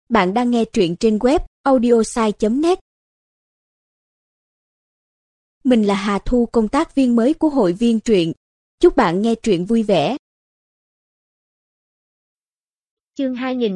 Bạn đang nghe truyện trên web audiosai.net. Mình là Hà Thu, công tác viên mới của hội viên truyện. Chúc bạn nghe truyện vui vẻ. Chương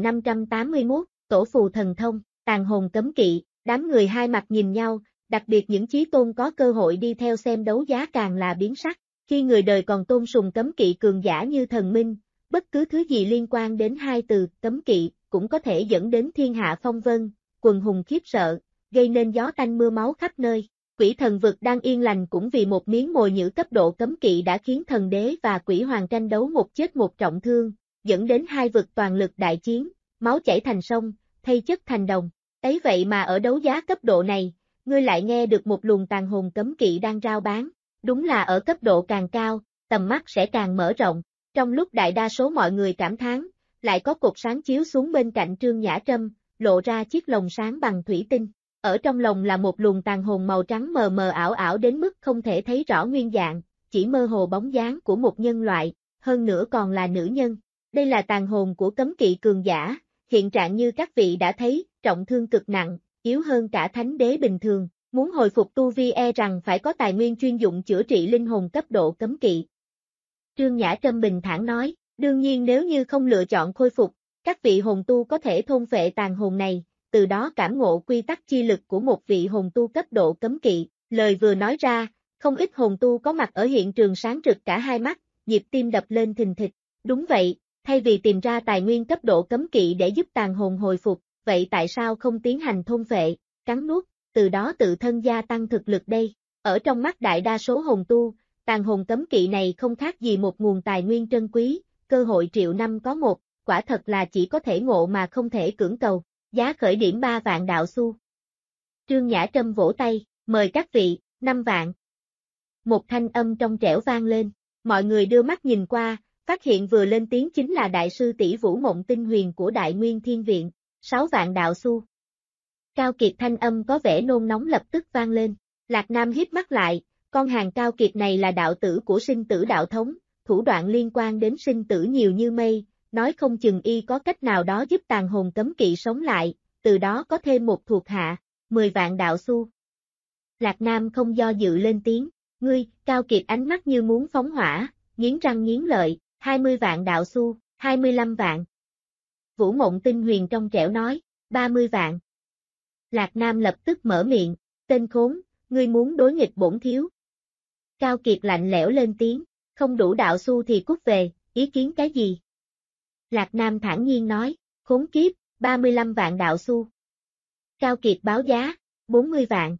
2581, Tổ phù thần thông, tàn hồn cấm kỵ. Đám người hai mặt nhìn nhau, đặc biệt những chí tôn có cơ hội đi theo xem đấu giá càng là biến sắc. Khi người đời còn tôn sùng cấm kỵ cường giả như thần minh, bất cứ thứ gì liên quan đến hai từ cấm kỵ cũng có thể dẫn đến thiên hạ phong vân, quần hùng khiếp sợ, gây nên gió tanh mưa máu khắp nơi. Quỷ thần vực đang yên lành cũng vì một miếng mồi nhử cấp độ cấm kỵ đã khiến thần đế và quỷ hoàng tranh đấu một chết một trọng thương, dẫn đến hai vực toàn lực đại chiến, máu chảy thành sông, thây chất thành đồng. Ấy vậy mà ở đấu giá cấp độ này, ngươi lại nghe được một luồng tàn hồn cấm kỵ đang rao bán. Đúng là ở cấp độ càng cao, tầm mắt sẽ càng mở rộng. Trong lúc đại đa số mọi người cảm thán, lại có cột sáng chiếu xuống bên cạnh Trương Nhã Trâm, lộ ra chiếc lồng sáng bằng thủy tinh. Ở trong lồng là một luồng tàn hồn màu trắng mờ mờ ảo ảo đến mức không thể thấy rõ nguyên dạng, chỉ mơ hồ bóng dáng của một nhân loại, hơn nữa còn là nữ nhân. Đây là tàn hồn của cấm kỵ cường giả, hiện trạng như các vị đã thấy, trọng thương cực nặng, yếu hơn cả thánh đế bình thường. Muốn hồi phục tu vi e rằng phải có tài nguyên chuyên dụng chữa trị linh hồn cấp độ cấm kỵ. Trương Nhã Trâm bình thản nói, đương nhiên nếu như không lựa chọn khôi phục, các vị hồn tu có thể thôn phệ tàn hồn này, từ đó cảm ngộ quy tắc chi lực của một vị hồn tu cấp độ cấm kỵ. Lời vừa nói ra, không ít hồn tu có mặt ở hiện trường sáng rực cả hai mắt, nhịp tim đập lên thình thịch. Đúng vậy, thay vì tìm ra tài nguyên cấp độ cấm kỵ để giúp tàn hồn hồi phục, vậy tại sao không tiến hành thôn phệ, cắn nuốt, từ đó tự thân gia tăng thực lực đây? Ở trong mắt đại đa số hồn tu, tàn hồn cấm kỵ này không khác gì một nguồn tài nguyên trân quý, cơ hội triệu năm có một, quả thật là chỉ có thể ngộ mà không thể cưỡng cầu. Giá khởi điểm 3 vạn đạo xu. Trương Nhã Trâm vỗ tay, mời các vị, 5 vạn. Một thanh âm trong trẻo vang lên, mọi người đưa mắt nhìn qua, phát hiện vừa lên tiếng chính là đại sư tỷ Vũ Mộng Tinh Huyền của Đại Nguyên Thiên Viện, 6 vạn đạo xu. Cao Kiệt thanh âm có vẻ nôn nóng lập tức vang lên, Lạc Nam híp mắt lại, con hàng Cao Kiệt này là đạo tử của sinh tử đạo thống, thủ đoạn liên quan đến sinh tử nhiều như mây, nói không chừng y có cách nào đó giúp tàn hồn cấm kỵ sống lại, từ đó có thêm một thuộc hạ, 10 vạn đạo xu. Lạc Nam không do dự lên tiếng, ngươi, Cao Kiệt ánh mắt như muốn phóng hỏa, nghiến răng nghiến lợi, 20 vạn đạo xu, 25 vạn. Vũ Mộng Tinh Huyền trong trẻo nói, 30 vạn. Lạc Nam lập tức mở miệng, tên khốn, ngươi muốn đối nghịch bổn thiếu. Cao Kiệt lạnh lẽo lên tiếng, không đủ đạo xu thì cút về, ý kiến cái gì? Lạc Nam thản nhiên nói, khốn kiếp, 35 vạn đạo xu. Cao Kiệt báo giá, 40 vạn.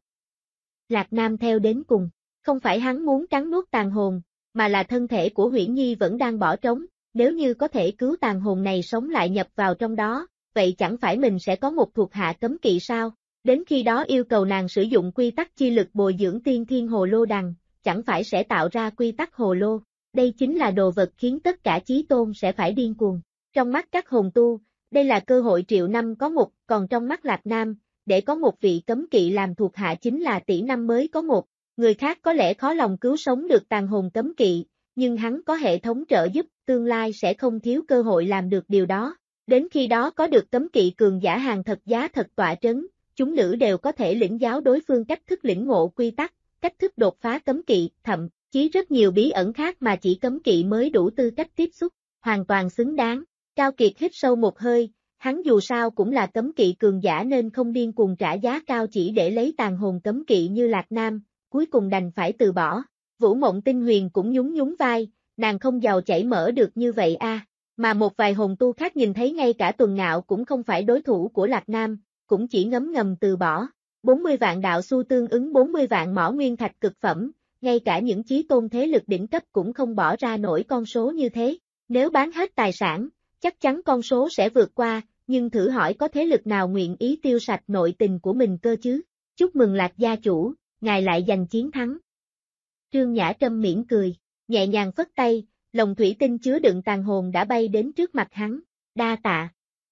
Lạc Nam theo đến cùng, không phải hắn muốn cắn nuốt tàn hồn, mà là thân thể của Huyễn Nhi vẫn đang bỏ trống, nếu như có thể cứu tàn hồn này sống lại nhập vào trong đó, vậy chẳng phải mình sẽ có một thuộc hạ cấm kỵ sao? Đến khi đó yêu cầu nàng sử dụng quy tắc chi lực bồi dưỡng tiên thiên hồ lô đằng, chẳng phải sẽ tạo ra quy tắc hồ lô, đây chính là đồ vật khiến tất cả chí tôn sẽ phải điên cuồng. Trong mắt các hồn tu, đây là cơ hội triệu năm có một, còn trong mắt Lạc Nam, để có một vị cấm kỵ làm thuộc hạ chính là tỷ năm mới có một. Người khác có lẽ khó lòng cứu sống được tàn hồn cấm kỵ, nhưng hắn có hệ thống trợ giúp, tương lai sẽ không thiếu cơ hội làm được điều đó. Đến khi đó có được cấm kỵ cường giả hàng thật giá thật tọa trấn, chúng nữ đều có thể lĩnh giáo đối phương cách thức lĩnh ngộ quy tắc, cách thức đột phá cấm kỵ, thậm chí rất nhiều bí ẩn khác mà chỉ cấm kỵ mới đủ tư cách tiếp xúc, hoàn toàn xứng đáng. Cao Kiệt hít sâu một hơi, hắn dù sao cũng là cấm kỵ cường giả nên không điên cuồng trả giá cao chỉ để lấy tàn hồn cấm kỵ như Lạc Nam, cuối cùng đành phải từ bỏ. Vũ Mộng Tinh Huyền cũng nhún nhún vai, nàng không giàu chảy mỡ được như vậy a. Mà một vài hồn tu khác nhìn thấy ngay cả Tuần Ngạo cũng không phải đối thủ của Lạc Nam, cũng chỉ ngấm ngầm từ bỏ. 40 vạn đạo xu tương ứng 40 vạn mỏ nguyên thạch cực phẩm, ngay cả những chí tôn thế lực đỉnh cấp cũng không bỏ ra nổi con số như thế. Nếu bán hết tài sản, chắc chắn con số sẽ vượt qua, nhưng thử hỏi có thế lực nào nguyện ý tiêu sạch nội tình của mình cơ chứ? Chúc mừng Lạc gia chủ, ngài lại giành chiến thắng. Trương Nhã Trâm mỉm cười, nhẹ nhàng phất tay, lồng thủy tinh chứa đựng tàn hồn đã bay đến trước mặt hắn, đa tạ.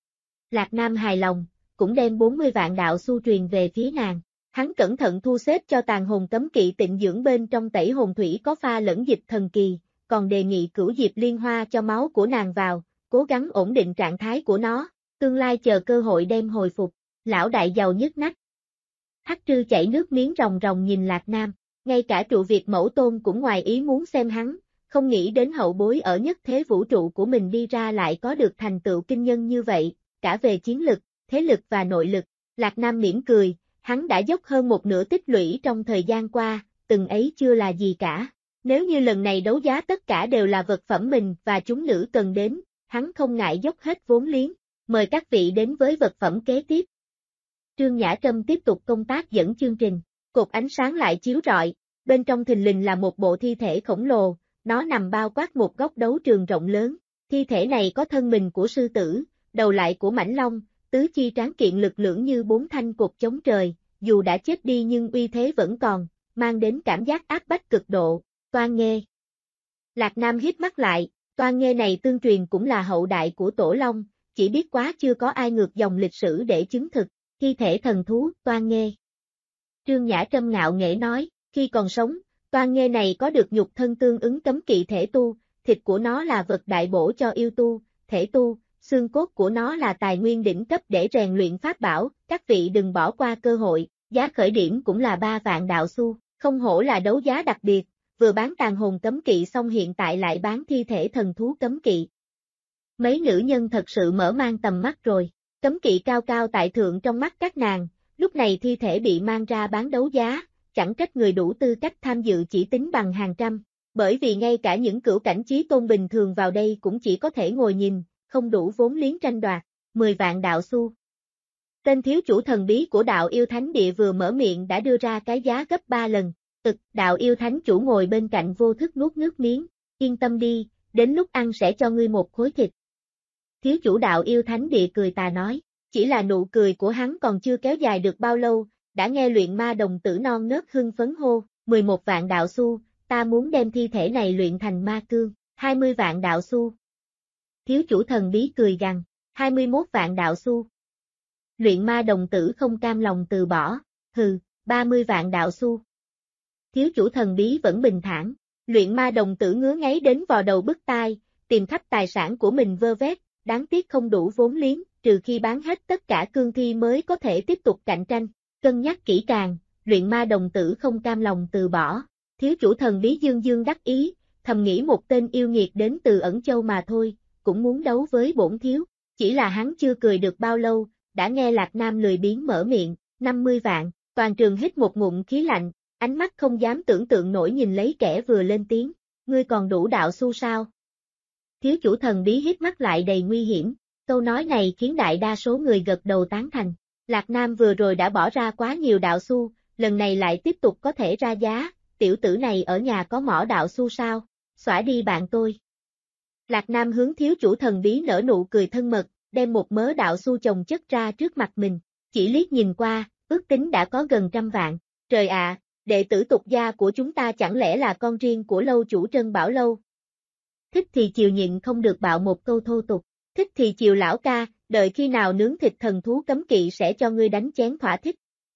Lạc Nam hài lòng, cũng đem 40 vạn đạo xu truyền về phía nàng. Hắn cẩn thận thu xếp cho tàn hồn cấm kỵ tịnh dưỡng bên trong tẩy hồn thủy có pha lẫn dịch thần kỳ, còn đề nghị Cửu Diệp Liên Hoa cho máu của nàng vào, cố gắng ổn định trạng thái của nó. tương lai chờ cơ hội đem hồi phục, lão đại giàu nhức nách. Hắc Trư chảy nước miếng ròng ròng nhìn Lạc Nam, ngay cả trụ Việt mẫu tôn cũng ngoài ý muốn xem hắn, không nghĩ đến hậu bối ở nhất thế vũ trụ của mình đi ra lại có được thành tựu kinh nhân như vậy, cả về chiến lực, thế lực và nội lực. Lạc Nam mỉm cười, hắn đã dốc hơn một nửa tích lũy trong thời gian qua, từng ấy chưa là gì cả. Nếu như lần này đấu giá tất cả đều là vật phẩm mình và chúng nữ cần đến, hắn không ngại dốc hết vốn liếng. Mời các vị đến với vật phẩm kế tiếp. Trương Nhã Trâm tiếp tục công tác dẫn chương trình, cột ánh sáng lại chiếu rọi, bên trong thình lình là một bộ thi thể khổng lồ, nó nằm bao quát một góc đấu trường rộng lớn. Thi thể này có thân mình của sư tử, đầu lại của mãnh long, tứ chi tráng kiện lực lưỡng như bốn thanh cột chống trời, dù đã chết đi nhưng uy thế vẫn còn, mang đến cảm giác áp bách cực độ. Toan Nghê. Lạc Nam hít mắt lại, Toan Nghê này tương truyền cũng là hậu đại của Tổ Long, chỉ biết quá chưa có ai ngược dòng lịch sử để chứng thực. Thi thể thần thú, Toan Nghê. Trương Nhã Trâm ngạo nghễ nói, khi còn sống, Toan Nghê này có được nhục thân tương ứng cấm kỵ thể tu, thịt của nó là vật đại bổ cho yêu tu, thể tu, xương cốt của nó là tài nguyên đỉnh cấp để rèn luyện pháp bảo, các vị đừng bỏ qua cơ hội, giá khởi điểm cũng là 3 vạn đạo xu, không hổ là đấu giá đặc biệt, vừa bán tàn hồn cấm kỵ xong hiện tại lại bán thi thể thần thú cấm kỵ. Mấy nữ nhân thật sự mở mang tầm mắt rồi, cấm kỵ cao cao tại thượng trong mắt các nàng, lúc này thi thể bị mang ra bán đấu giá, chẳng trách người đủ tư cách tham dự chỉ tính bằng hàng trăm, bởi vì ngay cả những cửu cảnh chí tôn bình thường vào đây cũng chỉ có thể ngồi nhìn, không đủ vốn liếng tranh đoạt, 10 vạn đạo xu. Tên thiếu chủ thần bí của đạo yêu thánh địa vừa mở miệng đã đưa ra cái giá gấp 3 lần, đạo yêu thánh chủ ngồi bên cạnh vô thức nuốt nước miếng, yên tâm đi, đến lúc ăn sẽ cho ngươi một khối thịt. Thiếu chủ đạo yêu thánh địa cười tà nói, chỉ là nụ cười của hắn còn chưa kéo dài được bao lâu, đã nghe luyện ma đồng tử non nớt hưng phấn hô, 11 vạn đạo xu, ta muốn đem thi thể này luyện thành ma cương, 20 vạn đạo xu. Thiếu chủ thần bí cười gằn, 21 vạn đạo xu. Luyện ma đồng tử không cam lòng từ bỏ, hừ, 30 vạn đạo xu. Thiếu chủ thần bí vẫn bình thản, luyện ma đồng tử ngứa ngáy đến vò đầu bứt tai, tìm khắp tài sản của mình vơ vét, đáng tiếc không đủ vốn liếng, trừ khi bán hết tất cả cương thi mới có thể tiếp tục cạnh tranh. Cân nhắc kỹ càng, luyện ma đồng tử không cam lòng từ bỏ. Thiếu chủ thần bí dương dương đắc ý, thầm nghĩ một tên yêu nghiệt đến từ Ẩn Châu mà thôi, cũng muốn đấu với bổn thiếu. Chỉ là hắn chưa cười được bao lâu, đã nghe Lạc Nam lười biếng mở miệng, 50 vạn, toàn trường hít một ngụm khí lạnh, ánh mắt không dám tưởng tượng nổi nhìn lấy kẻ vừa lên tiếng, ngươi còn đủ đạo xu sao? Thiếu chủ thần bí hít mắt lại đầy nguy hiểm, câu nói này khiến đại đa số người gật đầu tán thành. Lạc Nam vừa rồi đã bỏ ra quá nhiều đạo xu, lần này lại tiếp tục có thể ra giá, tiểu tử này ở nhà có mỏ đạo xu sao? Xõa đi bạn tôi. Lạc Nam hướng thiếu chủ thần bí nở nụ cười thân mật, đem một mớ đạo xu chồng chất ra trước mặt mình, chỉ liếc nhìn qua, ước tính đã có gần 100 vạn. Trời ạ, đệ tử tục gia của chúng ta chẳng lẽ là con riêng của lâu chủ Trân Bảo Lâu? Thích thì chiều nhịn không được bạo một câu thô tục, thích thì chiều lão ca, đợi khi nào nướng thịt thần thú cấm kỵ sẽ cho ngươi đánh chén thỏa thích.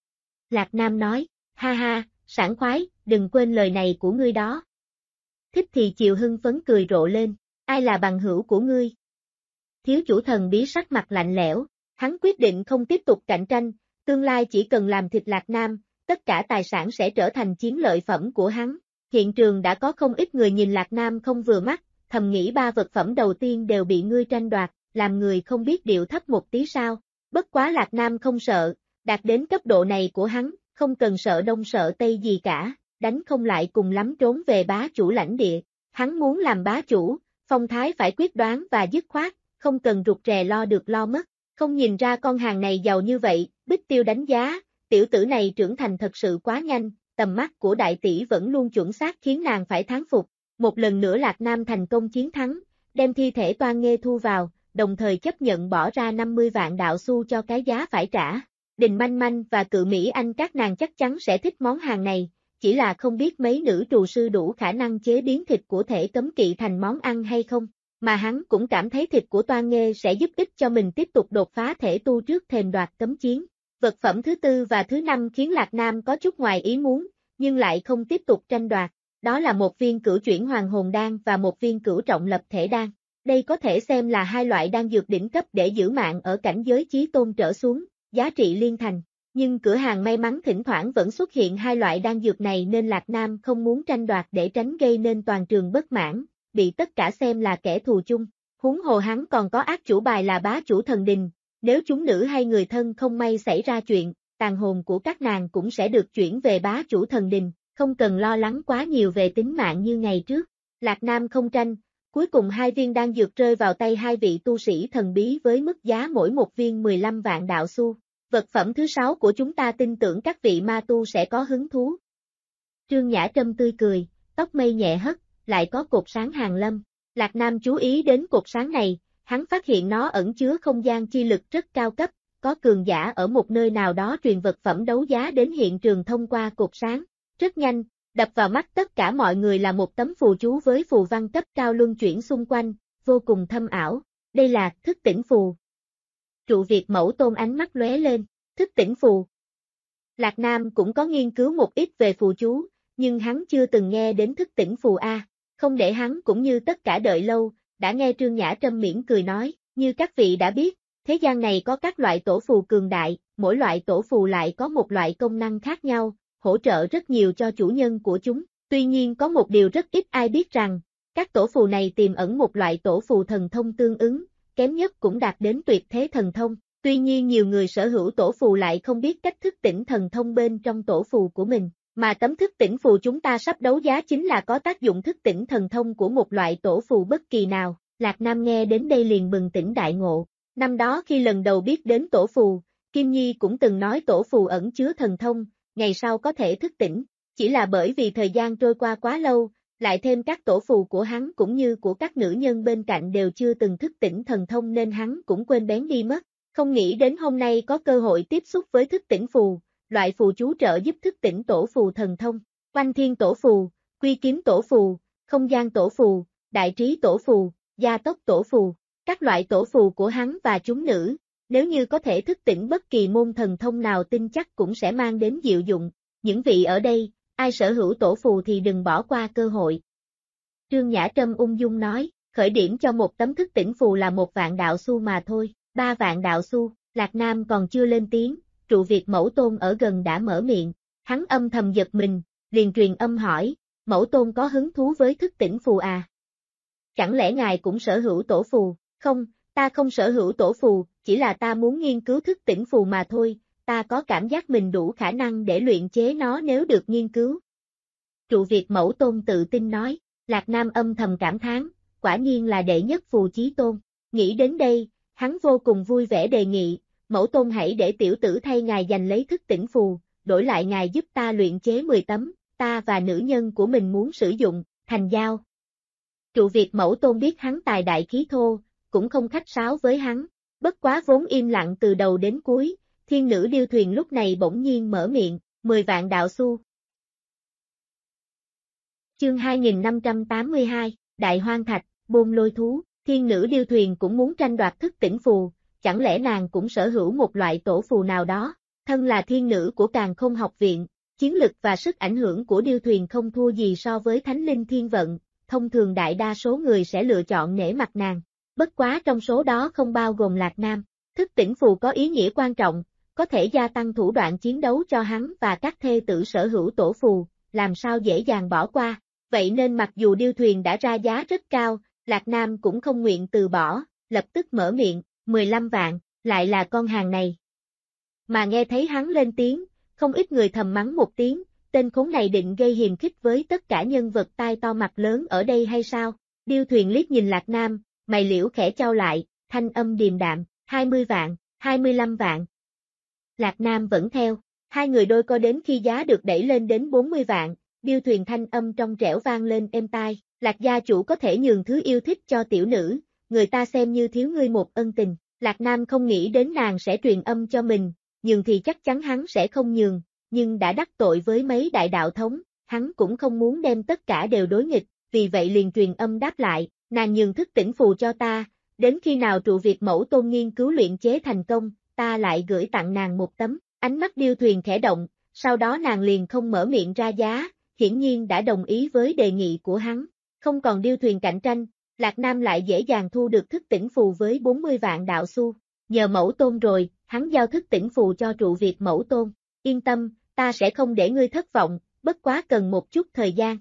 Lạc Nam nói, ha ha, sảng khoái, đừng quên lời này của ngươi đó. Thích thì chiều hưng phấn cười rộ lên, ai là bằng hữu của ngươi? Thiếu chủ thần bí sắc mặt lạnh lẽo, hắn quyết định không tiếp tục cạnh tranh, tương lai chỉ cần làm thịt Lạc Nam, tất cả tài sản sẽ trở thành chiến lợi phẩm của hắn. Hiện trường đã có không ít người nhìn Lạc Nam không vừa mắt, thầm nghĩ 3 vật phẩm đầu tiên đều bị ngươi tranh đoạt, làm người không biết điệu thấp một tí sao. Bất quá Lạc Nam không sợ, đạt đến cấp độ này của hắn, không cần sợ đông sợ tây gì cả, đánh không lại cùng lắm trốn về bá chủ lãnh địa. Hắn muốn làm bá chủ, phong thái phải quyết đoán và dứt khoát, không cần rụt rè lo được lo mất. Không nhìn ra con hàng này giàu như vậy, Bích Tiêu đánh giá, tiểu tử này trưởng thành thật sự quá nhanh, tầm mắt của đại tỷ vẫn luôn chuẩn xác khiến nàng phải thán phục. Một lần nữa Lạc Nam thành công chiến thắng, đem thi thể Toan Nghê thu vào, đồng thời chấp nhận bỏ ra 50 vạn đạo xu cho cái giá phải trả. Đình Manh Manh và Cự Mỹ Anh các nàng chắc chắn sẽ thích món hàng này, chỉ là không biết mấy nữ trù sư đủ khả năng chế biến thịt của thể cấm kỵ thành món ăn hay không, mà hắn cũng cảm thấy thịt của Toan Nghê sẽ giúp ích cho mình tiếp tục đột phá thể tu trước thềm đoạt cấm chiến. Vật phẩm thứ 4 và thứ 5 khiến Lạc Nam có chút ngoài ý muốn, nhưng lại không tiếp tục tranh đoạt, đó là một viên cửu chuyển hoàng hồn đan và một viên cửu trọng lập thể đan. Đây có thể xem là hai loại đan dược đỉnh cấp để giữ mạng ở cảnh giới chí tôn trở xuống, giá trị liên thành. Nhưng cửa hàng may mắn thỉnh thoảng vẫn xuất hiện hai loại đan dược này nên Lạc Nam không muốn tranh đoạt để tránh gây nên toàn trường bất mãn, bị tất cả xem là kẻ thù chung. Huống hồ hắn còn có ác chủ bài là bá chủ thần đình, nếu chúng nữ hay người thân không may xảy ra chuyện, tàn hồn của các nàng cũng sẽ được chuyển về bá chủ thần đình, không cần lo lắng quá nhiều về tính mạng như ngày trước. Lạc Nam không tranh, cuối cùng hai viên đan dược rơi vào tay hai vị tu sĩ thần bí với mức giá mỗi một viên 15 vạn đạo xu. Vật phẩm thứ 6 của chúng ta tin tưởng các vị ma tu sẽ có hứng thú. Trương Nhã Trâm tươi cười, tóc mây nhẹ hất, lại có cột sáng hàn lâm. Lạc Nam chú ý đến cột sáng này, hắn phát hiện nó ẩn chứa không gian chi lực rất cao cấp, có cường giả ở một nơi nào đó truyền vật phẩm đấu giá đến hiện trường thông qua cột sáng. Rất nhanh, đập vào mắt tất cả mọi người là một tấm phù chú với phù văn cấp cao luân chuyển xung quanh, vô cùng thâm ảo. Đây là thức tỉnh phù. Trụ Việt Mẫu Tôn ánh mắt lóe lên, thức tỉnh phù. Lạc Nam cũng có nghiên cứu một ít về phù chú, nhưng hắn chưa từng nghe đến thức tỉnh phù A, không để hắn cũng như tất cả đợi lâu, đã nghe Trương Nhã Trâm mỉm cười nói, như các vị đã biết, thế gian này có các loại tổ phù cường đại, mỗi loại tổ phù lại có một loại công năng khác nhau, hỗ trợ rất nhiều cho chủ nhân của chúng, tuy nhiên có một điều rất ít ai biết rằng, các tổ phù này tiềm ẩn một loại tổ phù thần thông tương ứng, kém nhất cũng đạt đến tuyệt thế thần thông, tuy nhiên nhiều người sở hữu tổ phù lại không biết cách thức tỉnh thần thông bên trong tổ phù của mình, mà tấm thức tỉnh phù chúng ta sắp đấu giá chính là có tác dụng thức tỉnh thần thông của một loại tổ phù bất kỳ nào. Lạc Nam nghe đến đây liền bừng tỉnh đại ngộ, năm đó khi lần đầu biết đến tổ phù, Kim Nhi cũng từng nói tổ phù ẩn chứa thần thông, ngày sau có thể thức tỉnh, chỉ là bởi vì thời gian trôi qua quá lâu, lại thêm các tổ phù của hắn cũng như của các nữ nhân bên cạnh đều chưa từng thức tỉnh thần thông nên hắn cũng quên bén đi mất, không nghĩ đến hôm nay có cơ hội tiếp xúc với thức tỉnh phù, loại phù chú trợ giúp thức tỉnh tổ phù thần thông, Oanh Thiên tổ phù, Quy Kiếm tổ phù, Không gian tổ phù, Đại trí tổ phù, Gia tốc tổ phù, các loại tổ phù của hắn và chúng nữ, nếu như có thể thức tỉnh bất kỳ môn thần thông nào tin chắc cũng sẽ mang đến diệu dụng, những vị ở đây, ai sở hữu tổ phù thì đừng bỏ qua cơ hội. Trương Nhã Trâm ung dung nói, khởi điểm cho một tấm thức tỉnh phù là 1 vạn đạo xu mà thôi, 3 vạn đạo xu, Lạc Nam còn chưa lên tiếng, Trụ Việt Mẫu Tôn ở gần đã mở miệng, hắn âm thầm giật mình, liền truyền âm hỏi, Mẫu Tôn có hứng thú với thức tỉnh phù à? Chẳng lẽ ngài cũng sở hữu tổ phù? Không, ta không sở hữu tổ phù, chỉ là ta muốn nghiên cứu thức tỉnh phù mà thôi, ta có cảm giác mình đủ khả năng để luyện chế nó nếu được nghiên cứu. Trụ Việt Mẫu Tôn tự tin nói, Lạc Nam âm thầm cảm thán, quả nhiên là đệ nhất phù chí tôn. Nghĩ đến đây, hắn vô cùng vui vẻ đề nghị, Mẫu Tôn hãy để tiểu tử thay ngài giành lấy thức tỉnh phù, đổi lại ngài giúp ta luyện chế 10 tấm, ta và nữ nhân của mình muốn sử dụng, thành giao. Trụ Việt Mẫu Tôn biết hắn tài đại khí thô, cũng không khách sáo với hắn, bất quá vốn im lặng từ đầu đến cuối, thiên nữ điêu thuyền lúc này bỗng nhiên mở miệng, 10 vạn đạo xu. Chương 2582, Đại Hoang Thạch, Bôn Lôi Thú, thiên nữ điêu thuyền cũng muốn tranh đoạt thức tỉnh phù, chẳng lẽ nàng cũng sở hữu một loại tổ phù nào đó, thân là thiên nữ của Càn Khôn học viện, chiến lực và sức ảnh hưởng của điêu thuyền không thua gì so với thánh linh thiên vận, thông thường đại đa số người sẽ lựa chọn nể mặt nàng, bất quá trong số đó không bao gồm Lạc Nam, thức tỉnh phù có ý nghĩa quan trọng, có thể gia tăng thủ đoạn chiến đấu cho hắn và các thê tử sở hữu tổ phù, làm sao dễ dàng bỏ qua, vậy nên mặc dù điêu thuyền đã ra giá rất cao, Lạc Nam cũng không nguyện từ bỏ, lập tức mở miệng, 15 vạn, lại là con hàng này. Mà nghe thấy hắn lên tiếng, không ít người thầm mắng một tiếng, tên khốn này định gây hiềm khích với tất cả nhân vật tai to mặt lớn ở đây hay sao? Điêu thuyền liếc nhìn Lạc Nam, mày liễu khẽ chau lại, thanh âm điềm đạm, 20 vạn, 25 vạn. Lạc Nam vẫn theo, hai người đôi co đến khi giá được đẩy lên đến 40 vạn, điêu thuyền thanh âm trong trẻo vang lên êm tai, Lạc gia chủ có thể nhường thứ yêu thích cho tiểu nữ, người ta xem như thiếu ngươi một ân tình, Lạc Nam không nghĩ đến nàng sẽ truyền âm cho mình, nhường thì chắc chắn hắn sẽ không nhường, nhưng đã đắc tội với mấy đại đạo thống, hắn cũng không muốn đem tất cả đều đối nghịch, vì vậy liền truyền âm đáp lại, nàng nhường thức tỉnh phù cho ta, đến khi nào Trụ Việt Mẫu Tôn nghiên cứu luyện chế thành công, ta lại gửi tặng nàng một tấm, ánh mắt điêu thuyền khẽ động, sau đó nàng liền không mở miệng ra giá, hiển nhiên đã đồng ý với đề nghị của hắn, không còn điêu thuyền cạnh tranh, Lạc Nam lại dễ dàng thu được thức tỉnh phù với 40 vạn đạo xu. Nhờ mẫu tôn rồi, hắn giao thức tỉnh phù cho trụ Việt mẫu tôn. Yên tâm, ta sẽ không để ngươi thất vọng, bất quá cần một chút thời gian.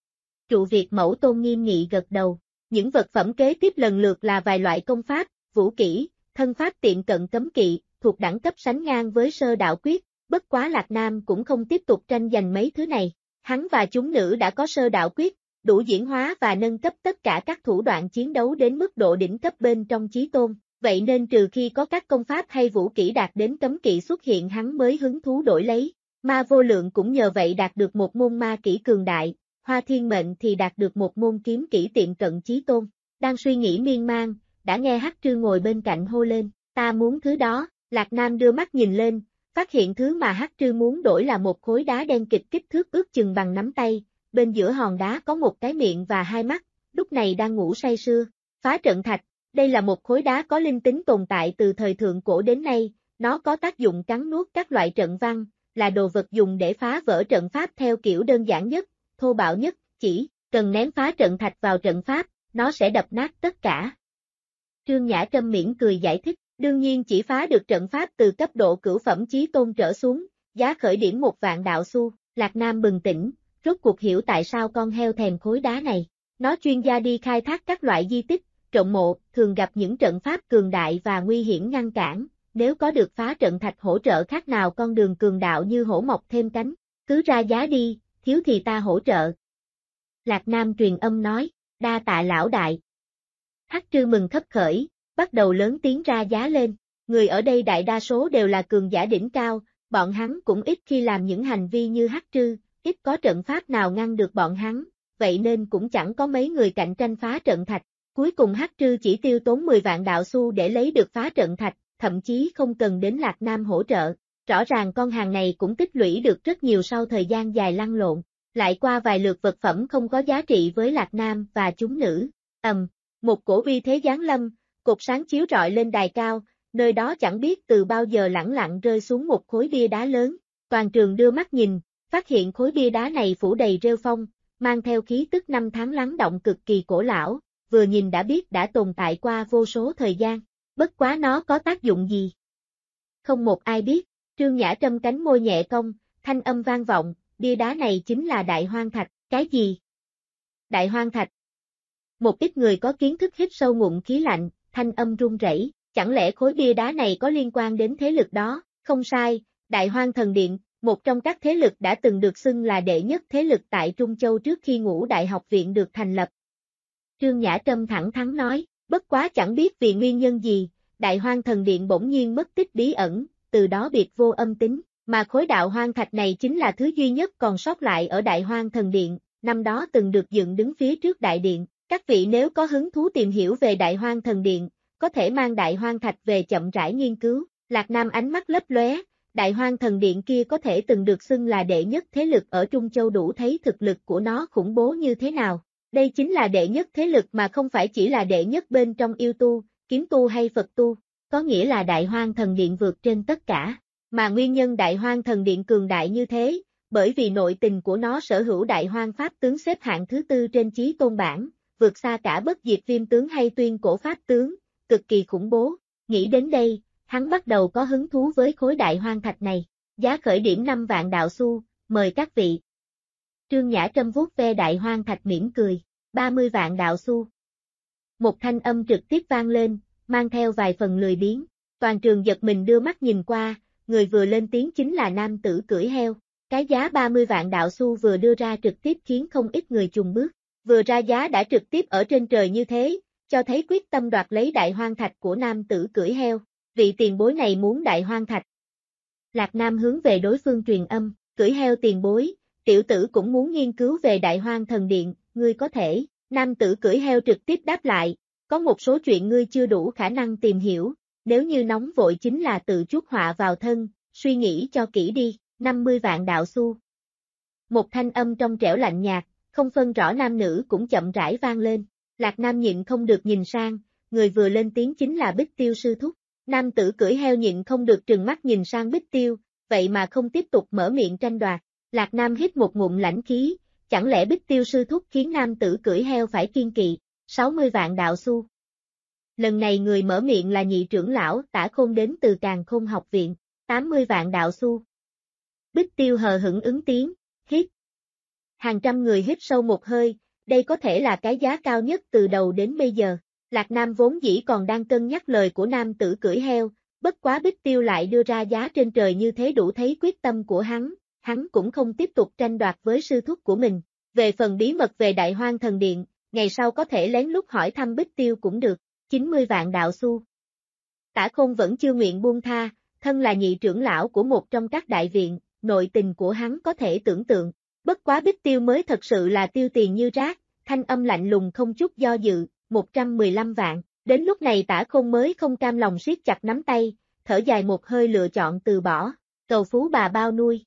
Trụ Việt mẫu tôn nghiêm nghị gật đầu. Những vật phẩm kế tiếp lần lượt là vài loại công pháp, vũ kỹ, thân pháp tiệm cận cấm kỵ, thuộc đẳng cấp sánh ngang với sơ đạo quyết, bất quá Lạc Nam cũng không tiếp tục tranh giành mấy thứ này. Hắn và chúng nữ đã có sơ đạo quyết, đủ diễn hóa và nâng cấp tất cả các thủ đoạn chiến đấu đến mức độ đỉnh cấp bên trong chí tôn, vậy nên trừ khi có các công pháp hay vũ kỹ đạt đến cấm kỵ xuất hiện hắn mới hứng thú đổi lấy. Ma Vô Lượng cũng nhờ vậy đạt được một môn ma kỹ cường đại, Hoa Thiên Mệnh thì đạt được một môn kiếm kỹ tiệm cận chí tôn. Đang suy nghĩ miên man, đã nghe Hắc Trư ngồi bên cạnh hô lên, ta muốn thứ đó. Lạc Nam đưa mắt nhìn lên, phát hiện thứ mà Hắc Trư muốn đổi là một khối đá đen kịch kích thước ước chừng bằng nắm tay, bên giữa hòn đá có một cái miệng và hai mắt, lúc này đang ngủ say sưa. Phá trận thạch, đây là một khối đá có linh tính tồn tại từ thời thượng cổ đến nay, nó có tác dụng cắn nuốt các loại trận văn, là đồ vật dùng để phá vỡ trận pháp theo kiểu đơn giản nhất, thô bạo nhất, chỉ cần ném phá trận thạch vào trận pháp, nó sẽ đập nát tất cả. Trương Nhã Trâm mỉm cười giải thích, đương nhiên chỉ phá được trận pháp từ cấp độ cửu phẩm chí tôn trở xuống, giá khởi điểm 1 vạn đạo xu. Lạc Nam bừng tỉnh, rốt cuộc hiểu tại sao con heo thèm khối đá này. Nó chuyên gia đi khai thác các loại di tích, trộm mộ, thường gặp những trận pháp cường đại và nguy hiểm ngăn cản, nếu có được phá trận thạch hỗ trợ khác nào con đường cường đạo như hổ mọc thêm cánh, cứ ra giá đi, thiếu thì ta hỗ trợ. Lạc Nam truyền âm nói, đa tạ lão đại. Hắc Trư mừng khấp khởi, bắt đầu lớn tiếng ra giá lên, người ở đây đại đa số đều là cường giả đỉnh cao, bọn hắn cũng ít khi làm những hành vi như Hắc Trư, ít có trận pháp nào ngăn được bọn hắn, vậy nên cũng chẳng có mấy người cạnh tranh phá trận thạch. Cuối cùng Hắc Trư chỉ tiêu tốn 10 vạn đạo xu để lấy được phá trận thạch, thậm chí không cần đến Lạc Nam hỗ trợ. Rõ ràng con hàng này cũng tích lũy được rất nhiều sau thời gian dài lăn lộn, lại qua vài lượt vật phẩm không có giá trị với Lạc Nam và chúng nữ. Một cổ uy thế giáng lâm, cột sáng chiếu rọi lên đài cao, nơi đó chẳng biết từ bao giờ lẳng lặng rơi xuống một khối bia đá lớn. Toàn trường đưa mắt nhìn, phát hiện khối bia đá này phủ đầy rêu phong, mang theo khí tức năm tháng lắng động cực kỳ cổ lão, vừa nhìn đã biết đã tồn tại qua vô số thời gian. Bất quá nó có tác dụng gì? Không một ai biết. Trương Nhã Trâm cánh môi nhẹ cong, thanh âm vang vọng, bia đá này chính là Đại Hoang Thạch. Cái gì? Đại Hoang Thạch. Một ít người có kiến thức hít sâu ngụm khí lạnh, thanh âm run rẩy, chẳng lẽ khối bia đá này có liên quan đến thế lực đó? Không sai, Đại Hoang Thần Điện, một trong các thế lực đã từng được xưng là đệ nhất thế lực tại Trung Châu trước khi Ngũ Đại học viện được thành lập. Trương Nhã Trâm thẳng thắn nói, bất quá chẳng biết vì nguyên nhân gì, Đại Hoang Thần Điện bỗng nhiên mất tích bí ẩn, từ đó biệt vô âm tính, mà khối đạo hoang thạch này chính là thứ duy nhất còn sót lại ở Đại Hoang Thần Điện, năm đó từng được dựng đứng phía trước đại điện. Các vị nếu có hứng thú tìm hiểu về Đại Hoang Thần Điện, có thể mang Đại Hoang Thạch về chậm rãi nghiên cứu. Lạc Nam ánh mắt lấp lóe, Đại Hoang Thần Điện kia có thể từng được xưng là đệ nhất thế lực ở Trung Châu, đủ thấy thực lực của nó khủng bố như thế nào. Đây chính là đệ nhất thế lực mà không phải chỉ là đệ nhất bên trong yêu tu, kiếm tu hay Phật tu, có nghĩa là Đại Hoang Thần Điện vượt trên tất cả. Mà nguyên nhân Đại Hoang Thần Điện cường đại như thế, bởi vì nội tình của nó sở hữu Đại Hoang Pháp tướng xếp hạng thứ 4 trên chí tôn bảng, vượt xa cả Bất Diệt Viêm tướng hay Tuyên Cổ Pháp tướng, cực kỳ khủng bố. Nghĩ đến đây, hắn bắt đầu có hứng thú với khối Đại Hoang Thạch này. Giá khởi điểm 5 vạn đạo xu, mời các vị. Trương Nhã Trâm vuốt ve Đại Hoang Thạch mỉm cười, 30 vạn đạo xu. Một thanh âm trực tiếp vang lên, mang theo vài phần lười biếng. Toàn trường giật mình đưa mắt nhìn qua, người vừa lên tiếng chính là nam tử cưỡi heo. Cái giá 30 vạn đạo xu vừa đưa ra trực tiếp khiến không ít người chùng bước. Vừa ra giá đã trực tiếp ở trên trời như thế, cho thấy quyết tâm đoạt lấy Đại Hoang Thạch của nam tử cưỡi heo. Vị tiền bối này muốn Đại Hoang Thạch. Lạc Nam hướng về đối phương truyền âm, cưỡi heo tiền bối, tiểu tử cũng muốn nghiên cứu về Đại Hoang Thần Điện, ngươi có thể. Nam tử cưỡi heo trực tiếp đáp lại, có một số chuyện ngươi chưa đủ khả năng tìm hiểu, nếu như nóng vội chính là tự chuốc họa vào thân, suy nghĩ cho kỹ đi, 50 vạn đạo xu. Một thanh âm trong trẻo lạnh nhạt, không phân rõ nam nữ cũng chậm rãi vang lên. Lạc Nam nhịn không được nhìn sang, người vừa lên tiếng chính là Bích Tiêu sư thúc. Nam tử cưỡi heo nhịn không được trừng mắt nhìn sang Bích Tiêu, vậy mà không tiếp tục mở miệng tranh đoạt. Lạc Nam hít một ngụm lãnh khí, chẳng lẽ Bích Tiêu sư thúc khiến nam tử cưỡi heo phải kiên kỵ. 60 vạn đạo xu. Lần này người mở miệng là nhị trưởng lão Tả Khôn đến từ Càn Khôn học viện, 80 vạn đạo xu. Bích Tiêu hờ hững ứng tiếng, hít. Hàng trăm người hít sâu một hơi, đây có thể là cái giá cao nhất từ đầu đến bây giờ. Lạc Nam vốn dĩ còn đang cân nhắc lời của nam tử cưỡi heo, bất quá Bích Tiêu lại đưa ra giá trên trời như thế đủ thấy quyết tâm của hắn cũng không tiếp tục tranh đoạt với sư thúc của mình. Về phần bí mật về Đại Hoang Thần Điện, ngày sau có thể lén lút hỏi thăm Bích Tiêu cũng được, 90 vạn đạo xu. Tả Khôn vẫn chưa nguyện buông tha, thân là nhị trưởng lão của một trong các đại viện, nội tình của hắn có thể tưởng tượng. Bất quá Bích Tiêu mới thật sự là tiêu tiền như rác, thanh âm lạnh lùng không chút do dự, 115 vạn. Đến lúc này Tả Khôn mới không cam lòng siết chặt nắm tay, thở dài một hơi lựa chọn từ bỏ, cầu phú bà bao nuôi.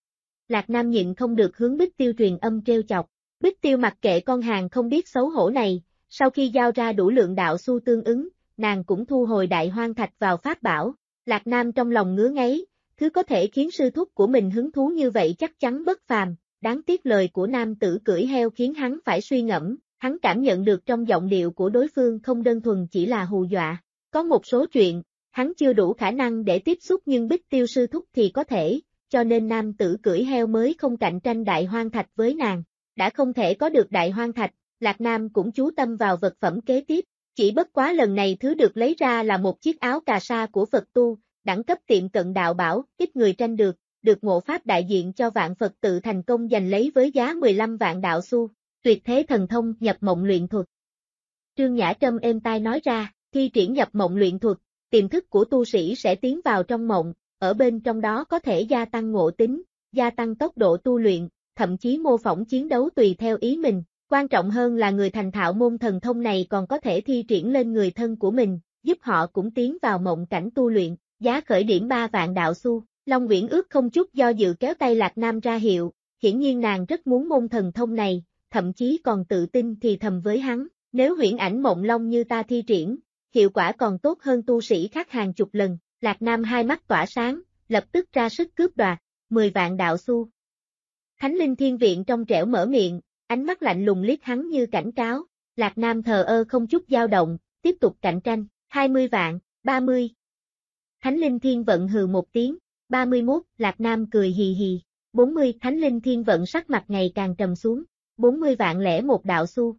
Lạc Nam nhịn không được hướng Bích Tiêu truyền âm trêu chọc. Bích Tiêu mặc kệ con hàng không biết xấu hổ này, sau khi giao ra đủ lượng đạo xu tương ứng, nàng cũng thu hồi Đại Hoang Thạch vào pháp bảo. Lạc Nam trong lòng ngứa ngáy, thứ có thể khiến sư thúc của mình hứng thú như vậy chắc chắn bất phàm, đáng tiếc lời của nam tử cưỡi heo khiến hắn phải suy ngẫm, hắn cảm nhận được trong giọng điệu của đối phương không đơn thuần chỉ là hù dọa. Có một số chuyện, hắn chưa đủ khả năng để tiếp xúc nhưng Bích Tiêu sư thúc thì có thể, cho nên nam tử cưỡi heo mới không cạnh tranh Đại Hoang Thạch với nàng. Đã không thể có được Đại Hoang Thạch, Lạc Nam cũng chú tâm vào vật phẩm kế tiếp, chỉ bất quá lần này thứ được lấy ra là một chiếc áo cà sa của Phật tu, đẳng cấp tiệm cận đạo bảo, ít người tranh được Ngộ Pháp đại diện cho vạn Phật tự thành công giành lấy với giá 15 vạn đạo xu, tuyệt thế thần thông nhập mộng luyện thuật. Trương Nhã Trâm êm tai nói ra, thi triển nhập mộng luyện thuật, tiềm thức của tu sĩ sẽ tiến vào trong mộng, ở bên trong đó có thể gia tăng ngộ tính, gia tăng tốc độ tu luyện, thậm chí mô phỏng chiến đấu tùy theo ý mình. Quan trọng hơn là người thành thạo môn thần thông này còn có thể thi triển lên người thân của mình, giúp họ cũng tiến vào mộng cảnh tu luyện, giá khởi điểm 3 vạn đạo xu. Long Uyển Ước không chút do dự kéo tay Lạc Nam ra hiệu, hiển nhiên nàng rất muốn môn thần thông này, thậm chí còn tự tin thì thầm với hắn, nếu huyễn ảnh mộng long như ta thi triển, hiệu quả còn tốt hơn tu sĩ khác hàng chục lần. Lạc Nam hai mắt tỏa sáng, lập tức ra sức cướp đoạt, 10 vạn đạo xu. Thánh Linh Thiên Viện trong trẻo mở miệng, ánh mắt lạnh lùng liếc hắn như cảnh cáo. Lạc Nam thờ ơ không chút dao động, tiếp tục cạnh tranh, 20 vạn, 30. Thánh Linh Thiên Vận hừ một tiếng, 31, Lạc Nam cười hì hì, 40, Thánh Linh Thiên Vận sắc mặt ngày càng trầm xuống, 40 vạn lẻ một đạo xu.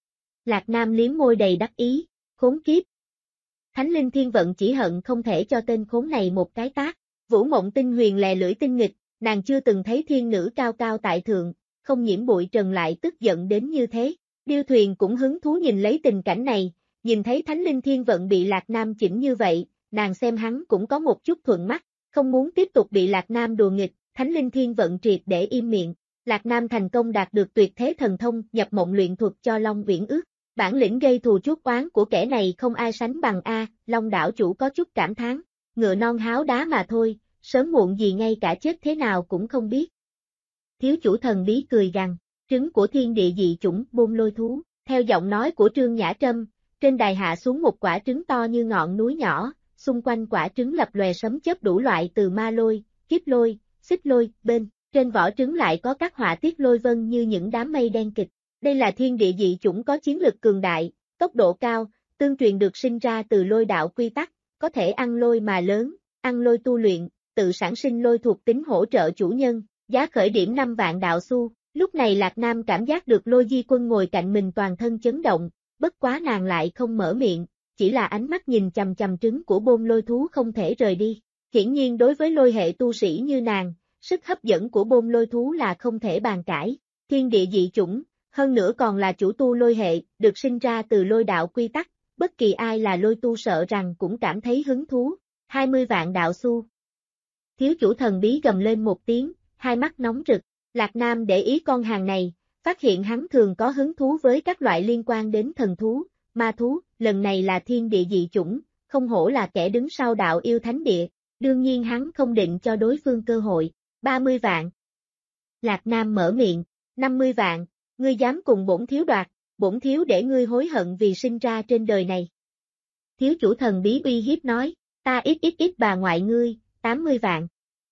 Lạc Nam liếm môi đầy đắc ý, khốn kiếp. Thánh Linh Thiên Vận chỉ hận không thể cho tên khốn này một cái tát. Vũ Mộng Tinh Huyền lè lưỡi tinh nghịch, nàng chưa từng thấy thiên nữ cao cao tại thượng, không nhiễm bụi trần lại tức giận đến như thế. Điêu Thuyền cũng hứng thú nhìn lấy tình cảnh này, nhìn thấy Thánh Linh Thiên Vận bị Lạc Nam chỉnh như vậy, nàng xem hắn cũng có một chút thuận mắt, không muốn tiếp tục bị Lạc Nam đùa nghịch, Thánh Linh Thiên Vận triệt để im miệng. Lạc Nam thành công đạt được tuyệt thế thần thông nhập mộng luyện thuật cho Long Uyển Ước. Bản lĩnh gây thù chuốc oán của kẻ này không ai sánh bằng a. Long đảo chủ có chút cảm thán, ngựa non háo đá mà thôi, sớm muộn gì ngay cả chết thế nào cũng không biết. Thiếu chủ thần bí cười gằn, trứng của thiên địa dị chủng Bôn Lôi thú. Theo giọng nói của Trương Nhã Trâm, trên đài hạ xuống một quả trứng to như ngọn núi nhỏ, xung quanh quả trứng lập lòe sấm chớp đủ loại từ ma lôi, kiếp lôi, xích lôi, trên vỏ trứng lại có các họa tiết lôi vân như những đám mây đen kịch. Đây là thiên địa dị chủng có chiến lực cường đại, tốc độ cao, tương truyền được sinh ra từ lôi đạo quy tắc, có thể ăn lôi mà lớn, ăn lôi tu luyện, tự sản sinh lôi thuộc tính hỗ trợ chủ nhân, giá khởi điểm 5 vạn đạo xu. Lúc này Lạc Nam cảm giác được Lôi Di Quân ngồi cạnh mình toàn thân chấn động, bất quá nàng lại không mở miệng, chỉ là ánh mắt nhìn chằm chằm trứng của Bôn Lôi thú không thể rời đi. Hiển nhiên đối với lôi hệ tu sĩ như nàng, sức hấp dẫn của Bôn Lôi thú là không thể bàn cãi. Thiên địa dị chủng, hơn nữa còn là chủ tu lôi hệ, được sinh ra từ lôi đạo quy tắc, bất kỳ ai là lôi tu sợ rằng cũng cảm thấy hứng thú. 20 vạn đạo xu. Thiếu chủ thần bí gầm lên một tiếng, hai mắt nóng rực. Lạc Nam để ý con hàng này, phát hiện hắn thường có hứng thú với các loại liên quan đến thần thú, ma thú, lần này là thiên địa dị chủng, không hổ là kẻ đứng sau đạo yêu thánh địa, đương nhiên hắn không định cho đối phương cơ hội. 30 vạn. Lạc Nam mở miệng, 50 vạn, ngươi dám cùng bổn thiếu đoạt, bổn thiếu để ngươi hối hận vì sinh ra trên đời này. Thiếu chủ thần bí uy hiếp nói, ta ít bà ngoại ngươi, 80 vạn.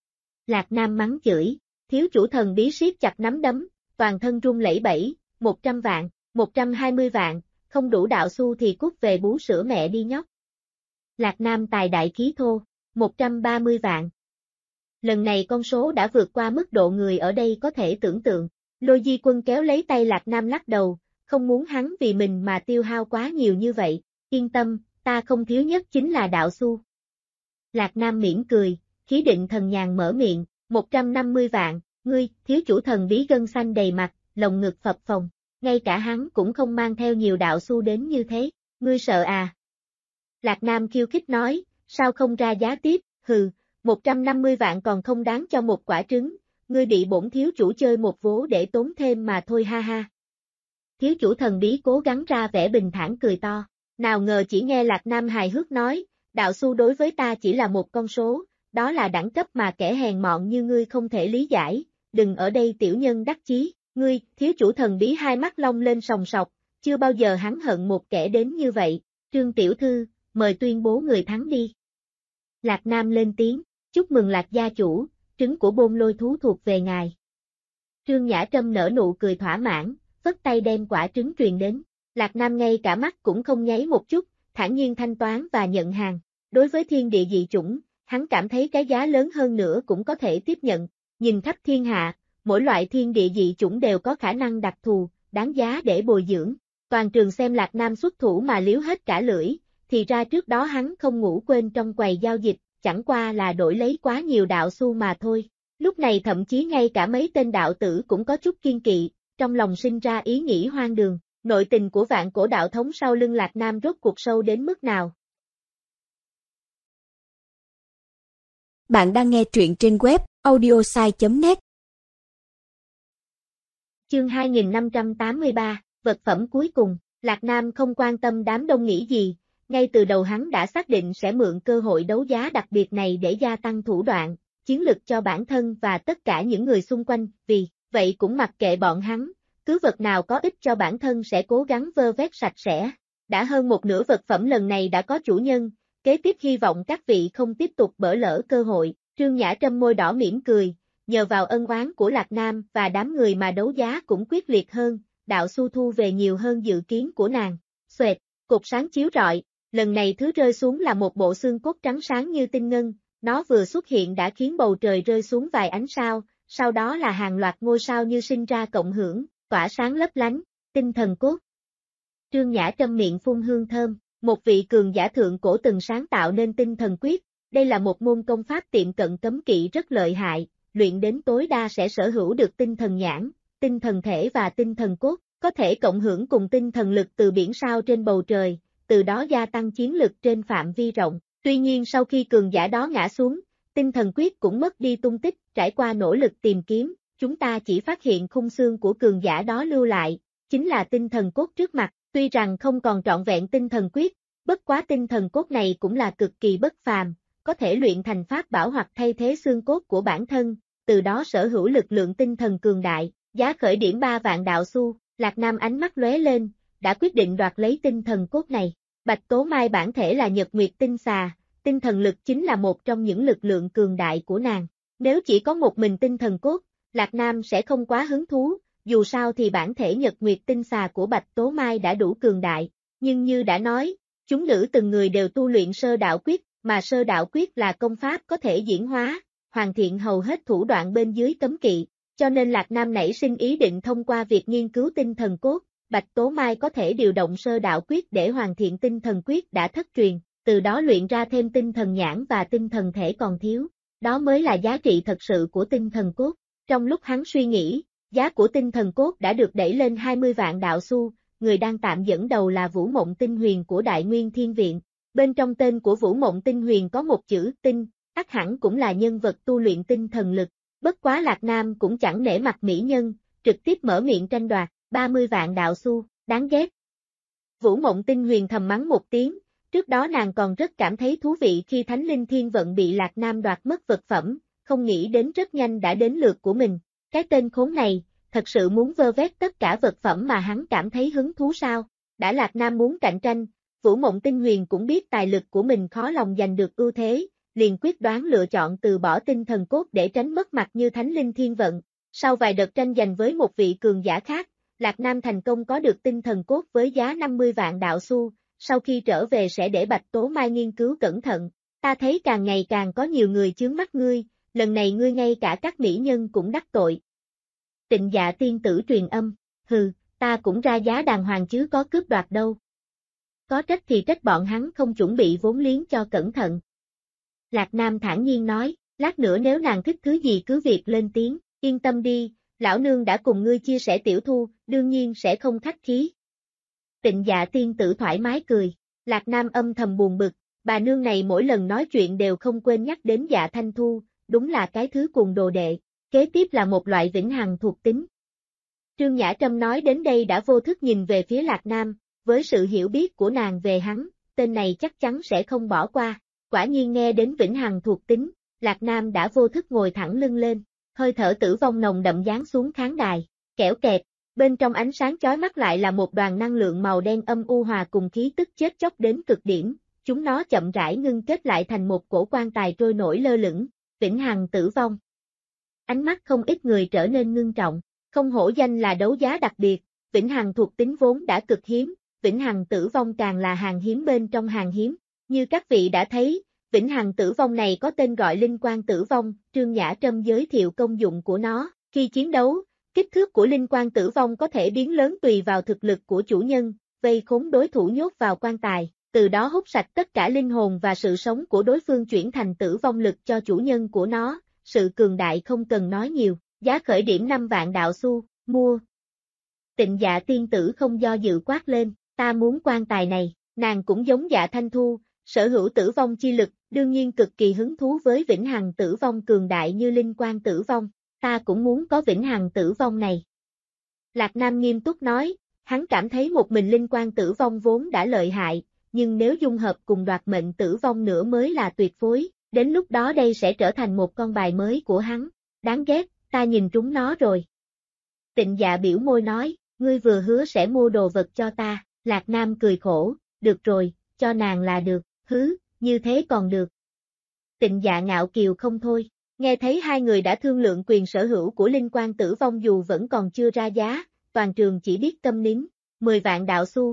Lạc Nam mắng chửi. Thiếu chủ thần bí siết chặt nắm đấm, toàn thân run lẩy bẩy, 100 vạn, 120 vạn, không đủ đạo xu thì cút về bú sữa mẹ đi nhóc. Lạc Nam tài đại khí thô, 130 vạn. Lần này con số đã vượt qua mức độ người ở đây có thể tưởng tượng. Lôi Di Quân kéo lấy tay Lạc Nam lắc đầu, không muốn hắn vì mình mà tiêu hao quá nhiều như vậy. Yên tâm, ta không thiếu nhất chính là đạo xu. Lạc Nam mỉm cười, khí định thần nhàn mở miệng, 150 vạn, ngươi, thiếu chủ thần bí gân xanh đầy mặt, lồng ngực phập phồng. Ngay cả hắn cũng không mang theo nhiều đạo xu đến như thế, ngươi sợ à? Lạc Nam khiêu khích nói, sao không ra giá tiếp, hừ, 150 vạn còn không đáng cho một quả trứng, ngươi bị bổn thiếu chủ chơi một vố để tốn thêm mà thôi ha ha. Thiếu chủ thần bí cố gắng ra vẻ bình thản cười to, nào ngờ chỉ nghe Lạc Nam hài hước nói, đạo xu đối với ta chỉ là một con số, đó là đẳng cấp mà kẻ hèn mọn như ngươi không thể lý giải, đừng ở đây tiểu nhân đắc chí, ngươi, thiếu chủ thần bí hai mắt long lên sòng sọc, chưa bao giờ hắn hận một kẻ đến như vậy, Trương tiểu thư, mời tuyên bố người thắng đi. Lạc Nam lên tiếng, chúc mừng Lạc gia chủ, trứng của bôn lôi thú thuộc về ngài. Trương Nhã Trâm nở nụ cười thỏa mãn, vất tay đem quả trứng truyền đến. Lạc Nam ngay cả mắt cũng không nháy một chút, thản nhiên thanh toán và nhận hàng. Đối với thiên địa dị chủng, hắn cảm thấy cái giá lớn hơn nữa cũng có thể tiếp nhận. Nhìn khắp thiên hạ, mỗi loại thiên địa dị chủng đều có khả năng đặc thù, đáng giá để bồi dưỡng. Toàn trường xem Lạc Nam xuất thủ mà liếu hết cả lưỡi, thì ra trước đó hắn không ngủ quên trong quầy giao dịch, chẳng qua là đổi lấy quá nhiều đạo xu mà thôi. Lúc này thậm chí ngay cả mấy tên đạo tử cũng có chút kiên kỵ, trong lòng sinh ra ý nghĩ hoang đường, nội tình của vạn cổ đạo thống sau lưng Lạc Nam rốt cuộc sâu đến mức nào. Bạn đang nghe truyện trên web audiosai.net. Chương 2583, vật phẩm cuối cùng, Lạc Nam không quan tâm đám đông nghĩ gì, ngay từ đầu hắn đã xác định sẽ mượn cơ hội đấu giá đặc biệt này để gia tăng thủ đoạn, chiến lực cho bản thân và tất cả những người xung quanh, vì vậy cũng mặc kệ bọn hắn, cứ vật nào có ích cho bản thân sẽ cố gắng vơ vét sạch sẽ. Đã hơn một nửa vật phẩm lần này đã có chủ nhân, kế tiếp hy vọng các vị không tiếp tục bỏ lỡ cơ hội. Trương Nhã Trâm môi đỏ mỉm cười, nhờ vào ân oán của Lạc Nam và đám người mà đấu giá cũng quyết liệt hơn, đạo xu thu về nhiều hơn dự kiến của nàng. Xoẹt, cục sáng chiếu rọi, lần này thứ rơi xuống là một bộ xương cốt trắng sáng như tinh ngân, nó vừa xuất hiện đã khiến bầu trời rơi xuống vài ánh sao, sau đó là hàng loạt ngôi sao như sinh ra cộng hưởng, tỏa sáng lấp lánh, tinh thần cốt. Trương Nhã Trâm miệng phun hương thơm, một vị cường giả thượng cổ từng sáng tạo nên tinh thần quyết, đây là một môn công pháp tiệm cận cấm kỵ rất lợi hại, luyện đến tối đa sẽ sở hữu được tinh thần nhãn, tinh thần thể và tinh thần cốt, có thể cộng hưởng cùng tinh thần lực từ biển sao trên bầu trời, từ đó gia tăng chiến lực trên phạm vi rộng. Tuy nhiên sau khi cường giả đó ngã xuống, tinh thần quyết cũng mất đi tung tích, trải qua nỗ lực tìm kiếm, chúng ta chỉ phát hiện khung xương của cường giả đó lưu lại, chính là tinh thần cốt trước mặt, tuy rằng không còn trọn vẹn tinh thần quyết, bất quá tinh thần cốt này cũng là cực kỳ bất phàm, có thể luyện thành pháp bảo hoặc thay thế xương cốt của bản thân, từ đó sở hữu lực lượng tinh thần cường đại, giá khởi điểm 3 vạn đạo xu, Lạc Nam ánh mắt lóe lên, đã quyết định đoạt lấy tinh thần cốt này. Bạch Tố Mai bản thể là Nhật Nguyệt Tinh Xà, tinh thần lực chính là một trong những lực lượng cường đại của nàng. Nếu chỉ có một mình tinh thần cốt, Lạc Nam sẽ không quá hứng thú, dù sao thì bản thể Nhật Nguyệt Tinh Xà của Bạch Tố Mai đã đủ cường đại. Nhưng như đã nói, chúng nữ từng người đều tu luyện sơ đạo quyết, mà sơ đạo quyết là công pháp có thể diễn hóa, hoàn thiện hầu hết thủ đoạn bên dưới cấm kỵ, cho nên Lạc Nam nảy sinh ý định thông qua việc nghiên cứu tinh thần cốt, Bạch Tố Mai có thể điều động sơ đạo quyết để hoàn thiện tinh thần quyết đã thất truyền, từ đó luyện ra thêm tinh thần nhãn và tinh thần thể còn thiếu, đó mới là giá trị thật sự của tinh thần cốt. Trong lúc hắn suy nghĩ, giá của tinh thần cốt đã được đẩy lên 20 vạn đạo xu, người đang tạm dẫn đầu là Vũ Mộng Tinh Huyền của Đại Nguyên Thiên Viện. Bên trong tên của Vũ Mộng Tinh Huyền có một chữ tinh, ắt hẳn cũng là nhân vật tu luyện tinh thần lực. Bất quá Lạc Nam cũng chẳng nể mặt mỹ nhân, trực tiếp mở miệng tranh đoạt, 30 vạn đạo xu, đáng ghét. Vũ Mộng Tinh Huyền thầm mắng một tiếng, trước đó nàng còn rất cảm thấy thú vị khi Thánh Linh Thiên Vận bị Lạc Nam đoạt mất vật phẩm, không nghĩ đến rất nhanh đã đến lượt của mình. Cái tên khốn này, thật sự muốn vơ vét tất cả vật phẩm mà hắn cảm thấy hứng thú sao? Đã Lạc Nam muốn cạnh tranh, Vũ Mộng Tinh Huyền cũng biết tài lực của mình khó lòng giành được ưu thế, liền quyết đoán lựa chọn từ bỏ tinh thần cốt để tránh mất mặt như Thánh Linh Thiên Vận. Sau vài đợt tranh giành với một vị cường giả khác, Lạc Nam thành công có được tinh thần cốt với giá 50 vạn đạo xu, sau khi trở về sẽ để Bạch Tố Mai nghiên cứu cẩn thận. Ta thấy càng ngày càng có nhiều người chướng mắt ngươi, lần này ngươi ngay cả các mỹ nhân cũng đắc tội. Tịnh Dạ tiên tử truyền âm, hừ, ta cũng ra giá đàng hoàng chứ có cướp đoạt đâu. Có trách thì trách bọn hắn không chuẩn bị vốn liếng cho cẩn thận. Lạc Nam thản nhiên nói, lát nữa nếu nàng thích thứ gì cứ việc lên tiếng, yên tâm đi, lão nương đã cùng ngươi chia sẻ tiểu thu, đương nhiên sẽ không khách khí. Tịnh Dạ tiên tử thoải mái cười, Lạc Nam âm thầm buồn bực, bà nương này mỗi lần nói chuyện đều không quên nhắc đến Dạ Thanh Thu, đúng là cái thứ cuồng đồ đệ, kế tiếp là một loại vĩnh hằng thuộc tính. Trương Nhã Trâm nói đến đây đã vô thức nhìn về phía Lạc Nam, với sự hiểu biết của nàng về hắn, tên này chắc chắn sẽ không bỏ qua, quả nhiên nghe đến vĩnh hằng thuộc tính, Lạc Nam đã vô thức ngồi thẳng lưng lên, hơi thở tử vong nồng đậm giáng xuống khán đài, kẽo kẹt, bên trong ánh sáng chói mắt lại là một đoàn năng lượng màu đen âm u hòa cùng khí tức chết chóc đến cực điểm, chúng nó chậm rãi ngưng kết lại thành một cổ quan tài trôi nổi lơ lửng, vĩnh hằng tử vong. Ánh mắt không ít người trở nên ngưng trọng, không hổ danh là đấu giá đặc biệt, vĩnh hằng thuộc tính vốn đã cực hiếm, vĩnh hằng tử vong càng là hàng hiếm bên trong hàng hiếm, như các vị đã thấy, vĩnh hằng tử vong này có tên gọi linh quang tử vong, Trương Nhã Trâm giới thiệu công dụng của nó, khi chiến đấu, kích thước của linh quang tử vong có thể biến lớn tùy vào thực lực của chủ nhân, vây khốn đối thủ nhốt vào quan tài, từ đó hút sạch tất cả linh hồn và sự sống của đối phương chuyển thành tử vong lực cho chủ nhân của nó, sự cường đại không cần nói nhiều, giá khởi điểm 5 vạn đạo xu, mua. Tịnh Dạ tiên tử không do dự quát lên, ta muốn quan tài này, nàng cũng giống Dạ Thanh Thu, sở hữu tử vong chi lực, đương nhiên cực kỳ hứng thú với vĩnh hằng tử vong cường đại như linh quang tử vong, ta cũng muốn có vĩnh hằng tử vong này. Lạc Nam nghiêm túc nói, hắn cảm thấy một mình linh quang tử vong vốn đã lợi hại, nhưng nếu dung hợp cùng đoạt mệnh tử vong nữa mới là tuyệt phối, đến lúc đó đây sẽ trở thành một con bài mới của hắn, đáng ghét, ta nhìn trúng nó rồi. Tịnh Dạ biểu môi nói, ngươi vừa hứa sẽ mua đồ vật cho ta, Lạc Nam cười khổ, được rồi, cho nàng là được, hứ, như thế còn được. Tịnh Dạ ngạo kiều không thôi, nghe thấy hai người đã thương lượng quyền sở hữu của linh quang tử vong dù vẫn còn chưa ra giá, toàn trường chỉ biết câm nín, 10 vạn đạo xu.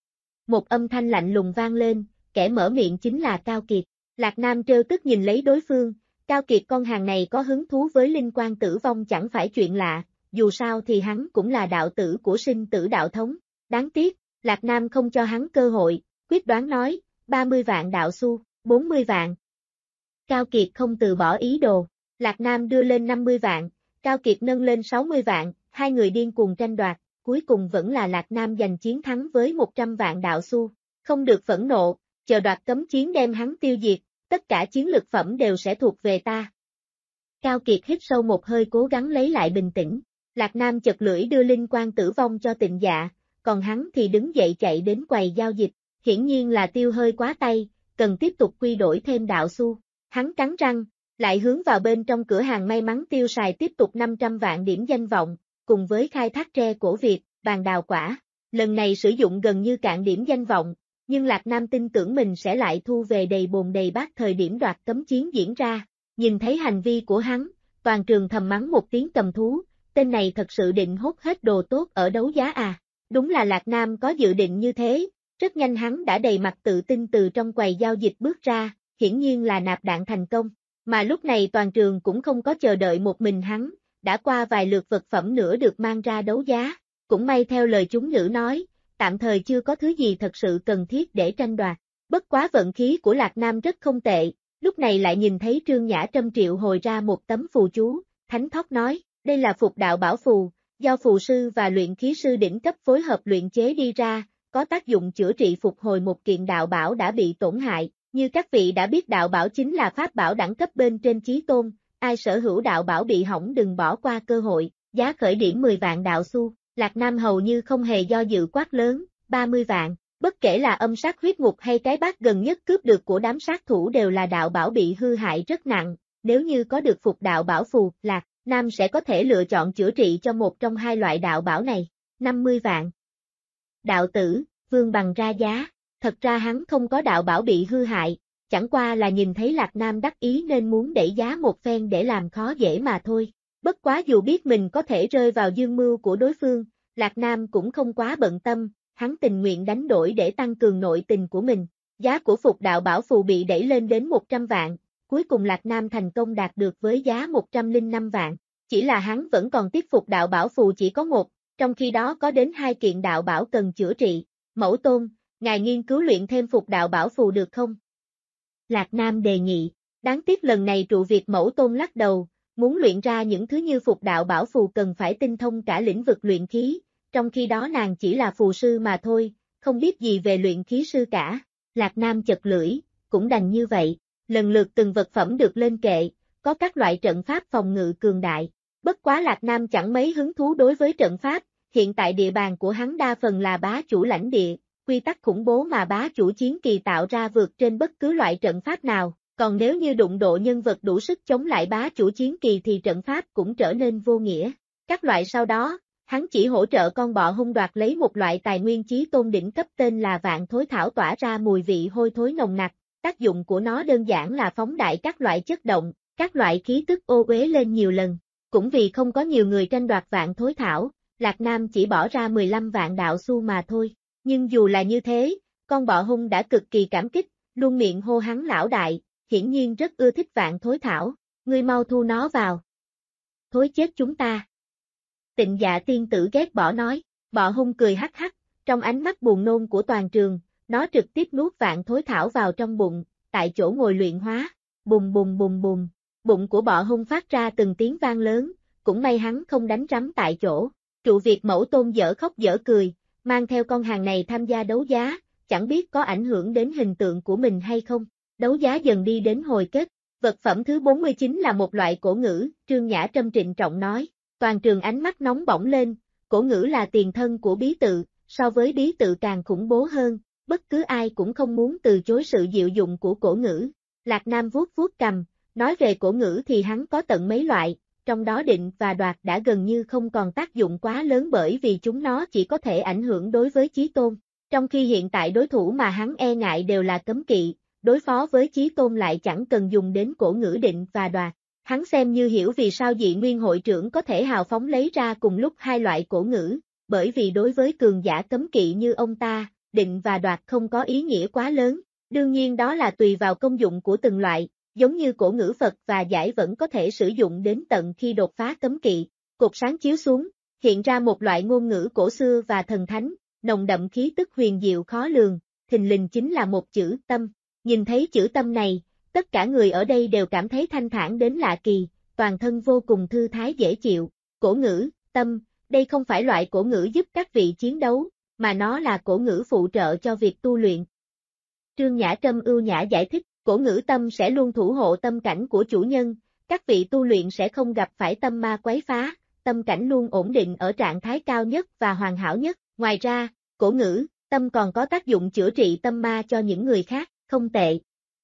Một âm thanh lạnh lùng vang lên, kẻ mở miệng chính là Cao Kiệt, Lạc Nam trêu tức nhìn lấy đối phương, Cao Kiệt con hàng này có hứng thú với linh quang tử vong chẳng phải chuyện lạ, dù sao thì hắn cũng là đạo tử của sinh tử đạo thống, đáng tiếc, Lạc Nam không cho hắn cơ hội, quyết đoán nói, 30 vạn đạo xu, 40 vạn. Cao Kiệt không từ bỏ ý đồ, Lạc Nam đưa lên 50 vạn, Cao Kiệt nâng lên 60 vạn, hai người điên cuồng tranh đoạt, cuối cùng vẫn là Lạc Nam giành chiến thắng với 100 vạn đạo xu, không được phẫn nộ, chờ đoạt cấm chiến đem hắn tiêu diệt, tất cả chiến lực phẩm đều sẽ thuộc về ta. Cao Kiệt hít sâu một hơi cố gắng lấy lại bình tĩnh, Lạc Nam chật lưỡi đưa linh quang tử vong cho Tịnh Dạ, còn hắn thì đứng dậy chạy đến quầy giao dịch, hiển nhiên là tiêu hơi quá tay, cần tiếp tục quy đổi thêm đạo xu. Hắn cắn răng, lại hướng vào bên trong cửa hàng may mắn tiêu xài tiếp tục 500 vạn điểm danh vọng, cùng với khai thác tre cổ Việt, vàng đào quả. Lần này sử dụng gần như cạn điểm danh vọng, nhưng Lạc Nam tin tưởng mình sẽ lại thu về đầy bồn đầy bát thời điểm đoạt cấm chiến diễn ra. Nhìn thấy hành vi của hắn, toàn trường thầm mắng một tiếng cầm thú, tên này thật sự định hốt hết đồ tốt ở đấu giá à. Đúng là Lạc Nam có dự định như thế, rất nhanh hắn đã đầy mặt tự tin từ trong quầy giao dịch bước ra, hiển nhiên là nạp đạn thành công, mà lúc này toàn trường cũng không có chờ đợi một mình hắn, đã qua vài lượt vật phẩm nữa được mang ra đấu giá, cũng may theo lời chúng nữ nói, tạm thời chưa có thứ gì thật sự cần thiết để tranh đoạt, bất quá vận khí của Lạc Nam rất không tệ, lúc này lại nhìn thấy Trương Nhã Trâm triệu hồi ra một tấm phù chú, Thánh Thóc nói, đây là phục đạo bảo phù, do phù sư và luyện khí sư đỉnh cấp phối hợp luyện chế đi ra, có tác dụng chữa trị phục hồi một kiện đạo bảo đã bị tổn hại. Như các vị đã biết đạo bảo chính là pháp bảo đẳng cấp bên trên chí tôn, ai sở hữu đạo bảo bị hỏng đừng bỏ qua cơ hội, giá khởi điểm 10 vạn đạo xu, Lạc Nam hầu như không hề do dự quát lớn, 30 vạn, bất kể là âm sát huyết ngục hay cái bát gần nhất cướp được của đám sát thủ đều là đạo bảo bị hư hại rất nặng, nếu như có được phục đạo bảo phù, Lạc Nam sẽ có thể lựa chọn chữa trị cho một trong hai loại đạo bảo này, 50 vạn. Đạo tử, Vương Bằng ra giá. Thật ra hắn không có đạo bảo bị hư hại, chẳng qua là nhìn thấy Lạc Nam đắc ý nên muốn đẩy giá một phen để làm khó dễ mà thôi. Bất quá dù biết mình có thể rơi vào dương mưu của đối phương, Lạc Nam cũng không quá bận tâm, hắn tình nguyện đánh đổi để tăng cường nội tình của mình. Giá của phục đạo bảo phù bị đẩy lên đến 100 vạn, cuối cùng Lạc Nam thành công đạt được với giá 105 vạn. Chỉ là hắn vẫn còn tiếc phục đạo bảo phù chỉ có một, trong khi đó có đến 2 kiện đạo bảo cần chữa trị. Mẫu tôn, ngài nghiên cứu luyện thêm phục đạo bảo phù được không? Lạc Nam đề nghị, đáng tiếc lần này trụ Việt Mẫu tôn lắc đầu, muốn luyện ra những thứ như phục đạo bảo phù cần phải tinh thông cả lĩnh vực luyện khí, trong khi đó nàng chỉ là phù sư mà thôi, không biết gì về luyện khí sư cả. Lạc Nam chật lưỡi, cũng đành như vậy, lần lượt từng vật phẩm được lên kệ, có các loại trận pháp phòng ngự cường đại. Bất quá Lạc Nam chẳng mấy hứng thú đối với trận pháp, hiện tại địa bàn của hắn đa phần là bá chủ lãnh địa, quy tắc khủng bố mà bá chủ chiến kỳ tạo ra vượt trên bất cứ loại trận pháp nào, còn nếu như đụng độ nhân vật đủ sức chống lại bá chủ chiến kỳ thì trận pháp cũng trở nên vô nghĩa. Các loại sau đó, hắn chỉ hỗ trợ con bọ hung đoạt lấy một loại tài nguyên chí tôn đỉnh cấp tên là vạn thối thảo tỏa ra mùi vị hôi thối nồng nặc, tác dụng của nó đơn giản là phóng đại các loại chất động, các loại khí tức ô uế lên nhiều lần. Cũng vì không có nhiều người tranh đoạt vạn thối thảo, Lạc Nam chỉ bỏ ra 15 vạn đạo xu mà thôi. Nhưng dù là như thế, con bọ hung đã cực kỳ cảm kích, luôn miệng hô hắn lão đại, hiển nhiên rất ưa thích vạn thối thảo, ngươi mau thu nó vào. Thối chết chúng ta. Tịnh Dạ tiên tử ghét bỏ nói, bọ hung cười hắc hắc, trong ánh mắt buồn nôn của toàn trường, nó trực tiếp nuốt vạn thối thảo vào trong bụng, tại chỗ ngồi luyện hóa, bùm bùm bùm bùm, bụng của bọ hung phát ra từng tiếng vang lớn, cũng may hắn không đánh rắm tại chỗ. Trụ Việt Mẫu tôn dở khóc dở cười, mang theo con hàng này tham gia đấu giá, chẳng biết có ảnh hưởng đến hình tượng của mình hay không. Đấu giá dần đi đến hồi kết, vật phẩm thứ 49 là một loại cổ ngữ, Trương Nhã Trâm trịnh trọng nói. Toàn trường ánh mắt nóng bỏng lên, cổ ngữ là tiền thân của bí tự, so với bí tự càng khủng bố hơn, bất cứ ai cũng không muốn từ chối sự diệu dụng của cổ ngữ. Lạc Nam vuốt vuốt cầm, nói về cổ ngữ thì hắn có tận mấy loại, trong đó định và đoạt đã gần như không còn tác dụng quá lớn bởi vì chúng nó chỉ có thể ảnh hưởng đối với chí tôn. Trong khi hiện tại đối thủ mà hắn e ngại đều là cấm kỵ, đối phó với chí tôn lại chẳng cần dùng đến cổ ngữ định và đoạt. Hắn xem như hiểu vì sao Dị Nguyên hội trưởng có thể hào phóng lấy ra cùng lúc hai loại cổ ngữ, bởi vì đối với cường giả cấm kỵ như ông ta, định và đoạt không có ý nghĩa quá lớn, đương nhiên đó là tùy vào công dụng của từng loại, giống như cổ ngữ Phật và giải vẫn có thể sử dụng đến tận khi đột phá cấm kỵ. Cột sáng chiếu xuống, hiện ra một loại ngôn ngữ cổ xưa và thần thánh, nồng đậm khí tức huyền diệu khó lường, thình lình chính là một chữ tâm. Nhìn thấy chữ tâm này, tất cả người ở đây đều cảm thấy thanh thản đến lạ kỳ, toàn thân vô cùng thư thái dễ chịu. Cổ ngữ, tâm, đây không phải loại cổ ngữ giúp các vị chiến đấu, mà nó là cổ ngữ phụ trợ cho việc tu luyện. Trương Nhã Trâm ưu nhã giải thích, cổ ngữ tâm sẽ luôn thủ hộ tâm cảnh của chủ nhân, các vị tu luyện sẽ không gặp phải tâm ma quấy phá, tâm cảnh luôn ổn định ở trạng thái cao nhất và hoàn hảo nhất. Ngoài ra, cổ ngữ, tâm còn có tác dụng chữa trị tâm ma cho những người khác, không tệ.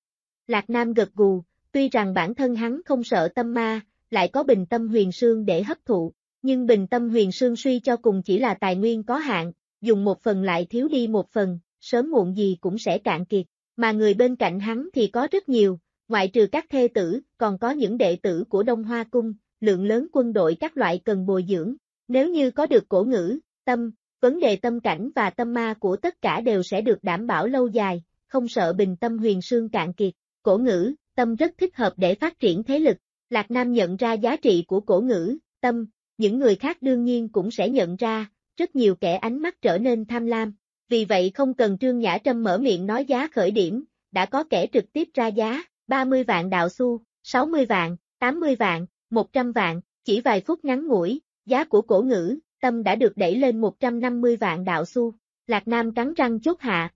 Lạc Nam gật gù, tuy rằng bản thân hắn không sợ tâm ma, lại có bình tâm huyền sương để hấp thụ, nhưng bình tâm huyền sương suy cho cùng chỉ là tài nguyên có hạn, dùng một phần lại thiếu đi một phần, sớm muộn gì cũng sẽ cạn kiệt, mà người bên cạnh hắn thì có rất nhiều, ngoại trừ các thê tử, còn có những đệ tử của Đông Hoa Cung, lượng lớn quân đội các loại cần bồi dưỡng, nếu như có được cổ ngữ, tâm, vấn đề tâm cảnh và tâm ma của tất cả đều sẽ được đảm bảo lâu dài, không sợ bình tâm huyền sương cạn kiệt. Cổ ngữ, tâm rất thích hợp để phát triển thế lực. Lạc Nam nhận ra giá trị của cổ ngữ, tâm, những người khác đương nhiên cũng sẽ nhận ra, rất nhiều kẻ ánh mắt trở nên tham lam. Vì vậy không cần Trương Nhã Trâm mở miệng nói giá khởi điểm, đã có kẻ trực tiếp ra giá, 30 vạn đạo xu, 60 vạn, 80 vạn, 100 vạn, chỉ vài phút ngắn ngủi, giá của cổ ngữ, tâm đã được đẩy lên 150 vạn đạo xu. Lạc Nam cắn răng chốt hạ,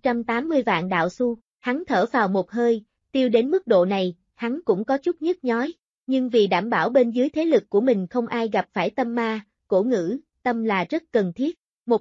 180 vạn đạo xu, hắn thở vào một hơi. Tiêu đến mức độ này, hắn cũng có chút nhức nhói, nhưng vì đảm bảo bên dưới thế lực của mình không ai gặp phải tâm ma, cổ ngữ, tâm là rất cần thiết.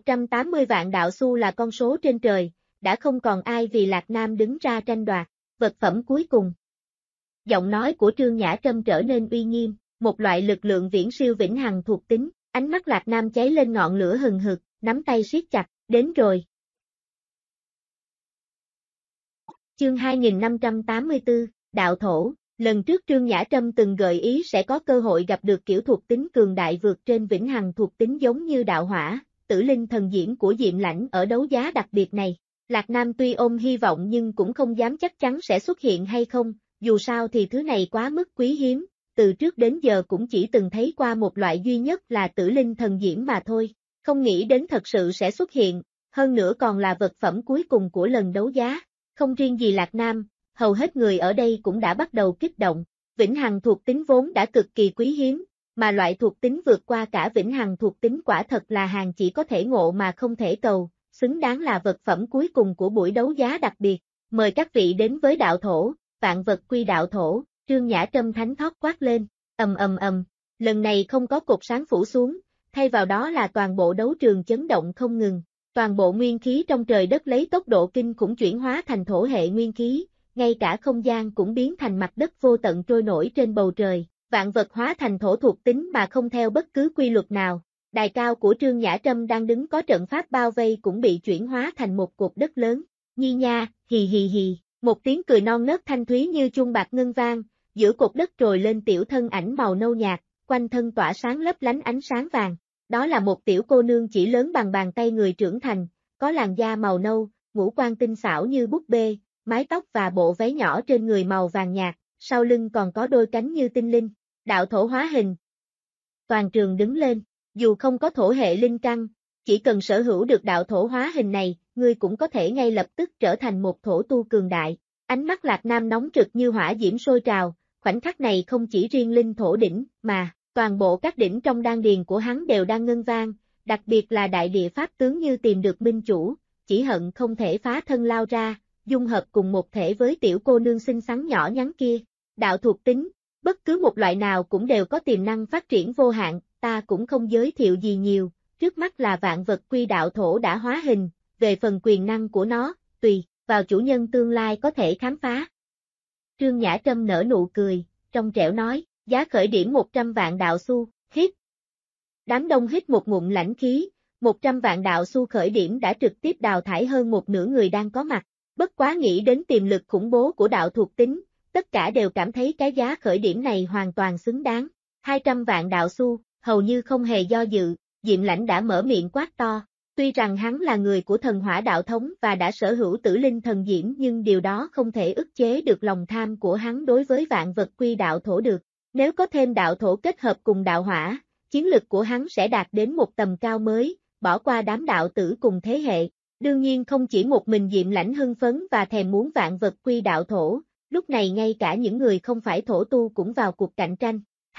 180 vạn đạo xu là con số trên trời, đã không còn ai vì Lạc Nam đứng ra tranh đoạt. Vật phẩm cuối cùng. Giọng nói của Trương Nhã Trâm trở nên uy nghiêm, một loại lực lượng viễn siêu vĩnh hằng thuộc tính, ánh mắt Lạc Nam cháy lên ngọn lửa hừng hực, nắm tay siết chặt, đến rồi. Chương 2584, Đạo Thổ, Lần trước Trương Nhã Trâm từng gợi ý sẽ có cơ hội gặp được kiểu thuộc tính cường đại vượt trên vĩnh hằng thuộc tính giống như đạo hỏa, tử linh thần diễm của Diệm Lãnh ở đấu giá đặc biệt này. Lạc Nam tuy ôm hy vọng nhưng cũng không dám chắc chắn sẽ xuất hiện hay không, dù sao thì thứ này quá mức quý hiếm, từ trước đến giờ cũng chỉ từng thấy qua một loại duy nhất là tử linh thần diễm mà thôi, không nghĩ đến thật sự sẽ xuất hiện, hơn nữa còn là vật phẩm cuối cùng của lần đấu giá. Không riêng gì Lạc Nam, hầu hết người ở đây cũng đã bắt đầu kích động, vĩnh hằng thuộc tính vốn đã cực kỳ quý hiếm, mà loại thuộc tính vượt qua cả vĩnh hằng thuộc tính quả thật là hàng chỉ có thể ngộ mà không thể cầu, xứng đáng là vật phẩm cuối cùng của buổi đấu giá đặc biệt. Mời các vị đến với đạo thổ, vạn vật quy đạo thổ. Trương Nhã Trâm thánh thót quát lên, lần này không có cột sáng phủ xuống, thay vào đó là toàn bộ đấu trường chấn động không ngừng, toàn bộ nguyên khí trong trời đất lấy tốc độ kinh khủng chuyển hóa thành thổ hệ nguyên khí, ngay cả không gian cũng biến thành mặt đất vô tận trôi nổi trên bầu trời, vạn vật hóa thành thổ thuộc tính mà không theo bất cứ quy luật nào. Đài cao của Trương Nhã Trâm đang đứng có trận pháp bao vây cũng bị chuyển hóa thành một cột đất lớn, nhi nha, hì hì hì, một tiếng cười non nớt thanh thúy như chuông bạc ngân vang, giữa cột đất trồi lên tiểu thân ảnh màu nâu nhạt, quanh thân tỏa sáng lấp lánh ánh sáng vàng, đó là một tiểu cô nương chỉ lớn bằng bàn tay người trưởng thành, có làn da màu nâu, ngũ quan tinh xảo như búp bê, mái tóc và bộ váy nhỏ trên người màu vàng nhạt, sau lưng còn có đôi cánh như tinh linh, đạo thổ hóa hình. Toàn trường đứng lên, dù không có thổ hệ linh căn, chỉ cần sở hữu được đạo thổ hóa hình này, ngươi cũng có thể ngay lập tức trở thành một thổ tu cường đại. Ánh mắt Lạc Nam nóng rực như hỏa diễm sôi trào, khoảnh khắc này không chỉ riêng linh thổ đỉnh, mà toàn bộ các đỉnh trong đan điền của hắn đều đang ngân vang, đặc biệt là đại địa pháp tướng như tìm được minh chủ, chỉ hận không thể phá thân lao ra, dung hợp cùng một thể với tiểu cô nương xinh xắn nhỏ nhắn kia. Đạo thuộc tính, bất cứ một loại nào cũng đều có tiềm năng phát triển vô hạn, ta cũng không giới thiệu gì nhiều, trước mắt là vạn vật quy đạo thổ đã hóa hình, về phần quyền năng của nó, tùy vào chủ nhân tương lai có thể khám phá. Trương Nhã Trâm nở nụ cười, trong trẻo nói, giá khởi điểm 100 vạn đạo xu, hít. Đám đông hít một ngụm lãnh khí, 100 vạn đạo xu khởi điểm đã trực tiếp đào thải hơn một nửa người đang có mặt, bất quá nghĩ đến tiềm lực khủng bố của đạo thuộc tính, tất cả đều cảm thấy cái giá khởi điểm này hoàn toàn xứng đáng. 200 vạn đạo xu, hầu như không hề do dự, Diệm Lãnh đã mở miệng quát to. Tuy rằng hắn là người của thần hỏa đạo thống và đã sở hữu tử linh thần diễm nhưng điều đó không thể ức chế được lòng tham của hắn đối với vạn vật quy đạo thổ được. Nếu có thêm đạo thổ kết hợp cùng đạo hỏa, chiến lực của hắn sẽ đạt đến một tầm cao mới, bỏ qua đám đạo tử cùng thế hệ. Đương nhiên không chỉ một mình Diệm Lãnh hưng phấn và thèm muốn vạn vật quy đạo thổ, lúc này ngay cả những người không phải thổ tu cũng vào cuộc cạnh tranh.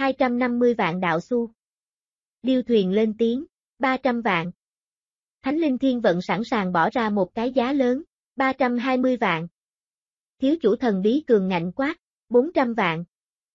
250 vạn đạo xu. Điêu thuyền lên tiếng, 300 vạn. Thánh Linh Thiên Vận sẵn sàng bỏ ra một cái giá lớn, 320 vạn. Thiếu chủ thần bí cường ngạnh quát, 400 vạn.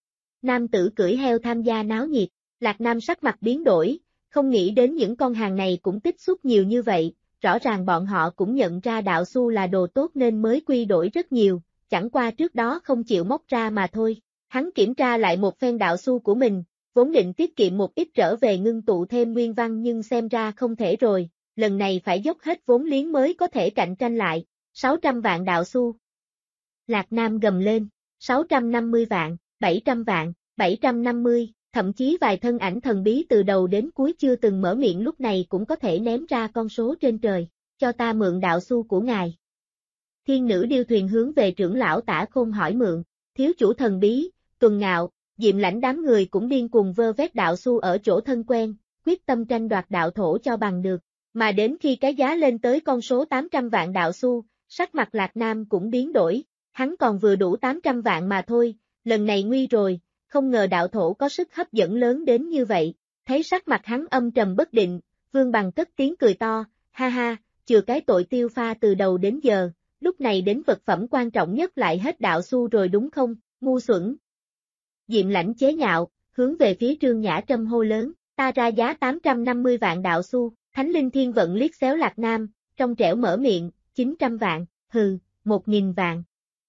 Nam tử cưỡi heo tham gia náo nhiệt, Lạc Nam sắc mặt biến đổi, không nghĩ đến những con hàng này cũng tích xúc nhiều như vậy, rõ ràng bọn họ cũng nhận ra đạo xu là đồ tốt nên mới quy đổi rất nhiều, chẳng qua trước đó không chịu móc ra mà thôi. Hắn kiểm tra lại một phen đạo xu của mình, vốn định tiết kiệm một ít trở về ngưng tụ thêm nguyên văn nhưng xem ra không thể rồi, lần này phải dốc hết vốn liếng mới có thể cạnh tranh lại, 600 vạn đạo xu. Lạc Nam gầm lên, 650 vạn, 700 vạn, 750, thậm chí vài thân ảnh thần bí từ đầu đến cuối chưa từng mở miệng lúc này cũng có thể ném ra con số trên trời, cho ta mượn đạo xu của ngài. Thiên nữ điêu thuyền hướng về trưởng lão Tả Khôn hỏi mượn, thiếu chủ thần bí, Tuần Ngạo, Diệm Lãnh đám người cũng điên cuồng vơ vét đạo xu ở chỗ thân quen, quyết tâm tranh đoạt đạo thổ cho bằng được, mà đến khi cái giá lên tới con số 800 vạn đạo xu, sắc mặt Lạc Nam cũng biến đổi, hắn còn vừa đủ 800 vạn mà thôi, lần này nguy rồi, không ngờ đạo thổ có sức hấp dẫn lớn đến như vậy, thấy sắc mặt hắn âm trầm bất định, Vương Bằng cất tiếng cười to, ha ha, chừa cái tội tiêu pha từ đầu đến giờ, lúc này đến vật phẩm quan trọng nhất lại hết đạo xu rồi đúng không, ngu xuẩn. Diệm Lãnh chế nhạo, hướng về phía Trương Nhã Trâm hô lớn, ta ra giá 850 vạn đạo xu, Thánh Linh Thiên Vận liếc xéo Lạc Nam, trong trẻo mở miệng, 900 vạn, hừ, 1000 vạn.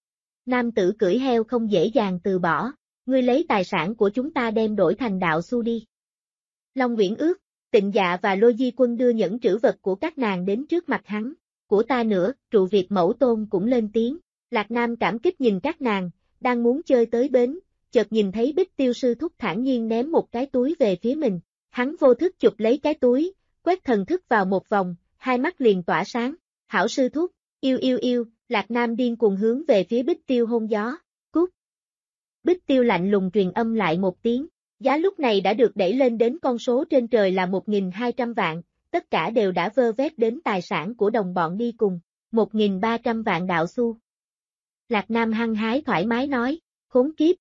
Nam tử cưỡi heo không dễ dàng từ bỏ, ngươi lấy tài sản của chúng ta đem đổi thành đạo xu đi. Long Uyển Ước, Tịnh Dạ và Lôi Di Quân đưa nhẫn trữ vật của các nàng đến trước mặt hắn, của ta nữa, Trụ Việt Mẫu Tôn cũng lên tiếng, Lạc Nam cảm kích nhìn các nàng, đang muốn chơi tới bến, chợt nhìn thấy Bích Tiêu sư thúc thản nhiên ném một cái túi về phía mình. Hắn vô thức chụp lấy cái túi, quét thần thức vào một vòng, hai mắt liền tỏa sáng. Hảo sư thúc, yêu, Lạc Nam điên cuồng hướng về phía Bích Tiêu hôn gió. Cút. Bích Tiêu lạnh lùng truyền âm lại một tiếng. Giá lúc này đã được đẩy lên đến con số trên trời là 1.200 vạn, tất cả đều đã vơ vét đến tài sản của đồng bọn đi cùng. 1.300 vạn đạo xu. Lạc Nam hăng hái thoải mái nói, khốn kiếp.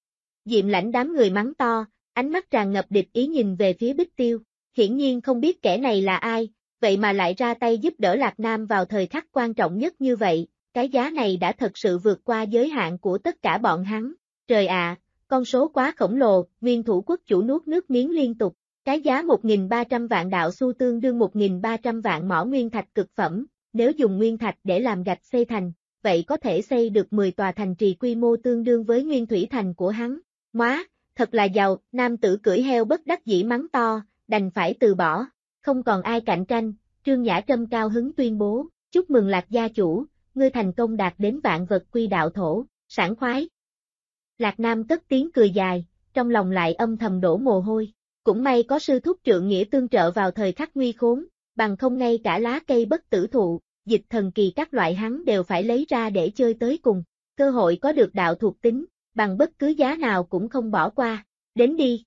Diệm Lãnh đám người mắng to, ánh mắt tràn ngập địch ý nhìn về phía Bích Tiêu, hiển nhiên không biết kẻ này là ai, vậy mà lại ra tay giúp đỡ Lạc Nam vào thời khắc quan trọng nhất như vậy, cái giá này đã thật sự vượt qua giới hạn của tất cả bọn hắn. Trời ạ, con số quá khổng lồ, Nguyên Thủ quốc chủ nuốt nước miếng liên tục, cái giá 1.300 vạn đạo xu tương đương 1.300 vạn mỏ nguyên thạch cực phẩm, nếu dùng nguyên thạch để làm gạch xây thành, vậy có thể xây được 10 tòa thành trì quy mô tương đương với nguyên thủy thành của hắn. Móa, thật là giàu, nam tử cưỡi heo bất đắc dĩ mắng to, đành phải từ bỏ, không còn ai cạnh tranh, Trương Nhã Trâm cao hứng tuyên bố, chúc mừng Lạc gia chủ, ngươi thành công đạt đến vạn vật quy đạo thổ, sảng khoái. Lạc Nam cất tiếng cười dài, trong lòng lại âm thầm đổ mồ hôi, cũng may có sư thúc trượng nghĩa tương trợ vào thời khắc nguy khốn, bằng không ngay cả lá cây bất tử thụ, dịch thần kỳ các loại hắn đều phải lấy ra để chơi tới cùng, cơ hội có được đạo thuộc tính, bằng bất cứ giá nào cũng không bỏ qua, đến đi.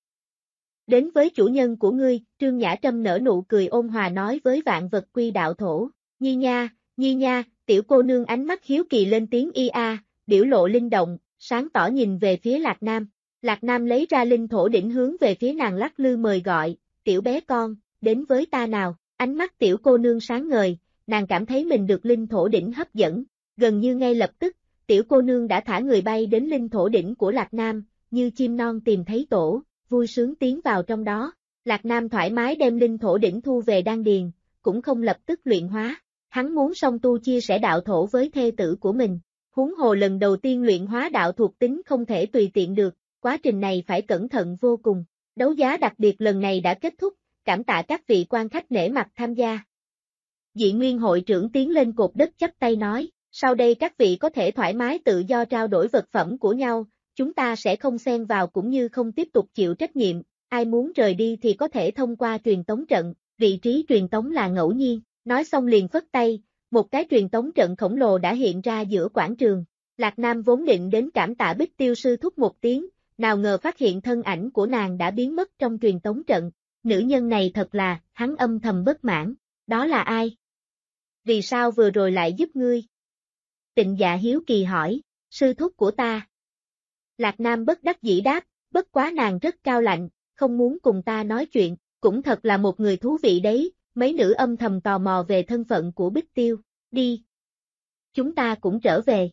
Đến với chủ nhân của ngươi, Trương Nhã Trâm nở nụ cười ôn hòa nói với vạn vật quy đạo thổ, Nhi nha, tiểu cô nương ánh mắt hiếu kỳ lên tiếng biểu lộ linh động, sáng tỏ nhìn về phía Lạc Nam. Lạc Nam lấy ra linh thổ đỉnh hướng về phía nàng lắc lư mời gọi, tiểu bé con, đến với ta nào, ánh mắt tiểu cô nương sáng ngời, nàng cảm thấy mình được linh thổ đỉnh hấp dẫn, gần như ngay lập tức, tiểu cô nương đã thả người bay đến linh thổ đỉnh của Lạc Nam, như chim non tìm thấy tổ, vui sướng tiến vào trong đó. Lạc Nam thoải mái đem linh thổ đỉnh thu về đan điền, cũng không lập tức luyện hóa, hắn muốn song tu chia sẻ đạo thổ với thê tử của mình. Huống hồ lần đầu tiên luyện hóa đạo thuộc tính không thể tùy tiện được, quá trình này phải cẩn thận vô cùng. Đấu giá đặc biệt lần này đã kết thúc, cảm tạ các vị quan khách nể mặt tham gia. Dị Nguyên hội trưởng tiến lên cột đất chắp tay nói, sau đây các vị có thể thoải mái tự do trao đổi vật phẩm của nhau, chúng ta sẽ không xen vào cũng như không tiếp tục chịu trách nhiệm, ai muốn rời đi thì có thể thông qua truyền tống trận, vị trí truyền tống là ngẫu nhiên, nói xong liền phất tay. Một cái truyền tống trận khổng lồ đã hiện ra giữa quảng trường. Lạc Nam vốn định đến cảm tạ Bích Tiêu sư thúc một tiếng, nào ngờ phát hiện thân ảnh của nàng đã biến mất trong truyền tống trận. Nữ nhân này thật là, hắn âm thầm bất mãn. Đó là ai? Vì sao vừa rồi lại giúp ngươi? Tịnh Dạ hiếu kỳ hỏi, sư thúc của ta. Lạc Nam bất đắc dĩ đáp, bất quá nàng rất cao lạnh, không muốn cùng ta nói chuyện, cũng thật là một người thú vị đấy. Mấy nữ âm thầm tò mò về thân phận của Bích Tiêu, đi. Chúng ta cũng trở về.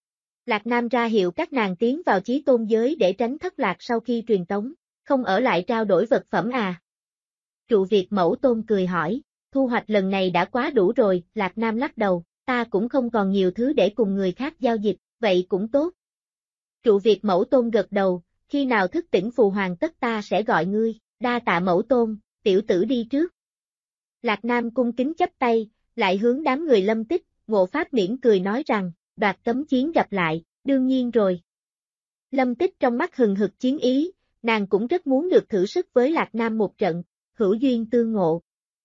Lạc Nam ra hiệu các nàng tiến vào chí tôn giới để tránh thất lạc sau khi truyền tống, không ở lại trao đổi vật phẩm à. Trụ Việt Mẫu Tôn cười hỏi, thu hoạch lần này đã quá đủ rồi, Lạc Nam lắc đầu, ta cũng không còn nhiều thứ để cùng người khác giao dịch, vậy cũng tốt. Trụ Việt Mẫu Tôn gật đầu, khi nào thức tỉnh phù hoàng tất ta sẽ gọi ngươi, đa tạ Mẫu Tôn, tiểu tử đi trước. Lạc Nam cung kính chắp tay, lại hướng đám người Lâm Tích, Ngộ Pháp mỉm cười nói rằng, đoạt cấm chiến gặp lại, đương nhiên rồi. Lâm Tích trong mắt hừng hực chiến ý, nàng cũng rất muốn được thử sức với Lạc Nam một trận, hữu duyên tương ngộ.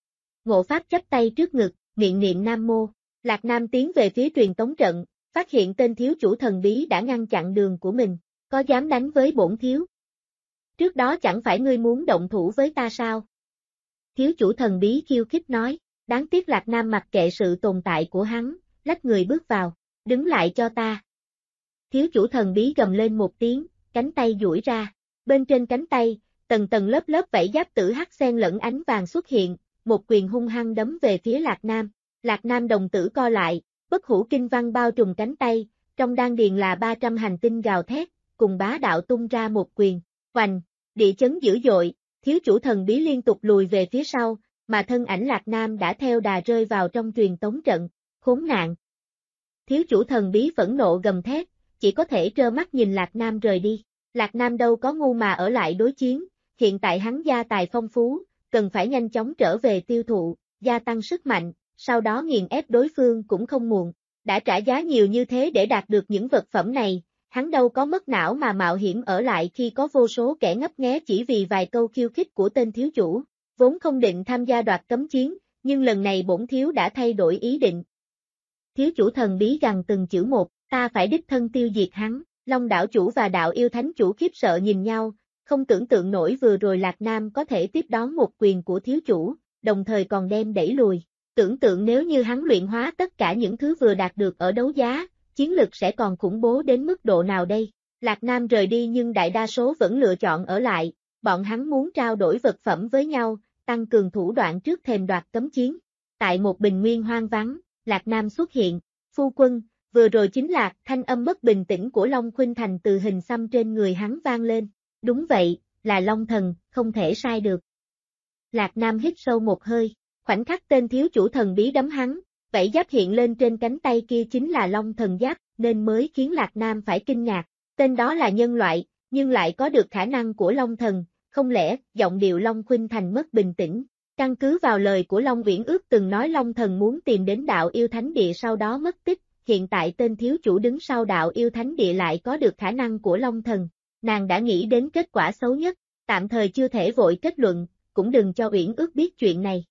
Ngộ Pháp chắp tay trước ngực, miệng niệm Nam Mô, Lạc Nam tiến về phía truyền tống trận, phát hiện tên thiếu chủ thần bí đã ngăn chặn đường của mình, có dám đánh với bổn thiếu? Trước đó chẳng phải ngươi muốn động thủ với ta sao? Thiếu chủ thần bí khiêu khích nói, đáng tiếc Lạc Nam mặc kệ sự tồn tại của hắn, lách người bước vào, đứng lại cho ta. Thiếu chủ thần bí gầm lên một tiếng, cánh tay duỗi ra, bên trên cánh tay, tầng tầng lớp lớp vảy giáp tử hắc xen lẫn ánh vàng xuất hiện, một quyền hung hăng đấm về phía Lạc Nam. Lạc Nam đồng tử co lại, bất hủ kinh văn bao trùm cánh tay, trong đan điền là 300 hành tinh gào thét, cùng bá đạo tung ra một quyền, hoành, địa chấn dữ dội. Thiếu chủ thần bí liên tục lùi về phía sau, mà thân ảnh Lạc Nam đã theo đà rơi vào trong truyền tống trận, khốn nạn. Thiếu chủ thần bí phẫn nộ gầm thét, chỉ có thể trơ mắt nhìn Lạc Nam rời đi. Lạc Nam đâu có ngu mà ở lại đối chiến, hiện tại hắn gia tài phong phú, cần phải nhanh chóng trở về tiêu thụ, gia tăng sức mạnh, sau đó nghiền ép đối phương cũng không muộn. Đã trả giá nhiều như thế để đạt được những vật phẩm này, hắn đâu có mất não mà mạo hiểm ở lại khi có vô số kẻ ngấp nghé chỉ vì vài câu khiêu khích của tên thiếu chủ, vốn không định tham gia đoạt cấm chiến, nhưng lần này bổn thiếu đã thay đổi ý định. Thiếu chủ thần bí gằn từng chữ một, ta phải đích thân tiêu diệt hắn. Long đảo chủ và đạo yêu thánh chủ khiếp sợ nhìn nhau, không tưởng tượng nổi vừa rồi Lạc Nam có thể tiếp đón một quyền của thiếu chủ, đồng thời còn đem đẩy lùi. Tưởng tượng nếu như hắn luyện hóa tất cả những thứ vừa đạt được ở đấu giá, chiến lực sẽ còn khủng bố đến mức độ nào đây? Lạc Nam rời đi nhưng đại đa số vẫn lựa chọn ở lại, bọn hắn muốn trao đổi vật phẩm với nhau, tăng cường thủ đoạn trước thềm đoạt cấm chiến. Tại một bình nguyên hoang vắng, Lạc Nam xuất hiện, phu quân. Vừa rồi chính là thanh âm bất bình tĩnh của Long Khuynh Thành từ hình xăm trên người hắn vang lên. Đúng vậy, là Long Thần, không thể sai được. Lạc Nam hít sâu một hơi, khoảnh khắc tên thiếu chủ thần bí đấm hắn, vảy giáp hiện lên trên cánh tay kia chính là Long Thần giáp, nên mới khiến Lạc Nam phải kinh ngạc. Tên đó là nhân loại, nhưng lại có được khả năng của Long Thần, không lẽ giọng điệu Long Khuynh Thành mất bình tĩnh. Căn cứ vào lời của Long Uyển Ước từng nói Long Thần muốn tìm đến đạo yêu thánh địa sau đó mất tích. Hiện tại tên thiếu chủ đứng sau đạo yêu thánh địa lại có được khả năng của Long Thần, nàng đã nghĩ đến kết quả xấu nhất, tạm thời chưa thể vội kết luận, cũng đừng cho Uyển Ước biết chuyện này.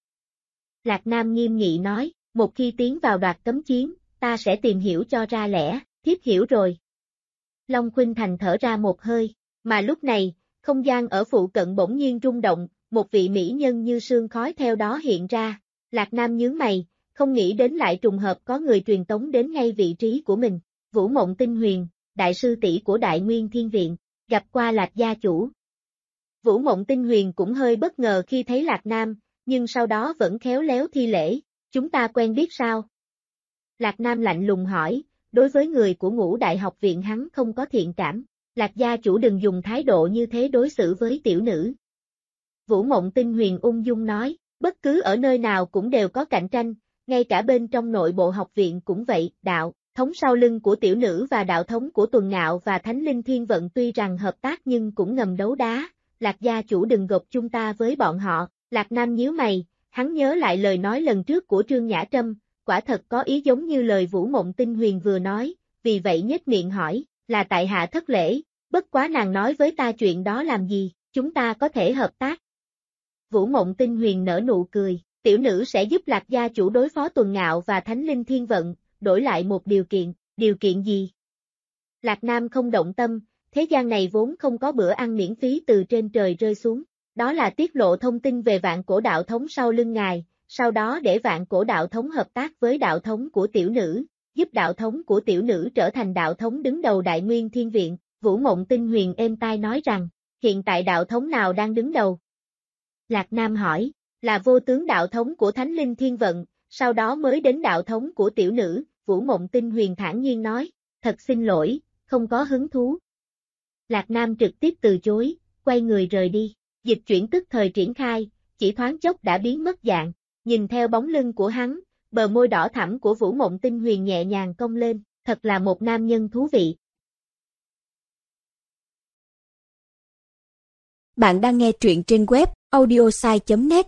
Lạc Nam nghiêm nghị nói, một khi tiến vào đoạt cấm chiến, ta sẽ tìm hiểu cho ra lẽ, thiếp hiểu rồi. Long Khuynh Thành thở ra một hơi, mà lúc này, không gian ở phụ cận bỗng nhiên rung động, một vị mỹ nhân như sương khói theo đó hiện ra, Lạc Nam nhướng mày. Không nghĩ đến lại trùng hợp có người truyền tống đến ngay vị trí của mình, Vũ Mộng Tinh Huyền, đại sư tỷ của Đại Nguyên Thiên Viện, gặp qua Lạc gia chủ. Vũ Mộng Tinh Huyền cũng hơi bất ngờ khi thấy Lạc Nam, nhưng sau đó vẫn khéo léo thi lễ, chúng ta quen biết sao? Lạc Nam lạnh lùng hỏi, đối với người của Ngũ Đại học viện hắn không có thiện cảm, Lạc gia chủ đừng dùng thái độ như thế đối xử với tiểu nữ. Vũ Mộng Tinh Huyền ung dung nói, bất cứ ở nơi nào cũng đều có cạnh tranh. Ngay cả bên trong nội bộ học viện cũng vậy, đạo thống sau lưng của tiểu nữ và đạo thống của Tuần Ngạo và Thánh Linh Thiên Vận tuy rằng hợp tác nhưng cũng ngầm đấu đá, Lạc gia chủ đừng gộp chung ta với bọn họ. Lạc Nam nhíu mày, hắn nhớ lại lời nói lần trước của Trương Nhã Trâm, quả thật có ý giống như lời Vũ Mộng Tinh Huyền vừa nói, vì vậy nhếch miệng hỏi, là tại hạ thất lễ, bất quá nàng nói với ta chuyện đó làm gì, chúng ta có thể hợp tác. Vũ Mộng Tinh Huyền nở nụ cười. Tiểu nữ sẽ giúp Lạc gia chủ đối phó Tuần Ngạo và Thánh Linh Thiên Vận, đổi lại một điều kiện gì? Lạc Nam không động tâm, thế gian này vốn không có bữa ăn miễn phí từ trên trời rơi xuống, đó là tiết lộ thông tin về vạn cổ đạo thống sau lưng ngài, sau đó để vạn cổ đạo thống hợp tác với đạo thống của tiểu nữ, giúp đạo thống của tiểu nữ trở thành đạo thống đứng đầu Đại Nguyên Thiên Viện. Vũ Mộng Tinh Huyền êm tai nói rằng, hiện tại đạo thống nào đang đứng đầu? Lạc Nam hỏi. Là vô tướng đạo thống của Thánh Linh Thiên Vận, sau đó mới đến đạo thống của tiểu nữ, Vũ Mộng Tinh Huyền thản nhiên nói, thật xin lỗi, không có hứng thú. Lạc Nam trực tiếp từ chối, quay người rời đi, dịch chuyển tức thời triển khai, chỉ thoáng chốc đã biến mất dạng, nhìn theo bóng lưng của hắn, bờ môi đỏ thẳm của Vũ Mộng Tinh Huyền nhẹ nhàng cong lên, thật là một nam nhân thú vị. Bạn đang nghe truyện trên web audiosai.net.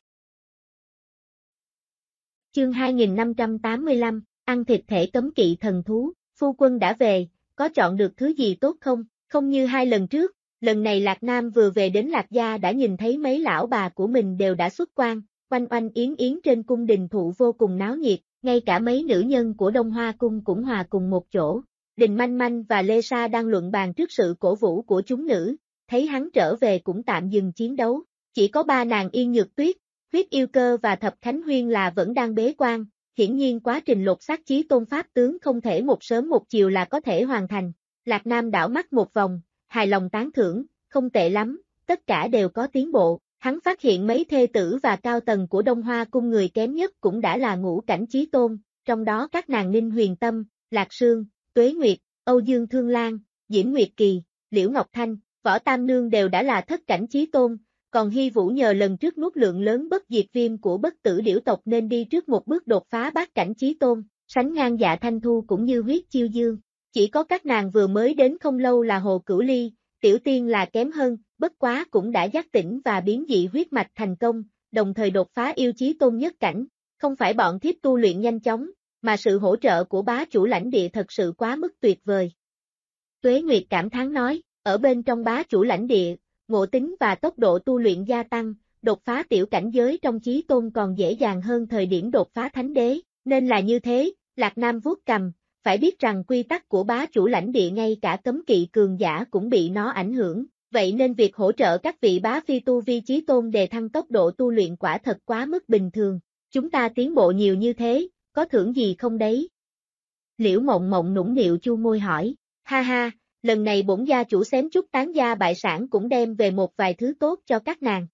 Chương 2585, ăn thịt thể cấm kỵ thần thú, phu quân đã về, có chọn được thứ gì tốt không? Không như hai lần trước, lần này Lạc Nam vừa về đến Lạc gia đã nhìn thấy mấy lão bà của mình đều đã xuất quan, oanh oanh yến yến trên cung đình thụ vô cùng náo nhiệt, ngay cả mấy nữ nhân của Đông Hoa cung cũng hòa cùng một chỗ. Đình Manh Manh và Lê Sa đang luận bàn trước sự cổ vũ của chúng nữ, thấy hắn trở về cũng tạm dừng chiến đấu, chỉ có ba nàng Yên Nhược Tuyết, Huyết Yêu Cơ và Thập Khánh Huyên là vẫn đang bế quan, hiển nhiên quá trình lột xác chí tôn pháp tướng không thể một sớm một chiều là có thể hoàn thành. Lạc Nam đảo mắt một vòng, hài lòng tán thưởng, không tệ lắm, tất cả đều có tiến bộ, hắn phát hiện mấy thê tử và cao tầng của Đông Hoa cung người kém nhất cũng đã là ngũ cảnh chí tôn, trong đó các nàng Ninh Huyền Tâm, Lạc Sương, Tuế Nguyệt, Âu Dương Thương Lan, Diễm Nguyệt Kỳ, Liễu Ngọc Thanh, Võ Tam Nương đều đã là thất cảnh chí tôn. Còn Hy Vũ nhờ lần trước nuốt lượng lớn bất diệt viêm của bất tử điểu tộc nên đi trước một bước đột phá bát cảnh chí tôn, sánh ngang Dạ Thanh Thu cũng như Huyết Chiêu Dương. Chỉ có các nàng vừa mới đến không lâu là Hồ Cửu Ly, Tiểu Tiên là kém hơn, bất quá cũng đã giác tỉnh và biến dị huyết mạch thành công, đồng thời đột phá yêu chí tôn nhất cảnh. Không phải bọn thiếp tu luyện nhanh chóng, mà sự hỗ trợ của bá chủ lãnh địa thật sự quá mức tuyệt vời. Tuế Nguyệt cảm thán nói, ở bên trong bá chủ lãnh địa, ngộ tính và tốc độ tu luyện gia tăng, đột phá tiểu cảnh giới trong chí tôn còn dễ dàng hơn thời điểm đột phá thánh đế, nên là như thế, Lạc Nam vuốt cằm, phải biết rằng quy tắc của bá chủ lãnh địa ngay cả cấm kỵ cường giả cũng bị nó ảnh hưởng, vậy nên việc hỗ trợ các vị bá phi tu vi chí tôn đề thăng tốc độ tu luyện quả thật quá mức bình thường, chúng ta tiến bộ nhiều như thế, có thưởng gì không đấy? Liễu Mộng Mộng nũng nịu chu môi hỏi, ha ha, lần này bổn gia chủ xém chút tán gia bại sản cũng đem về một vài thứ tốt cho các nàng.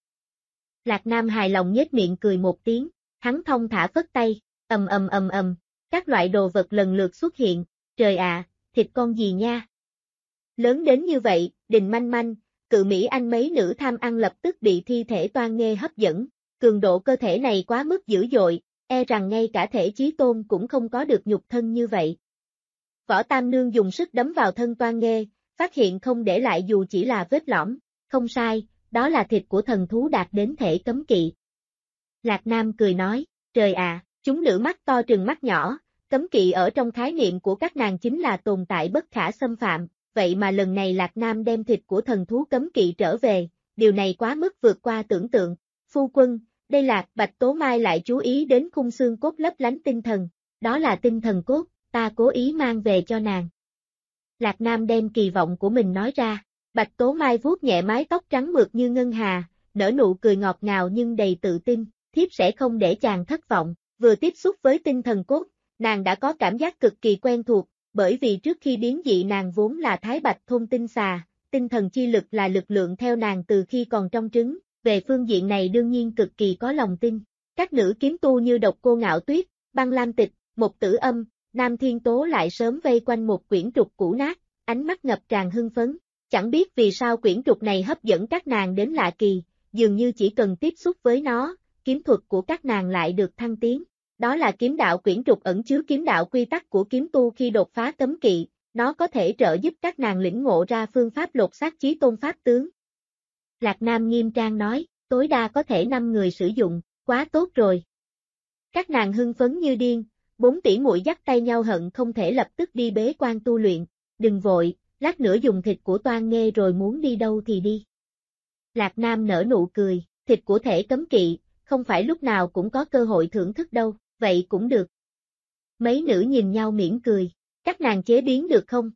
Lạc Nam hài lòng nhếch miệng cười một tiếng, hắn thong thả phất tay, ầm, các loại đồ vật lần lượt xuất hiện, trời ạ, thịt con gì nha? Lớn đến như vậy, Đình Manh Manh, Cự Mỹ Anh mấy nữ tham ăn lập tức bị thi thể Toan Nghê hấp dẫn, cường độ cơ thể này quá mức dữ dội, e rằng ngay cả thể chí tôn cũng không có được nhục thân như vậy. Võ Tam Nương dùng sức đấm vào thân Toan Nghê, phát hiện không để lại dù chỉ là vết lõm, không sai, đó là thịt của thần thú đạt đến thể cấm kỵ. Lạc Nam cười nói, trời ạ, chúng nữ mắt to trừng mắt nhỏ, cấm kỵ ở trong khái niệm của các nàng chính là tồn tại bất khả xâm phạm, vậy mà lần này Lạc Nam đem thịt của thần thú cấm kỵ trở về, điều này quá mức vượt qua tưởng tượng. Phu quân, đây là Bạch Tố Mai lại chú ý đến khung xương cốt lấp lánh tinh thần, đó là tinh thần cốt, ta cố ý mang về cho nàng. Lạc Nam đem kỳ vọng của mình nói ra, Bạch Tố Mai vuốt nhẹ mái tóc trắng mượt như ngân hà, nở nụ cười ngọt ngào nhưng đầy tự tin, thiếp sẽ không để chàng thất vọng, vừa tiếp xúc với tinh thần cốt, nàng đã có cảm giác cực kỳ quen thuộc, bởi vì trước khi biến dị nàng vốn là Thái Bạch thôn tinh xà, tinh thần chi lực là lực lượng theo nàng từ khi còn trong trứng, về phương diện này đương nhiên cực kỳ có lòng tin. Các nữ kiếm tu như Độc Cô Ngạo Tuyết, Băng Lam Tịch, Một Tử Âm, Nam Thiên Tố lại sớm vây quanh một quyển trục cũ nát, ánh mắt ngập tràn hưng phấn. Chẳng biết vì sao quyển trục này hấp dẫn các nàng đến lạ kỳ, dường như chỉ cần tiếp xúc với nó, kiếm thuật của các nàng lại được thăng tiến. Đó là kiếm đạo quyển trục ẩn chứa kiếm đạo quy tắc của kiếm tu khi đột phá cấm kỵ, nó có thể trợ giúp các nàng lĩnh ngộ ra phương pháp lột xác chí tôn pháp tướng. Lạc Nam nghiêm trang nói, tối đa có thể 5 người sử dụng, quá tốt rồi. Các nàng hưng phấn như điên, 4 tỷ muội dắt tay nhau hận không thể lập tức đi bế quan tu luyện, đừng vội, lát nữa dùng thịt của Toan Nghê rồi muốn đi đâu thì đi. Lạc Nam nở nụ cười, thịt của thể cấm kỵ, không phải lúc nào cũng có cơ hội thưởng thức đâu, vậy cũng được. Mấy nữ nhìn nhau mỉm cười, các nàng chế biến được không?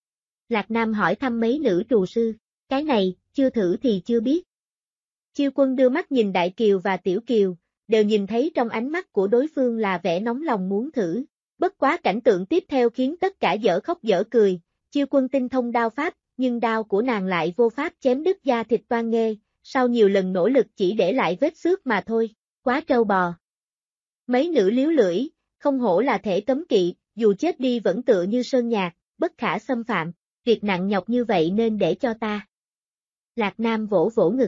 Lạc Nam hỏi thăm mấy nữ trù sư, cái này, chưa thử thì chưa biết. Chiêu Quân đưa mắt nhìn Đại Kiều và Tiểu Kiều, đều nhìn thấy trong ánh mắt của đối phương là vẻ nóng lòng muốn thử. Bất quá cảnh tượng tiếp theo khiến tất cả dở khóc dở cười, Chiêu Quân tinh thông đao pháp, nhưng đao của nàng lại vô pháp chém đứt da thịt Toan Nghê, sau nhiều lần nỗ lực chỉ để lại vết xước mà thôi, quá trâu bò. Mấy nữ liếu lưỡi, không hổ là thể cấm kỵ, dù chết đi vẫn tựa như sơn nhạc, bất khả xâm phạm, việc nặng nhọc như vậy nên để cho ta. Lạc Nam vỗ vỗ ngực,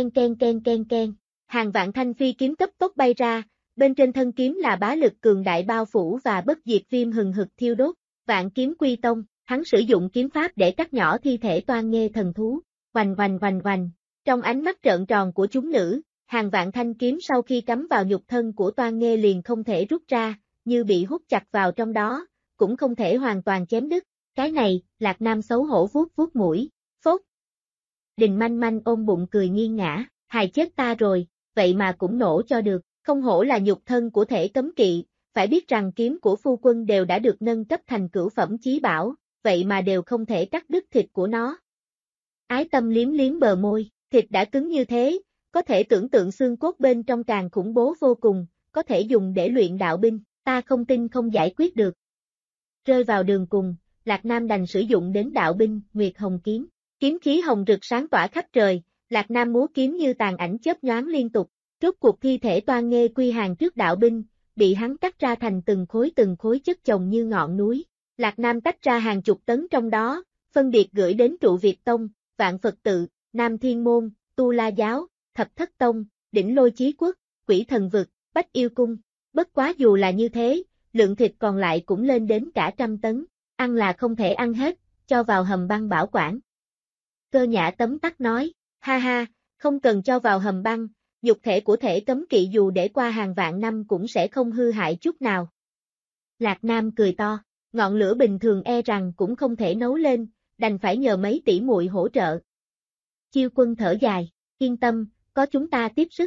ken, hàng vạn thanh phi kiếm cấp tốc bay ra, bên trên thân kiếm là bá lực cường đại bao phủ và bất diệt viêm hừng hực thiêu đốt, Vạn Kiếm Quy Tông, hắn sử dụng kiếm pháp để cắt nhỏ thi thể Toan Nghê thần thú, oanh. Trong ánh mắt trợn tròn của chúng nữ, hàng vạn thanh kiếm sau khi cắm vào nhục thân của Toan Nghê liền không thể rút ra, như bị hút chặt vào trong đó, cũng không thể hoàn toàn chém đứt. Cái này, Lạc Nam xấu hổ vuốt mũi, phốt. Đình Manh Manh ôm bụng cười nghiêng ngã, hài chết ta rồi, vậy mà cũng nổ cho được, không hổ là nhục thân của thể cấm kỵ, phải biết rằng kiếm của phu quân đều đã được nâng cấp thành cửu phẩm chí bảo, vậy mà đều không thể cắt đứt thịt của nó. Ái Tâm liếm bờ môi, thịt đã cứng như thế, có thể tưởng tượng xương cốt bên trong càng khủng bố vô cùng, có thể dùng để luyện đạo binh, ta không tin không giải quyết được. Rơi vào đường cùng, Lạc Nam đành sử dụng đến đạo binh, Nguyệt Hồng Kiếm, kiếm khí hồng rực sáng tỏa khắp trời, Lạc Nam múa kiếm như tàn ảnh chớp nhoáng liên tục, rốt cuộc thi thể Toan Nghê quy hàng trước đạo binh, bị hắn cắt ra thành từng khối chất chồng như ngọn núi. Lạc Nam tách ra hàng chục tấn trong đó, phân biệt gửi đến Trụ Việt Tông, Vạn Phật Tự, Nam Thiên Môn, Tu La Giáo, Thập Thất Tông, Đỉnh Lôi Chí Quốc, Quỷ Thần Vực, Bách Yêu Cung. Bất quá dù là như thế, lượng thịt còn lại cũng lên đến cả 100 tấn, ăn là không thể ăn hết, cho vào hầm băng bảo quản. Cơ Nhã tấm tắc nói, ha ha, không cần cho vào hầm băng, nhục thể của thể cấm kỵ dù để qua hàng vạn năm cũng sẽ không hư hại chút nào. Lạc Nam cười to, ngọn lửa bình thường e rằng cũng không thể nấu lên, đành phải nhờ mấy tỷ muội hỗ trợ. Chiêu Quân thở dài, yên tâm, có chúng ta tiếp sức.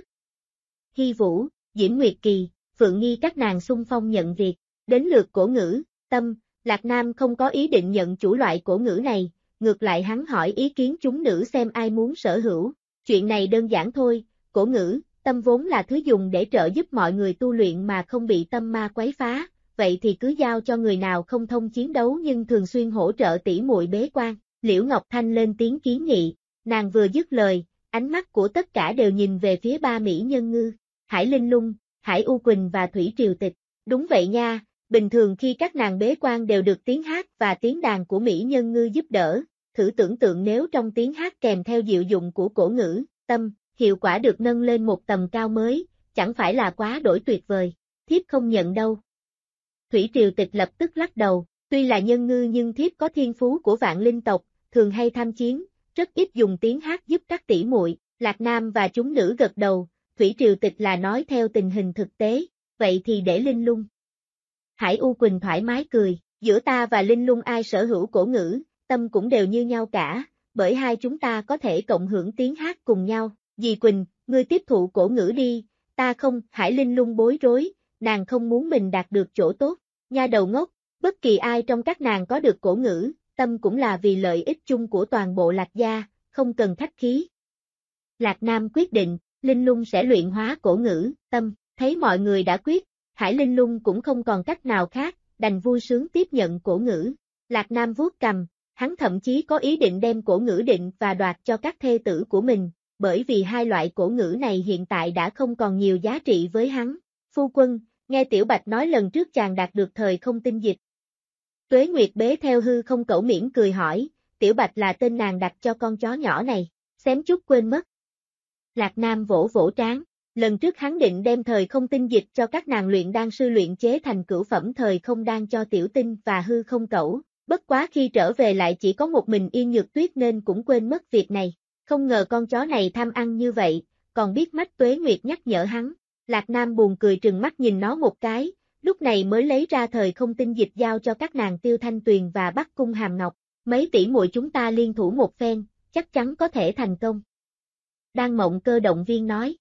Hy Vũ, Diễm Nguyệt Kỳ, Phượng Nghi các nàng xung phong nhận việc, đến lượt Cổ Ngữ, Tâm, Lạc Nam không có ý định nhận chủ loại cổ ngữ này, ngược lại hắn hỏi ý kiến chúng nữ xem ai muốn sở hữu. Chuyện này đơn giản thôi, Cổ Ngữ, Tâm vốn là thứ dùng để trợ giúp mọi người tu luyện mà không bị tâm ma quấy phá, vậy thì cứ giao cho người nào không thông chiến đấu nhưng thường xuyên hỗ trợ tỷ muội bế quan. Liễu Ngọc Thanh lên tiếng kiến nghị, nàng vừa dứt lời, ánh mắt của tất cả đều nhìn về phía ba mỹ nhân ngư, Hải Linh Lung, Hải U Quỳnh và Thủy Triều Tịch. Đúng vậy nha, bình thường khi các nàng bế quan đều được tiếng hát và tiếng đàn của mỹ nhân ngư giúp đỡ, thử tưởng tượng nếu trong tiếng hát kèm theo diệu dụng của Cổ Ngữ, Tâm, hiệu quả được nâng lên một tầm cao mới, chẳng phải là quá đổi tuyệt vời, thiếp không nhận đâu. Thủy Triều Tịch lập tức lắc đầu, tuy là nhân ngư nhưng thiếp có thiên phú của vạn linh tộc, thường hay tham chiến, rất ít dùng tiếng hát giúp các tỷ muội. Lạc Nam và chúng nữ gật đầu, Thủy Triều Tịch là nói theo tình hình thực tế, vậy thì để Linh Lung. Hải U Quỳnh thoải mái cười, giữa ta và Linh Lung ai sở hữu Cổ Ngữ, Tâm cũng đều như nhau cả, bởi hai chúng ta có thể cộng hưởng tiếng hát cùng nhau. Dì Quỳnh, ngươi tiếp thụ Cổ Ngữ đi, ta không. Hải Linh Lung bối rối, nàng không muốn mình đạt được chỗ tốt, nha đầu ngốc, bất kỳ ai trong các nàng có được Cổ Ngữ, Tâm cũng là vì lợi ích chung của toàn bộ Lạc gia, không cần khách khí. Lạc Nam quyết định, Linh Lung sẽ luyện hóa Cổ Ngữ, Tâm, thấy mọi người đã quyết, Hải Linh Lung cũng không còn cách nào khác, đành vui sướng tiếp nhận Cổ Ngữ. Lạc Nam vuốt cằm, hắn thậm chí có ý định đem Cổ Ngữ định và đoạt cho các thê tử của mình, bởi vì hai loại cổ ngữ này hiện tại đã không còn nhiều giá trị với hắn. Phu quân, nghe Tiểu Bạch nói lần trước chàng đạt được thời không tinh dịch. Tuế Nguyệt bế theo hư không cẩu mỉm cười hỏi, Tiểu Bạch là tên nàng đặt cho con chó nhỏ này, xém chút quên mất. Lạc Nam vỗ vỗ trán, lần trước hắn định đem thời không tinh dịch cho các nàng luyện đan sư luyện chế thành cửu phẩm thời không đan cho Tiểu Tinh và hư không cẩu, bất quá khi trở về lại chỉ có một mình Yên Nhược Tuyết nên cũng quên mất việc này. Không ngờ con chó này tham ăn như vậy, còn biết mách Tuế Nguyệt nhắc nhở hắn. Lạc Nam buồn cười trừng mắt nhìn nó một cái, lúc này mới lấy ra thời không tinh dịch giao cho các nàng Tiêu Thanh Tuyền và Bắc Cung Hàm Ngọc. Mấy tỷ muội chúng ta liên thủ một phen, chắc chắn có thể thành công. Đan Mộng Cơ động viên nói,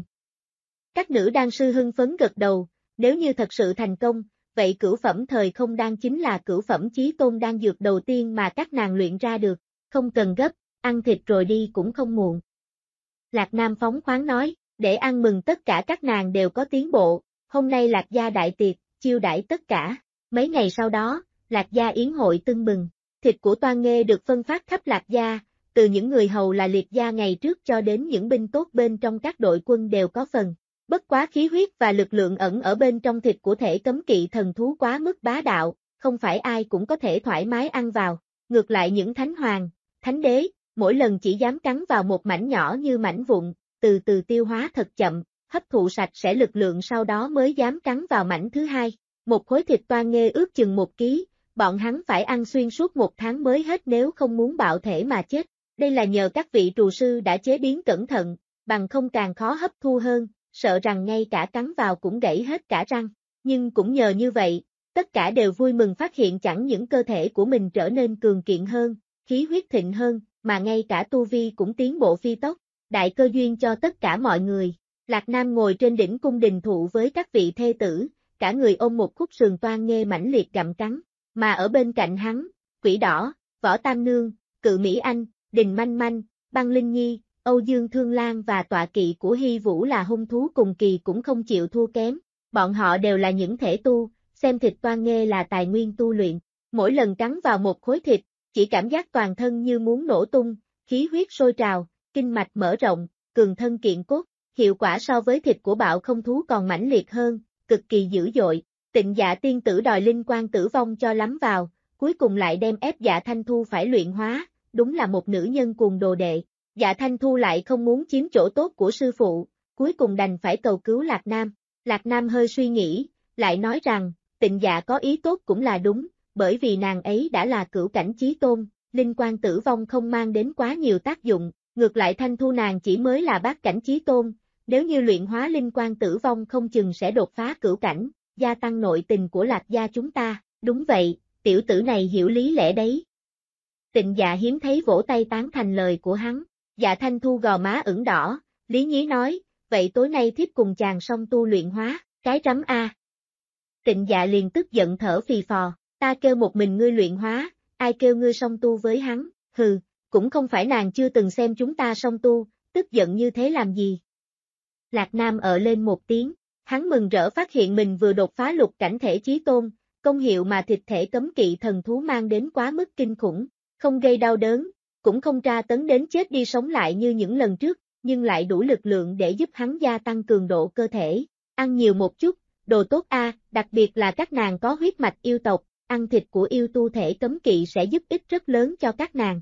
Các nữ đan sư hưng phấn gật đầu, nếu như thật sự thành công, vậy cửu phẩm thời không đan chính là cửu phẩm chí tôn đan dược đầu tiên mà các nàng luyện ra được, không cần gấp. Ăn thịt rồi đi cũng không muộn. Lạc Nam phóng khoáng nói, để ăn mừng tất cả các nàng đều có tiến bộ, hôm nay Lạc gia đại tiệc, chiêu đãi tất cả. Mấy ngày sau đó, Lạc gia yến hội tưng bừng, thịt của toan nghê được phân phát khắp Lạc gia, từ những người hầu là liệt gia ngày trước cho đến những binh tốt bên trong các đội quân đều có phần. Bất quá khí huyết và lực lượng ẩn ở bên trong thịt của thể cấm kỵ thần thú quá mức bá đạo, không phải ai cũng có thể thoải mái ăn vào, ngược lại những thánh hoàng, thánh đế, mỗi lần chỉ dám cắn vào một mảnh nhỏ như mảnh vụn, từ từ tiêu hóa thật chậm, hấp thụ sạch sẽ lực lượng sau đó mới dám cắn vào mảnh thứ hai. Một khối thịt toan nghê ước chừng 1 ký, bọn hắn phải ăn xuyên suốt 1 tháng mới hết nếu không muốn bạo thể mà chết. Đây là nhờ các vị trù sư đã chế biến cẩn thận, bằng không càng khó hấp thu hơn, sợ rằng ngay cả cắn vào cũng gãy hết cả răng. Nhưng cũng nhờ như vậy, tất cả đều vui mừng phát hiện chẳng những cơ thể của mình trở nên cường kiện hơn, khí huyết thịnh hơn, mà ngay cả tu vi cũng tiến bộ phi tốc, đại cơ duyên cho tất cả mọi người. Lạc Nam ngồi trên đỉnh cung đình thụ với các vị thê tử, cả người ôm một khúc sườn toan nghê mãnh liệt gặm cắn, mà ở bên cạnh hắn, Quỷ Đỏ, Võ Tam Nương, Cự Mỹ Anh, Đình Manh Manh, Băng Linh Nhi, Âu Dương Thương Lan và tọa kỵ của Hy Vũ là hung thú cùng kỳ cũng không chịu thua kém, bọn họ đều là những thể tu, xem thịt toan nghê là tài nguyên tu luyện, mỗi lần cắn vào một khối thịt, chỉ cảm giác toàn thân như muốn nổ tung, khí huyết sôi trào, kinh mạch mở rộng, cường thân kiện cốt, hiệu quả so với thịt của bạo không thú còn mãnh liệt hơn, cực kỳ dữ dội. Tịnh Dạ tiên tử đòi linh quan tử vong cho lắm vào, cuối cùng lại đem ép Dạ Thanh Thu phải luyện hóa, đúng là một nữ nhân cuồng đồ đệ. Dạ Thanh Thu lại không muốn chiếm chỗ tốt của sư phụ, cuối cùng đành phải cầu cứu Lạc Nam. Lạc Nam hơi suy nghĩ, lại nói rằng, Tịnh Dạ có ý tốt cũng là đúng, bởi vì nàng ấy đã là cửu cảnh chí tôn, linh quan tử vong không mang đến quá nhiều tác dụng, ngược lại Thanh Thu nàng chỉ mới là bát cảnh chí tôn, nếu như luyện hóa linh quan tử vong không chừng sẽ đột phá cửu cảnh, gia tăng nội tình của Lạc gia chúng ta, đúng vậy, tiểu tử này hiểu lý lẽ đấy. Tịnh Dạ hiếm thấy vỗ tay tán thành lời của hắn. Dạ Thanh Thu gò má ửng đỏ, lý nhí nói, vậy tối nay thiếp cùng chàng song tu luyện hóa, cái rắm a. Tịnh Dạ liền tức giận thở phì phò, ta kêu một mình ngươi luyện hóa, ai kêu ngươi song tu với hắn, hừ, cũng không phải nàng chưa từng xem chúng ta song tu, tức giận như thế làm gì. Lạc Nam lên một tiếng, hắn mừng rỡ phát hiện mình vừa đột phá lục cảnh thể chí tôn, công hiệu mà thịt thể cấm kỵ thần thú mang đến quá mức kinh khủng, không gây đau đớn, cũng không tra tấn đến chết đi sống lại như những lần trước, nhưng lại đủ lực lượng để giúp hắn gia tăng cường độ cơ thể, ăn nhiều một chút, đồ tốt a, đặc biệt là các nàng có huyết mạch yêu tộc, ăn thịt của yêu tu thể cấm kỵ sẽ giúp ích rất lớn cho các nàng.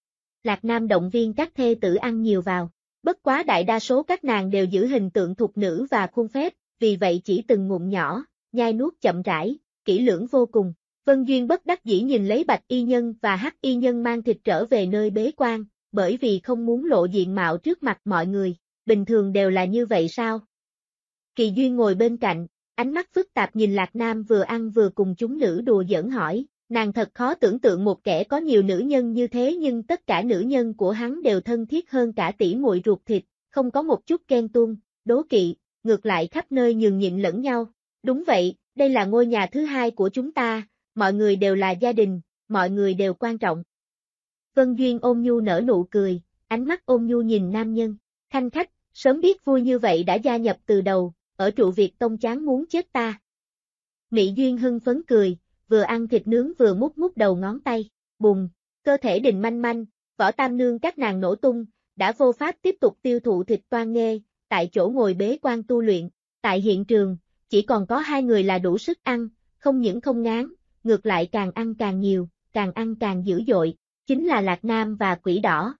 Lạc Nam động viên các thê tử ăn nhiều vào, bất quá đại đa số các nàng đều giữ hình tượng thục nữ và khuôn phép, vì vậy chỉ từng ngụm nhỏ, nhai nuốt chậm rãi, kỹ lưỡng vô cùng. Vân Duyên bất đắc dĩ nhìn lấy Bạch Y Nhân và Hắc Y Nhân mang thịt trở về nơi bế quan, bởi vì không muốn lộ diện mạo trước mặt mọi người, bình thường đều là như vậy sao? Kỳ Duyên ngồi bên cạnh, ánh mắt phức tạp nhìn Lạc Nam vừa ăn vừa cùng chúng nữ đùa giỡn hỏi, nàng thật khó tưởng tượng một kẻ có nhiều nữ nhân như thế nhưng tất cả nữ nhân của hắn đều thân thiết hơn cả tỷ muội ruột thịt, không có một chút ghen tuông, đố kỵ, ngược lại khắp nơi nhường nhịn lẫn nhau. Đúng vậy, đây là ngôi nhà thứ hai của chúng ta, mọi người đều là gia đình, mọi người đều quan trọng. Vân Duyên ôn nhu nở nụ cười, ánh mắt ôn nhu nhìn nam nhân, khanh khách, sớm biết vui như vậy đã gia nhập từ đầu, ở trụ Việt Tông chán muốn chết ta. Mỹ Duyên hưng phấn cười, vừa ăn thịt nướng vừa mút mút đầu ngón tay, bùng, cơ thể Đình Manh Manh, Võ Tam Nương các nàng nổ tung, đã vô pháp tiếp tục tiêu thụ thịt toan nghê, tại chỗ ngồi bế quan tu luyện, tại hiện trường, chỉ còn có hai người là đủ sức ăn, không những không ngán, ngược lại càng ăn càng nhiều, càng ăn càng dữ dội, chính là Lạc Nam và Quỷ Đỏ.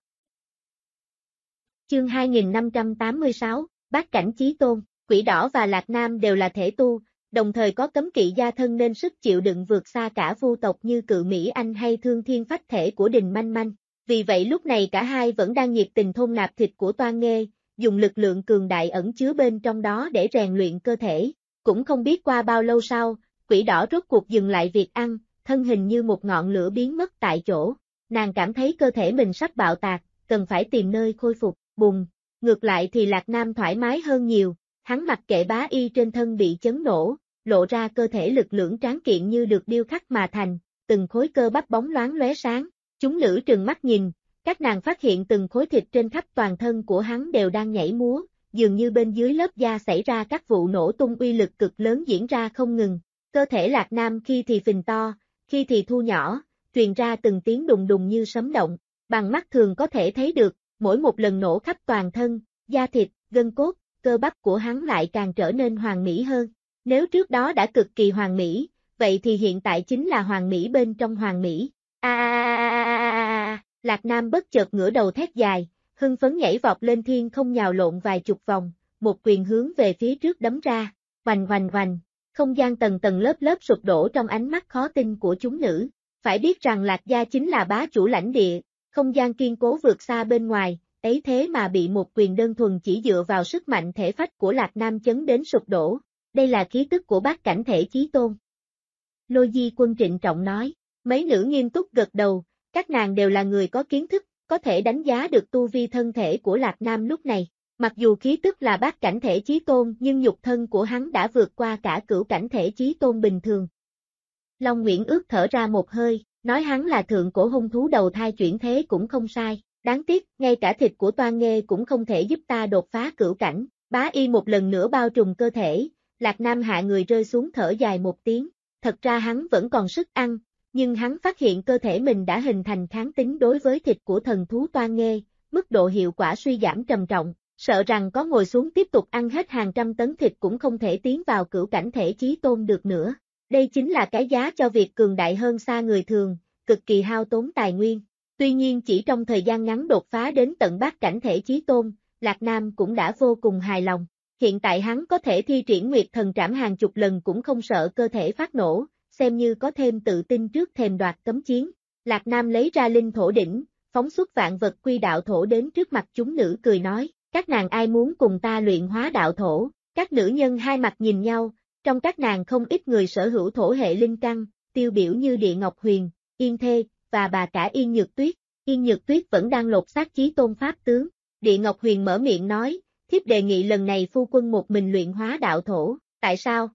Chương 2586, Bát Cảnh Chí Tôn, Quỷ Đỏ và Lạc Nam đều là thể tu, đồng thời có cấm kỵ gia thân nên sức chịu đựng vượt xa cả vu tộc như Cự Mỹ Anh hay Thương Thiên Phách Thể của Đình Manh Manh. Vì vậy lúc này cả hai vẫn đang nhiệt tình thôn nạp thịt của toan nghê, dùng lực lượng cường đại ẩn chứa bên trong đó để rèn luyện cơ thể. Cũng không biết qua bao lâu sau, Quỷ Đỏ rốt cuộc dừng lại việc ăn, thân hình như một ngọn lửa biến mất tại chỗ. Nàng cảm thấy cơ thể mình sắp bạo tạc, cần phải tìm nơi khôi phục, bùng. Ngược lại thì Lạc Nam thoải mái hơn nhiều, hắn mặc kệ bá y trên thân bị chấn nổ, lộ ra cơ thể lực lưỡng tráng kiện như được điêu khắc mà thành, từng khối cơ bắp bóng loáng lóe sáng. Chúng nữ trừng mắt nhìn, các nàng phát hiện từng khối thịt trên khắp toàn thân của hắn đều đang nhảy múa, dường như bên dưới lớp da xảy ra các vụ nổ tung uy lực cực lớn diễn ra không ngừng. Cơ thể Lạc Nam khi thì phình to, khi thì thu nhỏ, truyền ra từng tiếng đùng đùng như sấm động, bằng mắt thường có thể thấy được, mỗi một lần nổ khắp toàn thân, da thịt, gân cốt, cơ bắp của hắn lại càng trở nên hoàn mỹ hơn. Nếu trước đó đã cực kỳ hoàn mỹ, vậy thì hiện tại chính là hoàn mỹ bên trong hoàn mỹ. Lạc Nam bất chợt ngửa đầu thét dài, hưng phấn nhảy vọt lên thiên không nhào lộn vài chục vòng, một quyền hướng về phía trước đấm ra, hoành hoành hoành, không gian tầng tầng lớp lớp sụp đổ trong ánh mắt khó tin của chúng nữ. Phải biết rằng Lạc gia chính là bá chủ lãnh địa, không gian kiên cố vượt xa bên ngoài, ấy thế mà bị một quyền đơn thuần chỉ dựa vào sức mạnh thể phách của Lạc Nam chấn đến sụp đổ. Đây là khí tức của bát cảnh thể chí tôn. Lôi Di Quân trịnh trọng nói, mấy nữ nghiêm túc gật đầu, các nàng đều là người có kiến thức, có thể đánh giá được tu vi thân thể của Lạc Nam lúc này. Mặc dù khí tức là bát cảnh thể chí tôn nhưng nhục thân của hắn đã vượt qua cả cửu cảnh thể chí tôn bình thường. Long Nguyễn ước thở ra một hơi, nói hắn là thượng cổ hung thú đầu thai chuyển thế cũng không sai, đáng tiếc, ngay cả thịt của toan nghê cũng không thể giúp ta đột phá cửu cảnh. Bá y một lần nữa bao trùm cơ thể, Lạc Nam hạ người rơi xuống thở dài một tiếng, thật ra hắn vẫn còn sức ăn, nhưng hắn phát hiện cơ thể mình đã hình thành kháng tính đối với thịt của thần thú toan nghê, mức độ hiệu quả suy giảm trầm trọng, sợ rằng có ngồi xuống tiếp tục ăn hết hàng trăm tấn thịt cũng không thể tiến vào cửu cảnh thể chí tôn được nữa. Đây chính là cái giá cho việc cường đại hơn xa người thường, cực kỳ hao tốn tài nguyên. Tuy nhiên chỉ trong thời gian ngắn đột phá đến tận bát cảnh thể chí tôn, Lạc Nam cũng đã vô cùng hài lòng. Hiện tại hắn có thể thi triển Nguyệt Thần Trảm hàng chục lần cũng không sợ cơ thể phát nổ, xem như có thêm tự tin trước thềm đoạt cấm chiến. Lạc Nam lấy ra linh thổ đỉnh, phóng xuất vạn vật quy đạo thổ đến trước mặt chúng nữ cười nói, các nàng ai muốn cùng ta luyện hóa đạo thổ. Các nữ nhân hai mặt nhìn nhau, trong các nàng không ít người sở hữu thổ hệ linh căn, tiêu biểu như Địa Ngọc Huyền, Yên Thê, và bà cả Yên Nhược Tuyết. Yên Nhược Tuyết vẫn đang lột xác Chí Tôn Pháp tướng. Địa Ngọc Huyền mở miệng nói, thiếp đề nghị lần này phu quân một mình luyện hóa đạo thổ, tại sao?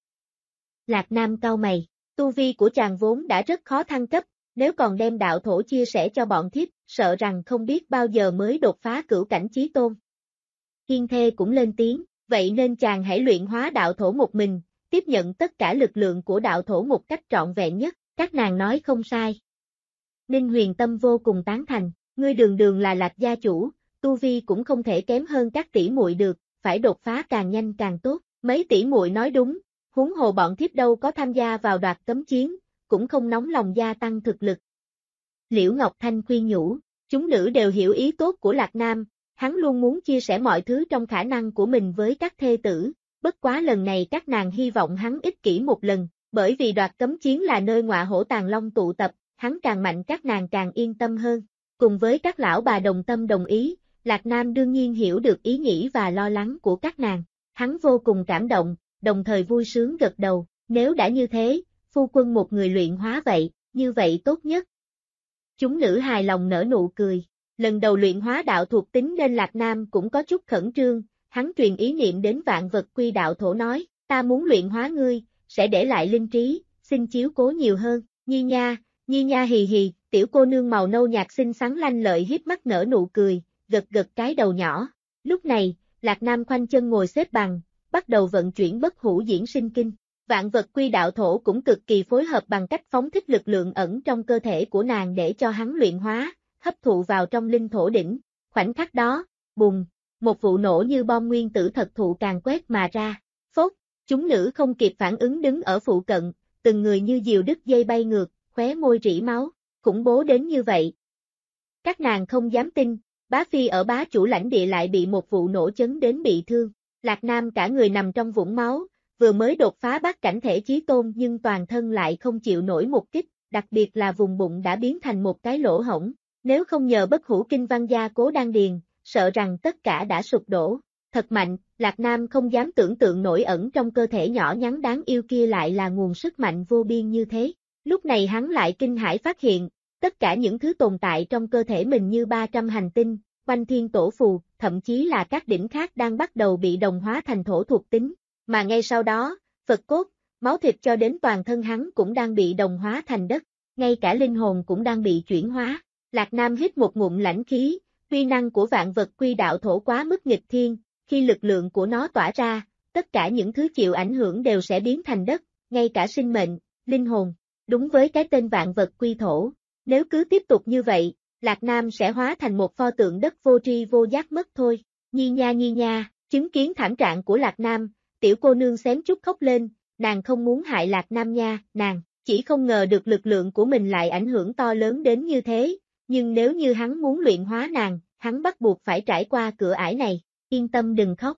Lạc Nam cau mày, tu vi của chàng vốn đã rất khó thăng cấp, nếu còn đem đạo thổ chia sẻ cho bọn thiếp, sợ rằng không biết bao giờ mới đột phá cửu cảnh Chí Tôn. Hiên Thê cũng lên tiếng, vậy nên chàng hãy luyện hóa đạo thổ một mình, tiếp nhận tất cả lực lượng của đạo thổ một cách trọn vẹn nhất, các nàng nói không sai. Ninh Huyền Tâm vô cùng tán thành, ngươi đường đường là Lạc gia chủ, tu vi cũng không thể kém hơn các tỷ muội được, phải đột phá càng nhanh càng tốt, mấy tỷ muội nói đúng, huống hồ bọn thiếp đâu có tham gia vào đoạt cấm chiến, cũng không nóng lòng gia tăng thực lực. Liễu Ngọc Thanh khuyên nhủ, chúng nữ đều hiểu ý tốt của Lạc Nam, hắn luôn muốn chia sẻ mọi thứ trong khả năng của mình với các thê tử, bất quá lần này các nàng hy vọng hắn ích kỷ một lần, bởi vì đoạt cấm chiến là nơi ngọa hổ tàng long tụ tập, hắn càng mạnh các nàng càng yên tâm hơn. Cùng với các lão bà đồng tâm đồng ý, Lạc Nam đương nhiên hiểu được ý nghĩ và lo lắng của các nàng, hắn vô cùng cảm động, đồng thời vui sướng gật đầu, nếu đã như thế, phu quân một người luyện hóa vậy, như vậy tốt nhất. Chúng nữ hài lòng nở nụ cười, lần đầu luyện hóa đạo thuộc tính nên Lạc Nam cũng có chút khẩn trương, hắn truyền ý niệm đến vạn vật quy đạo thổ nói, ta muốn luyện hóa ngươi, sẽ để lại linh trí, xin chiếu cố nhiều hơn, Nhi nha hì hì, tiểu cô nương màu nâu nhạt xinh xắn lanh lợi hiếp mắt nở nụ cười, gật gật cái đầu nhỏ. Lúc này, Lạc Nam khoanh chân ngồi xếp bằng, bắt đầu vận chuyển bất hủ diễn sinh kinh. Vạn vật quy đạo thổ cũng cực kỳ phối hợp bằng cách phóng thích lực lượng ẩn trong cơ thể của nàng để cho hắn luyện hóa, hấp thụ vào trong linh thổ đỉnh. Khoảnh khắc đó, bùng, một vụ nổ như bom nguyên tử thật thụ càng quét mà ra. Phốt, chúng nữ không kịp phản ứng đứng ở phụ cận, từng người như diều đứt dây bay ngược, khóe môi rỉ máu, khủng bố đến như vậy. Các nàng không dám tin, bá phi ở bá chủ lãnh địa lại bị một vụ nổ chấn đến bị thương. Lạc Nam cả người nằm trong vũng máu, vừa mới đột phá bát cảnh thể chí tôn nhưng toàn thân lại không chịu nổi một kích, đặc biệt là vùng bụng đã biến thành một cái lỗ hổng. Nếu không nhờ bất hủ kinh văn gia cố đan điền, sợ rằng tất cả đã sụp đổ. Thật mạnh, Lạc Nam không dám tưởng tượng nổi ẩn trong cơ thể nhỏ nhắn đáng yêu kia lại là nguồn sức mạnh vô biên như thế. Lúc này hắn lại kinh hãi phát hiện, tất cả những thứ tồn tại trong cơ thể mình như 300 hành tinh, quanh thiên tổ phù, thậm chí là các đỉnh khác đang bắt đầu bị đồng hóa thành thổ thuộc tính. Mà ngay sau đó, Phật cốt, máu thịt cho đến toàn thân hắn cũng đang bị đồng hóa thành đất, ngay cả linh hồn cũng đang bị chuyển hóa. Lạc Nam hít một ngụm lãnh khí, uy năng của vạn vật quy đạo thổ quá mức nghịch thiên, khi lực lượng của nó tỏa ra, tất cả những thứ chịu ảnh hưởng đều sẽ biến thành đất, ngay cả sinh mệnh, linh hồn. Đúng với cái tên vạn vật quy thổ, nếu cứ tiếp tục như vậy, Lạc Nam sẽ hóa thành một pho tượng đất vô tri vô giác mất thôi. Nhi nha, chứng kiến thảm trạng của Lạc Nam, tiểu cô nương xém chút khóc lên, nàng không muốn hại Lạc Nam nha, nàng chỉ không ngờ được lực lượng của mình lại ảnh hưởng to lớn đến như thế, nhưng nếu như hắn muốn luyện hóa nàng, hắn bắt buộc phải trải qua cửa ải này, yên tâm đừng khóc.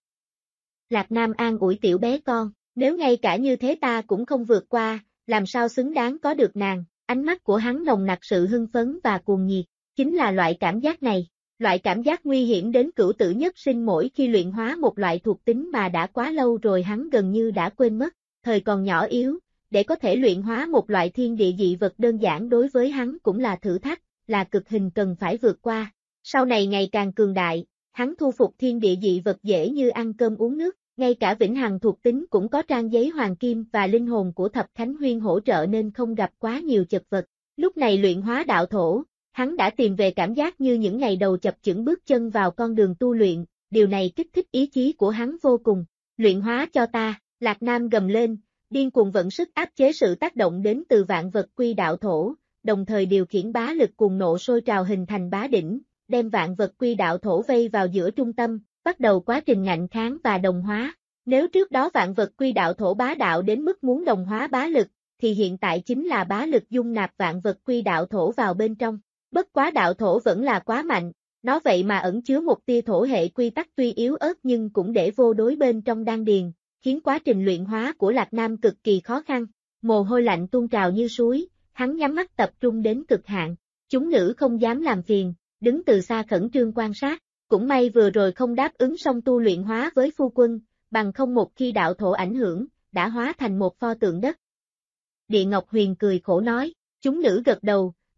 Lạc Nam an ủi tiểu bé con, nếu ngay cả như thế ta cũng không vượt qua, làm sao xứng đáng có được nàng, ánh mắt của hắn nồng nặc sự hưng phấn và cuồng nhiệt, chính là loại cảm giác này, loại cảm giác nguy hiểm đến cửu tử nhất sinh mỗi khi luyện hóa một loại thuộc tính mà đã quá lâu rồi hắn gần như đã quên mất, thời còn nhỏ yếu, để có thể luyện hóa một loại thiên địa dị vật đơn giản đối với hắn cũng là thử thách, là cực hình cần phải vượt qua, sau này ngày càng cường đại, hắn thu phục thiên địa dị vật dễ như ăn cơm uống nước. Ngay cả vĩnh hằng thuộc tính cũng có trang giấy hoàng kim và linh hồn của Thập Khánh Huyên hỗ trợ nên không gặp quá nhiều chật vật. Lúc này luyện hóa đạo thổ, hắn đã tìm về cảm giác như những ngày đầu chập chững bước chân vào con đường tu luyện, điều này kích thích ý chí của hắn vô cùng. Luyện hóa cho ta, Lạc Nam gầm lên, điên cuồng vận sức áp chế sự tác động đến từ vạn vật quy đạo thổ, đồng thời điều khiển bá lực cuồng nộ sôi trào hình thành bá đỉnh, đem vạn vật quy đạo thổ vây vào giữa trung tâm. Bắt đầu quá trình ngạnh kháng và đồng hóa. Nếu trước đó vạn vật quy đạo thổ bá đạo đến mức muốn đồng hóa bá lực, thì hiện tại chính là bá lực dung nạp vạn vật quy đạo thổ vào bên trong. Bất quá đạo thổ vẫn là quá mạnh, nó vậy mà ẩn chứa một tia thổ hệ quy tắc tuy yếu ớt nhưng cũng để vô đối bên trong đan điền, khiến quá trình luyện hóa của Lạc Nam cực kỳ khó khăn. Mồ hôi lạnh tuôn trào như suối, hắn nhắm mắt tập trung đến cực hạn. Chúng nữ không dám làm phiền, đứng từ xa khẩn trương quan sát. Cũng may vừa rồi không đáp ứng xong tu luyện hóa với phu quân, bằng không một khi đạo thổ ảnh hưởng, đã hóa thành một pho tượng đất. Địa Ngọc Huyền cười khổ nói, chúng nữ gật đầu,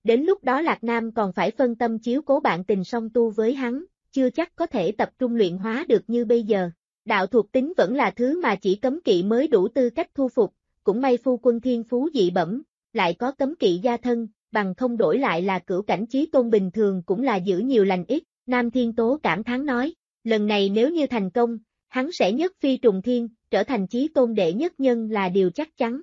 đến lúc đó Lạc Nam còn phải phân tâm chiếu cố bạn tình song tu với hắn, chưa chắc có thể tập trung luyện hóa được như bây giờ. Đạo thuộc tính vẫn là thứ mà chỉ cấm kỵ mới đủ tư cách thu phục, cũng may phu quân thiên phú dị bẩm, lại có cấm kỵ gia thân, bằng không đổi lại là cửu cảnh chí tôn bình thường cũng là giữ nhiều lành ít. Nam Thiên Tố cảm thán nói, lần này nếu như thành công, hắn sẽ nhất phi trùng thiên, trở thành chí tôn đệ nhất nhân là điều chắc chắn.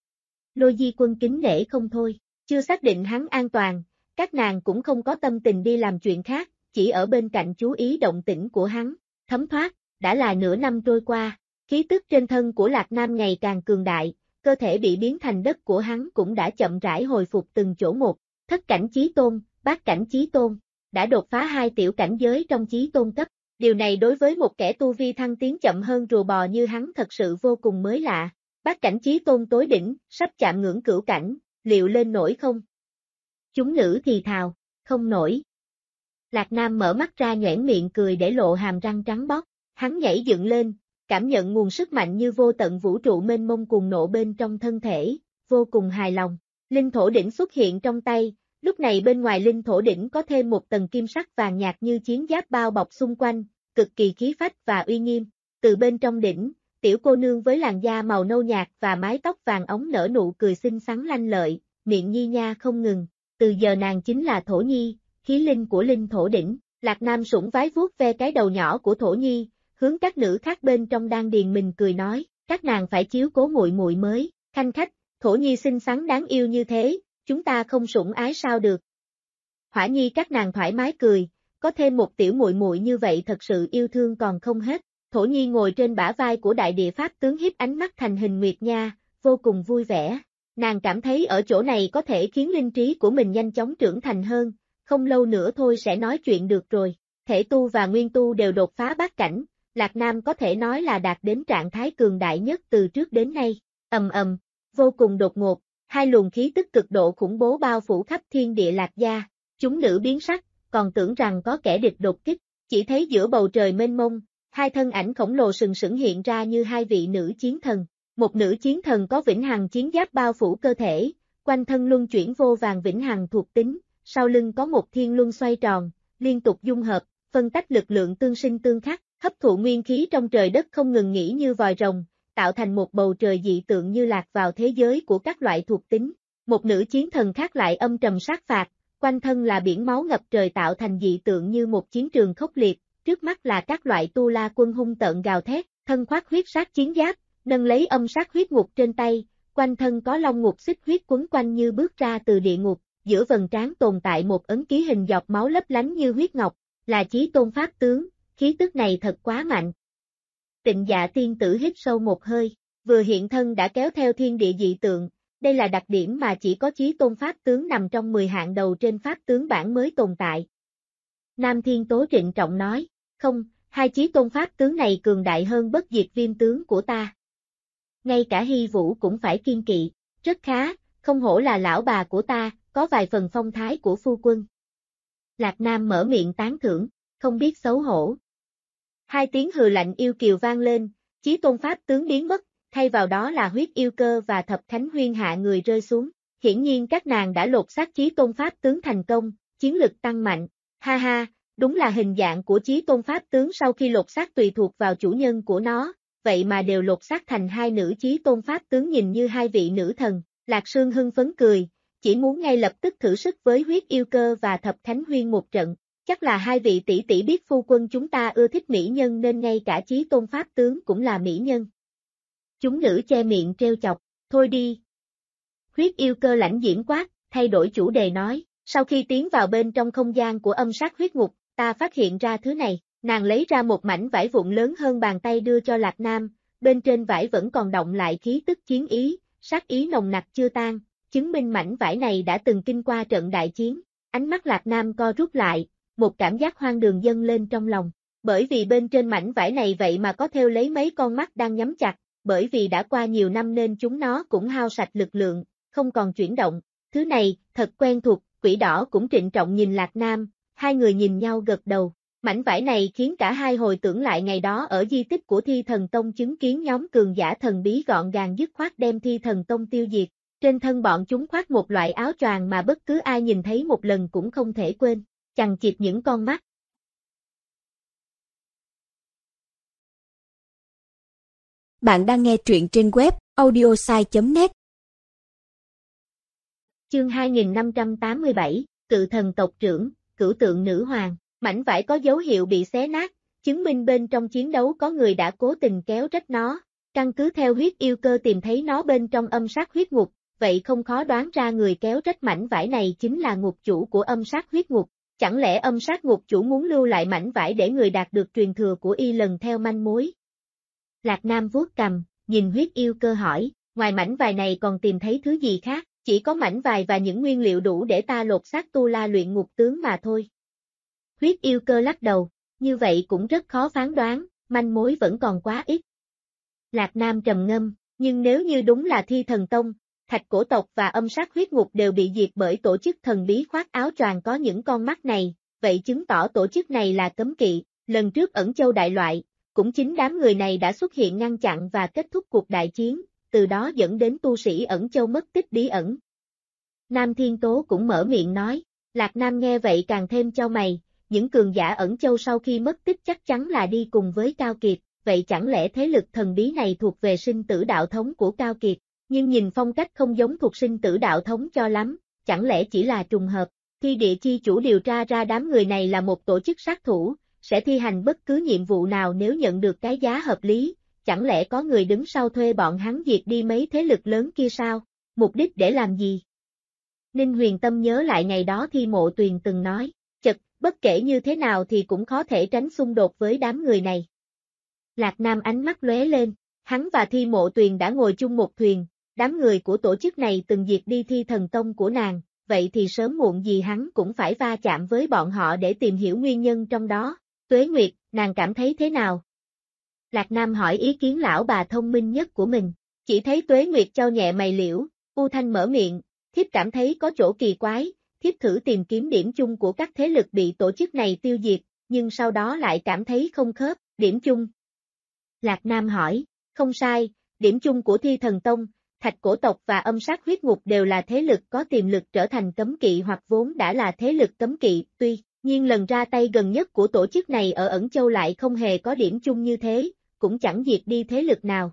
Lôi Di Quân kính nể không thôi, chưa xác định hắn an toàn, các nàng cũng không có tâm tình đi làm chuyện khác, chỉ ở bên cạnh chú ý động tĩnh của hắn. Thấm thoát, đã là nửa năm trôi qua, khí tức trên thân của Lạc Nam ngày càng cường đại, cơ thể bị biến thành đất của hắn cũng đã chậm rãi hồi phục từng chỗ một. Thất cảnh chí tôn, bát cảnh chí tôn, đã đột phá 2 tiểu cảnh giới trong chí tôn cấp. Điều này đối với một kẻ tu vi thăng tiến chậm hơn rùa bò như hắn thật sự vô cùng mới lạ. Bát cảnh chí tôn tối đỉnh, sắp chạm ngưỡng cửu cảnh, liệu lên nổi không? Chúng nữ thì thào, không nổi. Lạc Nam mở mắt ra nhoẻn miệng cười để lộ hàm răng trắng bóc, hắn nhảy dựng lên, cảm nhận nguồn sức mạnh như vô tận vũ trụ mênh mông cuồng nộ bên trong thân thể, vô cùng hài lòng. Linh thổ đỉnh xuất hiện trong tay, lúc này bên ngoài linh thổ đỉnh có thêm một tầng kim sắc vàng nhạt như chiến giáp bao bọc xung quanh, cực kỳ khí phách và uy nghiêm. Từ bên trong đỉnh, tiểu cô nương với làn da màu nâu nhạt và mái tóc vàng óng nở nụ cười xinh xắn lanh lợi, miệng nhi nha không ngừng. Từ giờ nàng chính là Thổ Nhi, khí linh của linh thổ đỉnh. Lạc Nam sủng vái vuốt ve cái đầu nhỏ của Thổ Nhi, hướng các nữ khác bên trong đan điền mình cười nói, các nàng phải chiếu cố muội muội mới. Khanh khách, Thổ Nhi xinh xắn đáng yêu như thế, chúng ta không sủng ái sao được. Hỏa Nhi các nàng thoải mái cười, có thêm một tiểu muội muội như vậy thật sự yêu thương còn không hết. Thổ Nhi ngồi trên bả vai của đại địa pháp tướng hiếp ánh mắt thành hình nguyệt nha, vô cùng vui vẻ. Nàng cảm thấy ở chỗ này có thể khiến linh trí của mình nhanh chóng trưởng thành hơn, không lâu nữa thôi sẽ nói chuyện được rồi. Thể tu và nguyên tu đều đột phá bát cảnh, Lạc Nam có thể nói là đạt đến trạng thái cường đại nhất từ trước đến nay. Vô cùng đột ngột, hai luồng khí tức cực độ khủng bố bao phủ khắp thiên địa Lạc gia. Chúng nữ biến sắc, còn tưởng rằng có kẻ địch đột kích, chỉ thấy giữa bầu trời mênh mông, hai thân ảnh khổng lồ sừng sững hiện ra như hai vị nữ chiến thần. Một nữ chiến thần có vĩnh hằng chiến giáp bao phủ cơ thể, quanh thân luân chuyển vô vàng vĩnh hằng thuộc tính, sau lưng có một thiên luân xoay tròn, liên tục dung hợp, phân tách lực lượng tương sinh tương khắc, hấp thụ nguyên khí trong trời đất không ngừng nghỉ như vòi rồng, tạo thành một bầu trời dị tượng như lạc vào thế giới của các loại thuộc tính. Một nữ chiến thần khác lại âm trầm sát phạt, quanh thân là biển máu ngập trời tạo thành dị tượng như một chiến trường khốc liệt, trước mắt là các loại tu la quân hung tợn gào thét, thân khoác huyết sát chiến giáp, nâng lấy âm sát huyết ngục trên tay, quanh thân có long ngục xích huyết quấn quanh như bước ra từ địa ngục, giữa vầng trán tồn tại một ấn ký hình giọt máu lấp lánh như huyết ngọc, là chí tôn pháp tướng, khí tức này thật quá mạnh. Tịnh Dạ tiên tử hít sâu một hơi, vừa hiện thân đã kéo theo thiên địa dị tượng, đây là đặc điểm mà chỉ có chí tôn pháp tướng nằm trong 10 hạng đầu trên pháp tướng bảng mới tồn tại. Nam Thiên Tố trịnh trọng nói, không, hai chí tôn pháp tướng này cường đại hơn bất diệt viêm tướng của ta. Ngay cả Hy Vũ cũng phải kiên kỵ, rất khá, không hổ là lão bà của ta, có vài phần phong thái của phu quân. Lạc Nam mở miệng tán thưởng, không biết xấu hổ. Hai tiếng hừ lạnh yêu kiều vang lên, chí tôn pháp tướng biến mất, thay vào đó là huyết yêu cơ và thập khánh huyên hạ người rơi xuống. Hiển nhiên các nàng đã lột xác chí tôn pháp tướng thành công, chiến lực tăng mạnh. Ha ha, đúng là hình dạng của chí tôn pháp tướng sau khi lột xác tùy thuộc vào chủ nhân của nó, vậy mà đều lột xác thành hai nữ chí tôn pháp tướng nhìn như hai vị nữ thần. Lạc Sương hưng phấn cười, chỉ muốn ngay lập tức thử sức với huyết yêu cơ và thập khánh huyên một trận. Chắc là hai vị tỷ tỷ biết phu quân chúng ta ưa thích mỹ nhân nên ngay cả chí tôn pháp tướng cũng là mỹ nhân. Chúng nữ che miệng trêu chọc, thôi đi. Huyết yêu cơ lãnh diễm quát, thay đổi chủ đề nói, sau khi tiến vào bên trong không gian của âm sát huyết ngục, ta phát hiện ra thứ này, nàng lấy ra một mảnh vải vụn lớn hơn bàn tay đưa cho Lạc Nam, bên trên vải vẫn còn đọng lại khí tức chiến ý, sát ý nồng nặc chưa tan, chứng minh mảnh vải này đã từng kinh qua trận đại chiến. Ánh mắt Lạc Nam co rút lại, một cảm giác hoang đường dâng lên trong lòng, bởi vì bên trên mảnh vải này vậy mà có thêu lấy mấy con mắt đang nhắm chặt, bởi vì đã qua nhiều năm nên chúng nó cũng hao sạch lực lượng, không còn chuyển động. Thứ này, thật quen thuộc, Quỷ Đỏ cũng trịnh trọng nhìn Lạc Nam, hai người nhìn nhau gật đầu. Mảnh vải này khiến cả hai hồi tưởng lại ngày đó ở di tích của Thi Thần Tông chứng kiến nhóm cường giả thần bí gọn gàng dứt khoát đem Thi Thần Tông tiêu diệt. Trên thân bọn chúng khoác một loại áo choàng mà bất cứ ai nhìn thấy một lần cũng không thể quên, chằng chịt những con mắt. Bạn đang nghe truyện trên web audiosai.net. Chương 2587, Cự thần tộc trưởng, Cửu tượng nữ hoàng. Mảnh vải có dấu hiệu bị xé nát, chứng minh bên trong chiến đấu có người đã cố tình kéo rách nó. Căn cứ theo huyết yêu cơ tìm thấy nó bên trong âm sát huyết ngục, vậy không khó đoán ra người kéo rách mảnh vải này chính là ngục chủ của âm sát huyết ngục. Chẳng lẽ âm sát ngục chủ muốn lưu lại mảnh vải để người đạt được truyền thừa của y lần theo manh mối? Lạc Nam vuốt cằm, nhìn huyết yêu cơ hỏi, ngoài mảnh vải này còn tìm thấy thứ gì khác? Chỉ có mảnh vải và những nguyên liệu đủ để ta lột xác tu la luyện ngục tướng mà thôi. Huyết yêu cơ lắc đầu, như vậy cũng rất khó phán đoán, manh mối vẫn còn quá ít. Lạc Nam trầm ngâm, nhưng nếu như đúng là Thi Thần Tông, Thạch Cổ tộc và âm sát huyết ngục đều bị diệt bởi tổ chức thần bí khoác áo choàng có những con mắt này, vậy chứng tỏ tổ chức này là cấm kỵ. Lần trước Ẩn Châu đại loại, cũng chính đám người này đã xuất hiện ngăn chặn và kết thúc cuộc đại chiến, từ đó dẫn đến tu sĩ Ẩn Châu mất tích bí ẩn. Nam Thiên Tố cũng mở miệng nói, Lạc Nam nghe vậy càng thêm chau mày, những cường giả Ẩn Châu sau khi mất tích chắc chắn là đi cùng với Cao Kiệt, vậy chẳng lẽ thế lực thần bí này thuộc về sinh tử đạo thống của Cao Kiệt, nhưng nhìn phong cách không giống thuộc sinh tử đạo thống cho lắm, chẳng lẽ chỉ là trùng hợp. Thi địa chi chủ điều tra ra đám người này là một tổ chức sát thủ, sẽ thi hành bất cứ nhiệm vụ nào nếu nhận được cái giá hợp lý, chẳng lẽ có người đứng sau thuê bọn hắn diệt đi mấy thế lực lớn kia sao, mục đích để làm gì? Ninh Huyền Tâm nhớ lại ngày đó Thi Mộ Tuyền từng nói, chật, bất kể như thế nào thì cũng khó thể tránh xung đột với đám người này. Lạc Nam ánh mắt lóe lên, hắn và Thi Mộ Tuyền đã ngồi chung một thuyền, đám người của tổ chức này từng diệt đi Thi Thần Tông của nàng, vậy thì sớm muộn gì hắn cũng phải va chạm với bọn họ để tìm hiểu nguyên nhân trong đó. Tuế Nguyệt, nàng cảm thấy thế nào? Lạc Nam hỏi ý kiến lão bà thông minh nhất của mình, chỉ thấy Tuế Nguyệt chau nhẹ mày liễu, U Thanh mở miệng, thiếp cảm thấy có chỗ kỳ quái, thiếp thử tìm kiếm điểm chung của các thế lực bị tổ chức này tiêu diệt, nhưng sau đó lại cảm thấy không khớp, điểm chung. Lạc Nam hỏi, không sai, điểm chung của Thi Thần Tông, Thạch Cổ tộc và âm sát huyết ngục đều là thế lực có tiềm lực trở thành cấm kỵ hoặc vốn đã là thế lực cấm kỵ, tuy nhiên lần ra tay gần nhất của tổ chức này ở Ẩn Châu lại không hề có điểm chung như thế, cũng chẳng diệt đi thế lực nào.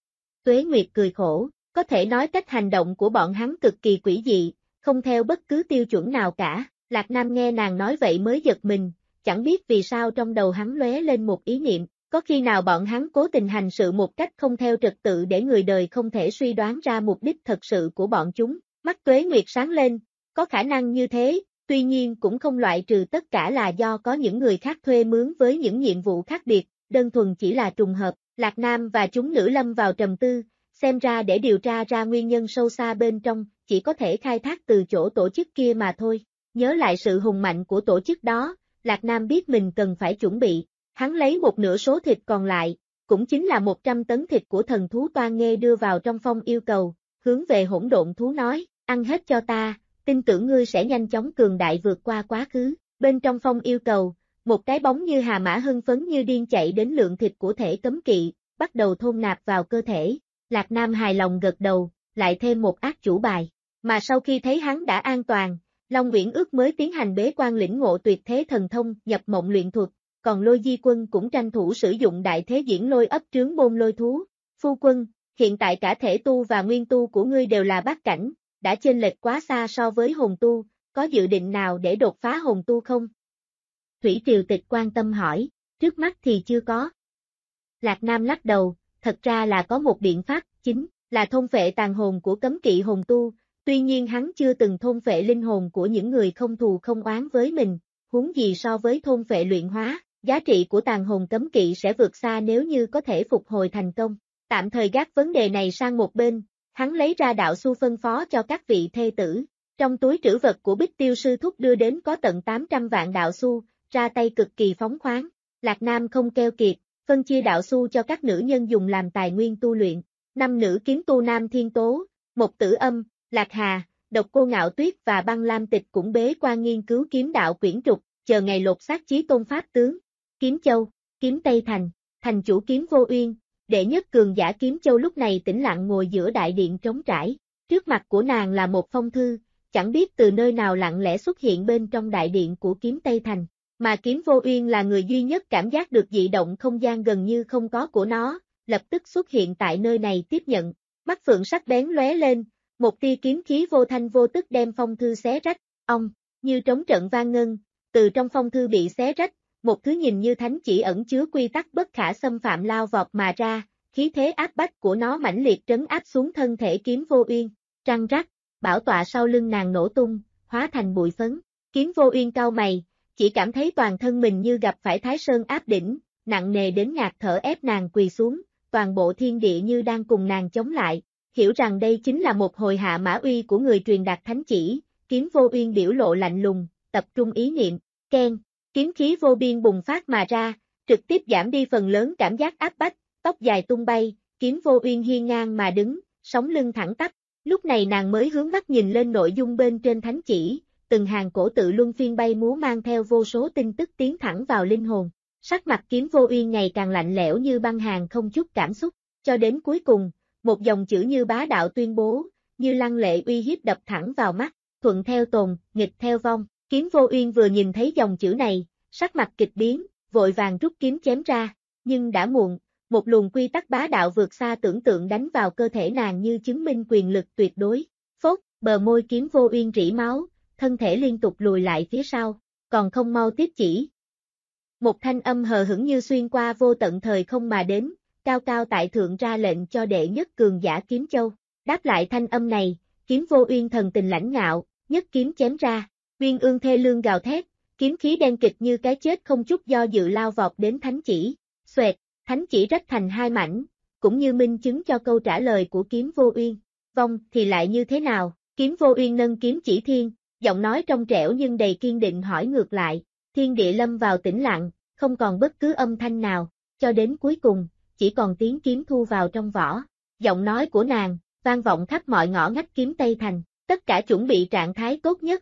Tuế Nguyệt cười khổ, có thể nói cách hành động của bọn hắn cực kỳ quỷ dị, không theo bất cứ tiêu chuẩn nào cả. Lạc Nam nghe nàng nói vậy mới giật mình, chẳng biết vì sao trong đầu hắn lóe lên một ý niệm, có khi nào bọn hắn cố tình hành sự một cách không theo trật tự để người đời không thể suy đoán ra mục đích thật sự của bọn chúng. Mắt Tuế Nguyệt sáng lên, có khả năng như thế, tuy nhiên cũng không loại trừ tất cả là do có những người khác thuê mướn với những nhiệm vụ khác biệt, đơn thuần chỉ là trùng hợp. Lạc Nam và chúng nữ lâm vào trầm tư, xem ra để điều tra ra nguyên nhân sâu xa bên trong, chỉ có thể khai thác từ chỗ tổ chức kia mà thôi. Nhớ lại sự hùng mạnh của tổ chức đó, Lạc Nam biết mình cần phải chuẩn bị, hắn lấy một nửa số thịt còn lại, cũng chính là 100 tấn thịt của thần thú Toan Nghê đưa vào trong phong yêu cầu, hướng về hỗn độn thú nói, ăn hết cho ta, tin tưởng ngươi sẽ nhanh chóng cường đại vượt qua quá khứ. Bên trong phong yêu cầu, một cái bóng như hà mã hưng phấn như điên chạy đến lượng thịt của thể cấm kỵ, bắt đầu thôn nạp vào cơ thể. Lạc Nam hài lòng gật đầu, lại thêm một ác chủ bài, mà sau khi thấy hắn đã an toàn, Long Uyển Ước mới tiến hành bế quan lĩnh ngộ tuyệt thế thần thông nhập mộng luyện thuật, còn Lôi Di Quân cũng tranh thủ sử dụng đại thế diễn lôi ấp trướng môn lôi thú. Phu quân, hiện tại cả thể tu và nguyên tu của ngươi đều là bát cảnh, đã chênh lệch quá xa so với hồn tu, có dự định nào để đột phá hồn tu không? Thủy Triều Tịch quan tâm hỏi, trước mắt thì chưa có. Lạc Nam lắc đầu, thật ra là có một biện pháp, chính là thôn phệ tàn hồn của cấm kỵ hồn tu, tuy nhiên hắn chưa từng thôn phệ linh hồn của những người không thù không oán với mình, huống gì so với thôn phệ luyện hóa, giá trị của tàn hồn cấm kỵ sẽ vượt xa nếu như có thể phục hồi thành công. Tạm thời gác vấn đề này sang một bên, hắn lấy ra đạo xu phân phó cho các vị thê tử. Trong túi trữ vật của Bích Tiêu Sư Thúc đưa đến có tận 800 vạn đạo xu, ra tay cực kỳ phóng khoáng. Lạc Nam không keo kiệt, phân chia đạo xu cho các nữ nhân dùng làm tài nguyên tu luyện. 5 nữ kiếm tu Nam Thiên Tố, Mộc Tử Âm, Lạc Hà, Độc Cô Ngạo Tuyết và Băng Lam Tịch cũng bế quan nghiên cứu kiếm đạo quyển trục, chờ ngày lột xác chí tôn pháp tướng. Kiếm Châu, Kiếm Tây Thành, thành chủ Kiếm Vô Uyên, đệ nhất cường giả Kiếm Châu lúc này tĩnh lặng ngồi giữa đại điện trống trải. Trước mặt của nàng là một phong thư, chẳng biết từ nơi nào lặng lẽ xuất hiện bên trong đại điện của Kiếm Tây Thành, mà Kiếm Vô Uyên là người duy nhất cảm giác được dị động không gian gần như không có của nó, lập tức xuất hiện tại nơi này tiếp nhận, mắt phượng sắc bén lóe lên, một tia kiếm khí vô thanh vô tức đem phong thư xé rách, như trống trận vang ngân, từ trong phong thư bị xé rách, một thứ nhìn như thánh chỉ ẩn chứa quy tắc bất khả xâm phạm lao vọt mà ra, khí thế áp bách của nó mãnh liệt trấn áp xuống thân thể Kiếm Vô Uyên, răng rắc, bảo tọa sau lưng nàng nổ tung, hóa thành bụi phấn, Kiếm Vô Uyên cau mày, chỉ cảm thấy toàn thân mình như gặp phải Thái Sơn áp đỉnh, nặng nề đến ngạt thở ép nàng quỳ xuống, toàn bộ thiên địa như đang cùng nàng chống lại, hiểu rằng đây chính là một hồi hạ mã uy của người truyền đạt thánh chỉ, Kiếm Vô Uyên biểu lộ lạnh lùng, tập trung ý niệm, keng, kiếm khí vô biên bùng phát mà ra, trực tiếp giảm đi phần lớn cảm giác áp bách, tóc dài tung bay, Kiếm Vô Uyên hiên ngang mà đứng, sống lưng thẳng tắp, lúc này nàng mới hướng mắt nhìn lên nội dung bên trên thánh chỉ, từng hàng cổ tự luân phiên bay múa mang theo vô số tin tức tiến thẳng vào linh hồn. Sắc mặt Kiếm Vô Uyên ngày càng lạnh lẽo như băng hàn không chút cảm xúc, cho đến cuối cùng, một dòng chữ như bá đạo tuyên bố, như lăng lệ uy hiếp đập thẳng vào mắt, thuận theo tồn, nghịch theo vong. Kiếm Vô Uyên vừa nhìn thấy dòng chữ này, sắc mặt kịch biến, vội vàng rút kiếm chém ra, nhưng đã muộn, một luồng quy tắc bá đạo vượt xa tưởng tượng đánh vào cơ thể nàng như chứng minh quyền lực tuyệt đối. Phốt, bờ môi Kiếm Vô Uyên rỉ máu, thân thể liên tục lùi lại phía sau, còn không mau tiếp chỉ. Một thanh âm hờ hững như xuyên qua vô tận thời không mà đến, cao cao tại thượng ra lệnh cho đệ nhất cường giả Kiếm Châu. Đáp lại thanh âm này, Kiếm Vô Uyên thần tình lãnh ngạo, nhất kiếm chém ra, uyên ương thê lương gào thét, kiếm khí đen kịch như cái chết không chút do dự lao vọt đến thánh chỉ. Xoẹt, thánh chỉ rách thành hai mảnh, cũng như minh chứng cho câu trả lời của Kiếm Vô Uyên. Vong thì lại như thế nào? Kiếm Vô Uyên nâng kiếm chỉ thiên, giọng nói trong trẻo nhưng đầy kiên định hỏi ngược lại. Thiên địa lâm vào tĩnh lặng, không còn bất cứ âm thanh nào, cho đến cuối cùng, chỉ còn tiếng kiếm thu vào trong vỏ. Giọng nói của nàng, vang vọng khắp mọi ngõ ngách Kiếm Tây Thành, tất cả chuẩn bị trạng thái tốt nhất.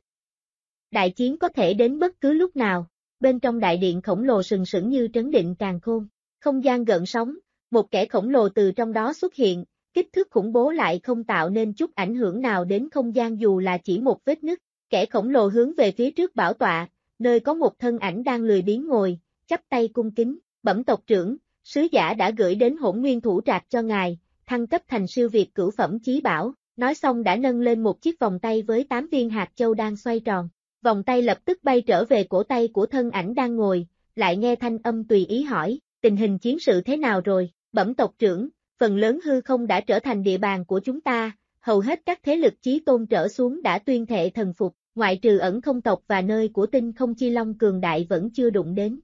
Đại chiến có thể đến bất cứ lúc nào, bên trong đại điện khổng lồ sừng sững như trấn định càn khôn, không gian gợn sóng, một kẻ khổng lồ từ trong đó xuất hiện, kích thước khủng bố lại không tạo nên chút ảnh hưởng nào đến không gian dù là chỉ một vết nứt. Kẻ khổng lồ hướng về phía trước bảo tọa, nơi có một thân ảnh đang lười biếng ngồi, chắp tay cung kính, bẩm tộc trưởng, sứ giả đã gửi đến Hỗn Nguyên Thủ Trạc cho ngài, thăng cấp thành siêu việt cửu phẩm chí bảo, nói xong đã nâng lên một chiếc vòng tay với 8 viên hạt châu đang xoay tròn, vòng tay lập tức bay trở về cổ tay của thân ảnh đang ngồi, lại nghe thanh âm tùy ý hỏi, tình hình chiến sự thế nào rồi, bẩm tộc trưởng, phần lớn hư không đã trở thành địa bàn của chúng ta, hầu hết các thế lực chí tôn trở xuống đã tuyên thệ thần phục, ngoại trừ Ẩn Không tộc và nơi của Tinh Không Chi Long cường đại vẫn chưa đụng đến.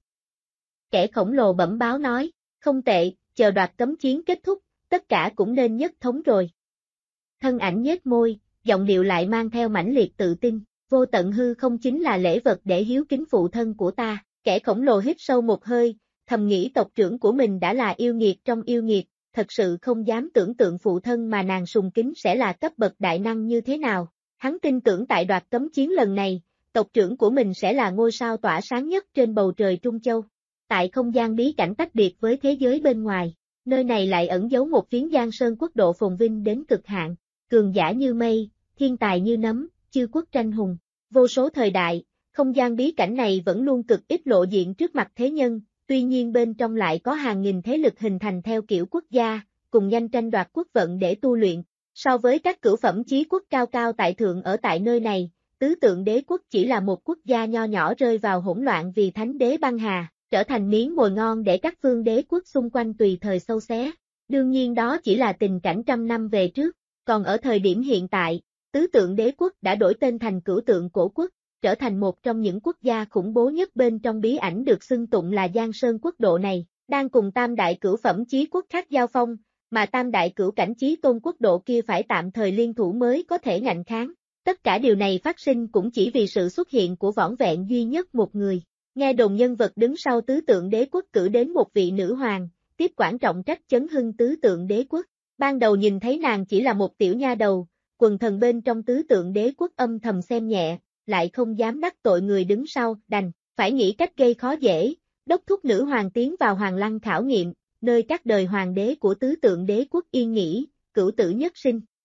Kẻ khổng lồ bẩm báo nói, không tệ, chờ đoạt cấm chiến kết thúc, tất cả cũng nên nhất thống rồi. Thân ảnh nhếch môi, giọng điệu lại mang theo mãnh liệt tự tin, vô tận hư không chính là lễ vật để hiếu kính phụ thân của ta. Kẻ khổng lồ hít sâu một hơi, thầm nghĩ tộc trưởng của mình đã là yêu nghiệt trong yêu nghiệt, thật sự không dám tưởng tượng phụ thân mà nàng sùng kính sẽ là cấp bậc đại năng như thế nào. Hắn tin tưởng tại đoạt cấm chiến lần này, tộc trưởng của mình sẽ là ngôi sao tỏa sáng nhất trên bầu trời Trung Châu. Tại không gian bí cảnh tách biệt với thế giới bên ngoài, nơi này lại ẩn giấu một phiến Giang Sơn quốc độ phồn vinh đến cực hạn, cường giả như mây, thiên tài như nấm, chư quốc tranh hùng. Vô số thời đại, không gian bí cảnh này vẫn luôn cực ít lộ diện trước mặt thế nhân, tuy nhiên bên trong lại có hàng nghìn thế lực hình thành theo kiểu quốc gia, cùng nhanh tranh đoạt quốc vận để tu luyện. So với các cửu phẩm chí quốc cao cao tại thượng ở tại nơi này, tứ tượng đế quốc chỉ là một quốc gia nho nhỏ rơi vào hỗn loạn vì thánh đế băng hà, trở thành miếng mồi ngon để các phương đế quốc xung quanh tùy thời xâu xé. Đương nhiên đó chỉ là tình cảnh trăm năm về trước, còn ở thời điểm hiện tại, tứ tượng đế quốc đã đổi tên thành cửu tượng cổ quốc, trở thành một trong những quốc gia khủng bố nhất bên trong bí ảnh được xưng tụng là Giang Sơn quốc độ này, đang cùng tam đại cửu phẩm chí quốc khác giao phong, mà tam đại cửu cảnh chí tôn quốc độ kia phải tạm thời liên thủ mới có thể ngạnh kháng. Tất cả điều này phát sinh cũng chỉ vì sự xuất hiện của vỏn vẹn duy nhất một người. Nghe đồn nhân vật đứng sau tứ tượng đế quốc cử đến một vị nữ hoàng, tiếp quản trọng trách chấn hưng tứ tượng đế quốc. Ban đầu nhìn thấy nàng chỉ là một tiểu nha đầu, quần thần bên trong tứ tượng đế quốc âm thầm xem nhẹ, lại không dám đắc tội người đứng sau, đành phải nghĩ cách gây khó dễ, đốc thúc nữ hoàng tiến vào hoàng lăng khảo nghiệm, nơi các đời hoàng đế của tứ tượng đế quốc yên nghỉ, cửu tử nhất sinh.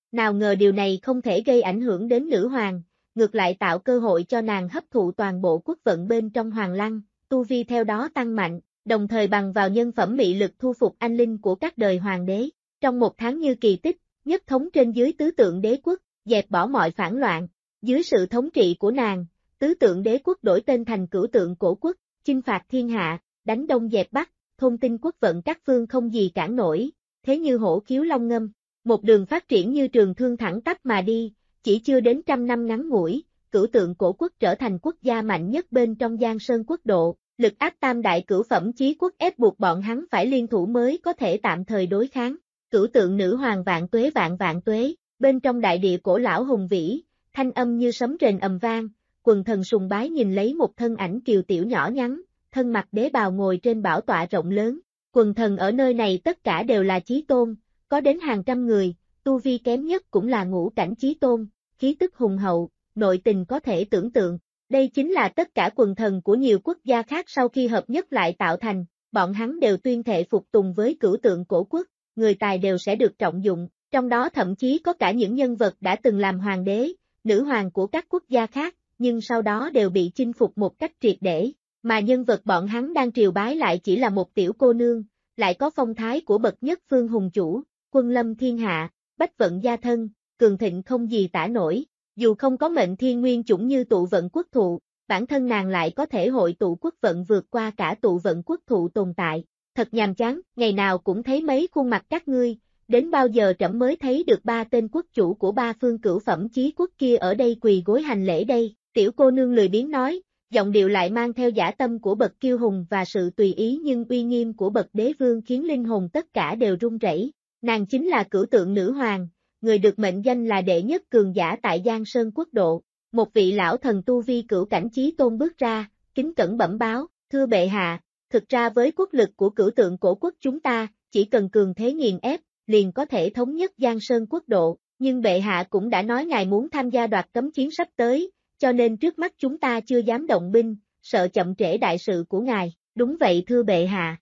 Nào ngờ điều này không thể gây ảnh hưởng đến nữ hoàng, ngược lại tạo cơ hội cho nàng hấp thụ toàn bộ quốc vận bên trong hoàng lăng, tu vi theo đó tăng mạnh, đồng thời bằng vào nhân phẩm mị lực thu phục anh linh của các đời hoàng đế. Trong một tháng như kỳ tích, nhất thống trên dưới tứ tượng đế quốc, dẹp bỏ mọi phản loạn. Dưới sự thống trị của nàng, tứ tượng đế quốc đổi tên thành Cửu Tượng Cổ Quốc, chinh phạt thiên hạ, đánh đông dẹp bắc, thôn tinh quốc vận các phương không gì cản nổi, thế như hổ khiếu long ngâm. Một đường phát triển như trường thương thẳng tắp mà đi, chỉ chưa đến 100 năm ngắn ngủi, Cửu Tượng Cổ Quốc trở thành quốc gia mạnh nhất bên trong Giang Sơn quốc độ, lực áp tam đại cửu phẩm chí quốc ép buộc bọn hắn phải liên thủ mới có thể tạm thời đối kháng. Cửu tượng nữ hoàng vạn tuế, bên trong đại địa cổ lão hùng vĩ, thanh âm như sấm rền ầm vang, quần thần sùng bái nhìn lấy một thân ảnh kiều tiểu nhỏ nhắn, thân mặc đế bào ngồi trên bảo tọa rộng lớn. Quần thần ở nơi này tất cả đều là chí tôn, có đến hàng trăm người, tu vi kém nhất cũng là ngũ cảnh chí tôn, khí tức hùng hậu, nội tình có thể tưởng tượng. Đây chính là tất cả quần thần của nhiều quốc gia khác sau khi hợp nhất lại tạo thành, bọn hắn đều tuyên thệ phục tùng với Cửu Tượng Cổ Quốc, người tài đều sẽ được trọng dụng, trong đó thậm chí có cả những nhân vật đã từng làm hoàng đế, nữ hoàng của các quốc gia khác, nhưng sau đó đều bị chinh phục một cách triệt để, mà nhân vật bọn hắn đang triều bái lại chỉ là một tiểu cô nương, lại có phong thái của bậc nhất phương hùng chủ, quân lâm thiên hạ, bách vận gia thân, cường thịnh không gì tả nổi. Dù không có mệnh thiên nguyên chủng như tụ vận quốc thụ, bản thân nàng lại có thể hội tụ quốc vận vượt qua cả tụ vận quốc thụ tồn tại. Thật nhàm chán, ngày nào cũng thấy mấy khuôn mặt các ngươi, đến bao giờ trẫm mới thấy được ba tên quốc chủ của ba phương cửu phẩm chí quốc kia ở đây quỳ gối hành lễ đây. Tiểu cô nương lười biếng nói, giọng điệu lại mang theo dã tâm của bậc kiêu hùng và sự tùy ý nhưng uy nghiêm của bậc đế vương khiến linh hồn tất cả đều run rẩy. Nàng chính là Cửu Tượng nữ hoàng, người được mệnh danh là đệ nhất cường giả tại Giang Sơn quốc độ. Một vị lão thần tu vi cửu cảnh chí tôn bước ra, kính cẩn bẩm báo, thưa bệ hạ, thực ra với quốc lực của Cửu Tượng Cổ Quốc chúng ta, chỉ cần cường thế nghiền ép, liền có thể thống nhất Giang Sơn quốc độ, nhưng bệ hạ cũng đã nói ngài muốn tham gia đoạt cấm chiến sắp tới, cho nên trước mắt chúng ta chưa dám động binh, sợ chậm trễ đại sự của ngài. Đúng vậy thưa bệ hạ.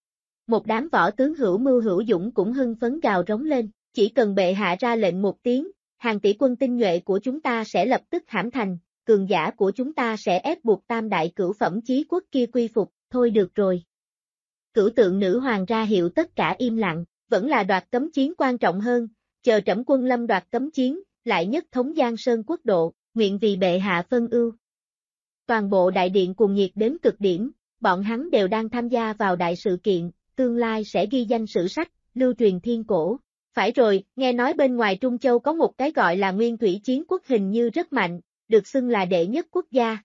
Một đám võ tướng hữu mưu hữu dũng cũng hưng phấn gào rống lên, chỉ cần bệ hạ ra lệnh một tiếng, hàng tỷ quân tinh nhuệ của chúng ta sẽ lập tức hãm thành, cường giả của chúng ta sẽ ép buộc tam đại cửu phẩm chí quốc kia quy phục, thôi được rồi. Cửu Tượng nữ hoàng ra hiệu tất cả im lặng, vẫn là đoạt cấm chiến quan trọng hơn, chờ trẫm quân lâm đoạt cấm chiến, lại nhất thống Giang Sơn quốc độ, nguyện vì bệ hạ phân ưu. Toàn bộ đại điện cuồng nhiệt đến cực điểm, bọn hắn đều đang tham gia vào đại sự kiện, tương lai sẽ ghi danh sử sách, lưu truyền thiên cổ. Phải rồi, nghe nói bên ngoài Trung Châu có một cái gọi là Nguyên Thủy Chiến Quốc hình như rất mạnh, được xưng là đệ nhất quốc gia.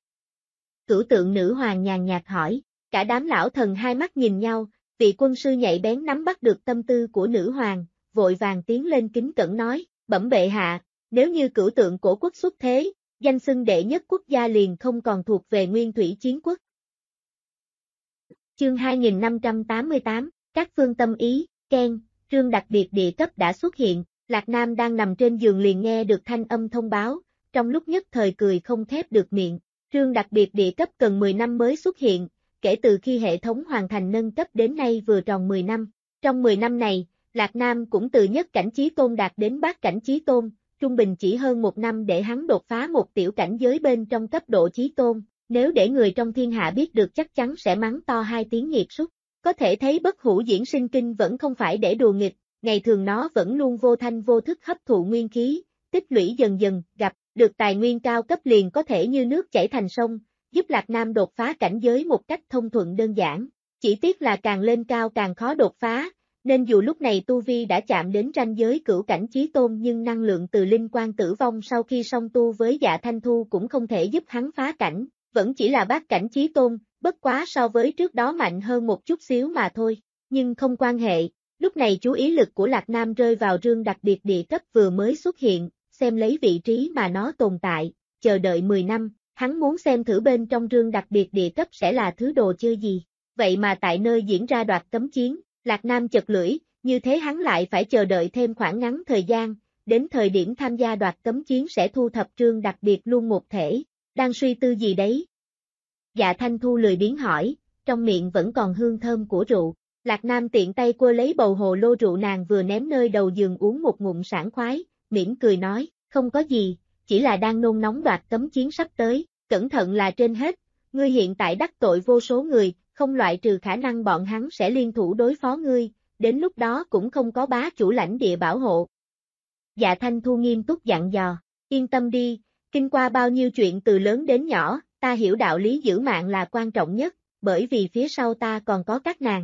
Cửu Tượng nữ hoàng nhàn nhạt hỏi, cả đám lão thần hai mắt nhìn nhau, vị quân sư nhạy bén nắm bắt được tâm tư của nữ hoàng, vội vàng tiến lên kính cẩn nói, bẩm bệ hạ, nếu như Cửu Tượng Cổ Quốc xuất thế, danh xưng đệ nhất quốc gia liền không còn thuộc về Nguyên Thủy Chiến Quốc. Chương 2588, các phương tâm ý, Ken. Trương đặc biệt địa cấp đã xuất hiện, Lạc Nam đang nằm trên giường liền nghe được thanh âm thông báo, trong lúc nhất thời cười không khép được miệng. Trương đặc biệt địa cấp cần 10 năm mới xuất hiện, kể từ khi hệ thống hoàn thành nâng cấp đến nay vừa tròn 10 năm. Trong 10 năm này, Lạc Nam cũng từ nhất cảnh chí tôn đạt đến bát cảnh chí tôn, trung bình chỉ hơn 1 năm để hắn đột phá một tiểu cảnh giới bên trong cấp độ chí tôn, nếu để người trong thiên hạ biết được chắc chắn sẽ mắng to 2 tiếng nghiệt súc. Có thể thấy bất hủ diễn sinh kinh vẫn không phải để đùa nghịch, ngày thường nó vẫn luôn vô thanh vô thức hấp thụ nguyên khí, tích lũy dần dần, gặp được tài nguyên cao cấp liền có thể như nước chảy thành sông, giúp Lạc Nam đột phá cảnh giới một cách thông thuận đơn giản. Chỉ tiếc là càng lên cao càng khó đột phá, nên dù lúc này tu vi đã chạm đến ranh giới cửu cảnh chí tôn nhưng năng lượng từ linh quan tử vong sau khi song tu với Dạ Thanh Thu cũng không thể giúp hắn phá cảnh, vẫn chỉ là bát cảnh chí tôn. Bất quá so với trước đó mạnh hơn một chút xíu mà thôi, nhưng không quan hệ, lúc này chú ý lực của Lạc Nam rơi vào rương đặc biệt địa cấp vừa mới xuất hiện, xem lấy vị trí mà nó tồn tại, chờ đợi 10 năm, hắn muốn xem thử bên trong rương đặc biệt địa cấp sẽ là thứ đồ chơi gì, vậy mà tại nơi diễn ra đoạt cấm chiến, Lạc Nam chật lưỡi, như thế hắn lại phải chờ đợi thêm khoảng ngắn thời gian, đến thời điểm tham gia đoạt cấm chiến sẽ thu thập rương đặc biệt luôn một thể, đang suy tư gì đấy? Dạ Thanh Thu lười biếng hỏi, trong miệng vẫn còn hương thơm của rượu. Lạc Nam tiện tay quơ lấy bầu hồ lô rượu nàng vừa ném nơi đầu giường uống một ngụm sảng khoái, mỉm cười nói, không có gì, chỉ là đang nôn nóng đoạt cấm chiến sắp tới, cẩn thận là trên hết, ngươi hiện tại đắc tội vô số người, không loại trừ khả năng bọn hắn sẽ liên thủ đối phó ngươi, đến lúc đó cũng không có bá chủ lãnh địa bảo hộ. Dạ Thanh Thu nghiêm túc dặn dò, yên tâm đi, kinh qua bao nhiêu chuyện từ lớn đến nhỏ, ta hiểu đạo lý giữ mạng là quan trọng nhất, bởi vì phía sau ta còn có các nàng.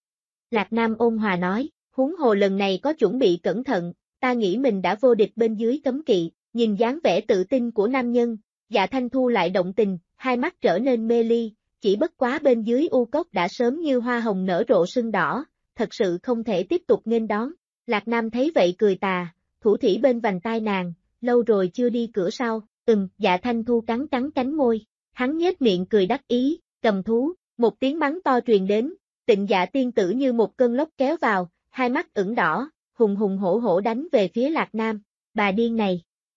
Lạc Nam ôn hòa nói, huống hồ lần này có chuẩn bị cẩn thận, ta nghĩ mình đã vô địch bên dưới cấm kỵ, nhìn dáng vẻ tự tin của nam nhân, Dạ Thanh Thu lại động tình, hai mắt trở nên mê ly, chỉ bất quá bên dưới u cốc đã sớm như hoa hồng nở rộ sưng đỏ, thật sự không thể tiếp tục nghênh đón. Lạc Nam thấy vậy cười tà, thủ thỉ bên vành tai nàng, lâu rồi chưa đi cửa sau, Dạ Thanh Thu cắn cắn cánh môi, hắn nhếch miệng cười đắc ý, cầm thú, một tiếng mắng to truyền đến, Tịnh Dạ tiên tử như một cơn lốc kéo vào, hai mắt ửng đỏ, hùng hùng hổ hổ đánh về phía Lạc Nam, bà điên này.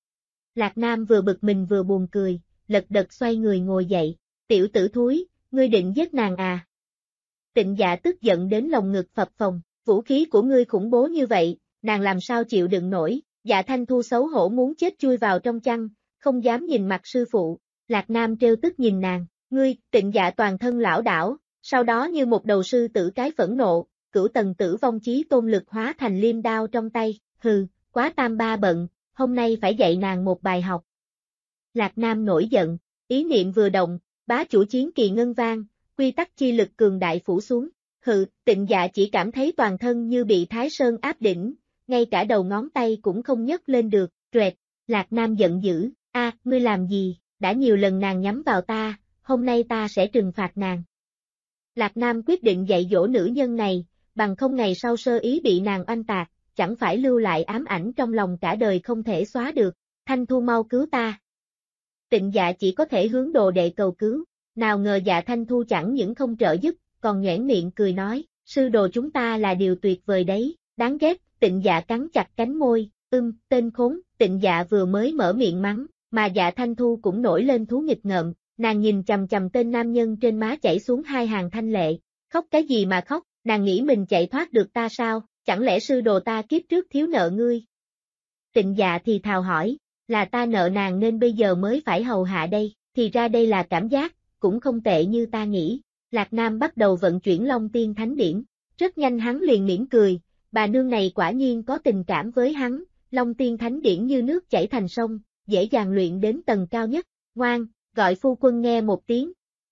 Lạc Nam vừa bực mình vừa buồn cười, lật đật xoay người ngồi dậy, tiểu tử thúi, ngươi định giết nàng à? Tịnh Dạ tức giận đến lồng ngực phập phồng, vũ khí của ngươi khủng bố như vậy, nàng làm sao chịu đựng nổi, Dạ Thanh Thu xấu hổ muốn chết chui vào trong chăn, không dám nhìn mặt sư phụ, Lạc Nam trêu tức nhìn nàng, ngươi, Tịnh Dạ toàn thân lảo đảo, sau đó như một đầu sư tử cái phẫn nộ, cửu tầng tử vong chí tôn lực hóa thành liêm đao trong tay, hừ, quá tam ba bận, hôm nay phải dạy nàng một bài học. Lạc Nam nổi giận, ý niệm vừa động, bá chủ chiến kỳ ngân vang, quy tắc chi lực cường đại phủ xuống, Tịnh Dạ chỉ cảm thấy toàn thân như bị Thái Sơn áp đỉnh, ngay cả đầu ngón tay cũng không nhấc lên được, troẹt, Lạc Nam giận dữ, ngươi làm gì, đã nhiều lần nàng nhắm vào ta, hôm nay ta sẽ trừng phạt nàng. Lạc Nam quyết định dạy dỗ nữ nhân này, bằng không ngày sau sơ ý bị nàng oanh tạc, chẳng phải lưu lại ám ảnh trong lòng cả đời không thể xóa được, Thanh Thu mau cứu ta. Tịnh Dạ chỉ có thể hướng đồ đệ cầu cứu, nào ngờ Dạ Thanh Thu chẳng những không trợ giúp, còn nhoẻn miệng cười nói, sư đồ chúng ta là điều tuyệt vời đấy, đáng ghét, Tịnh Dạ cắn chặt cánh môi, tên khốn, Tịnh Dạ vừa mới mở miệng mắng, mà Dạ Thanh Thu cũng nổi lên thú nghịch ngợm, nàng nhìn chằm chằm tên nam nhân trên má chảy xuống hai hàng thanh lệ, khóc cái gì mà khóc, nàng nghĩ mình chạy thoát được ta sao, chẳng lẽ sư đồ ta kiếp trước thiếu nợ ngươi? Tịnh Dạ thì thào hỏi, là ta nợ nàng nên bây giờ mới phải hầu hạ đây, thì ra đây là cảm giác, cũng không tệ như ta nghĩ. Lạc Nam bắt đầu vận chuyển Long Tiên Thánh Điển, rất nhanh hắn liền mỉm cười, bà nương này quả nhiên có tình cảm với hắn, Long Tiên Thánh Điển như nước chảy thành sông, dễ dàng luyện đến tầng cao nhất, ngoan, gọi phu quân nghe một tiếng.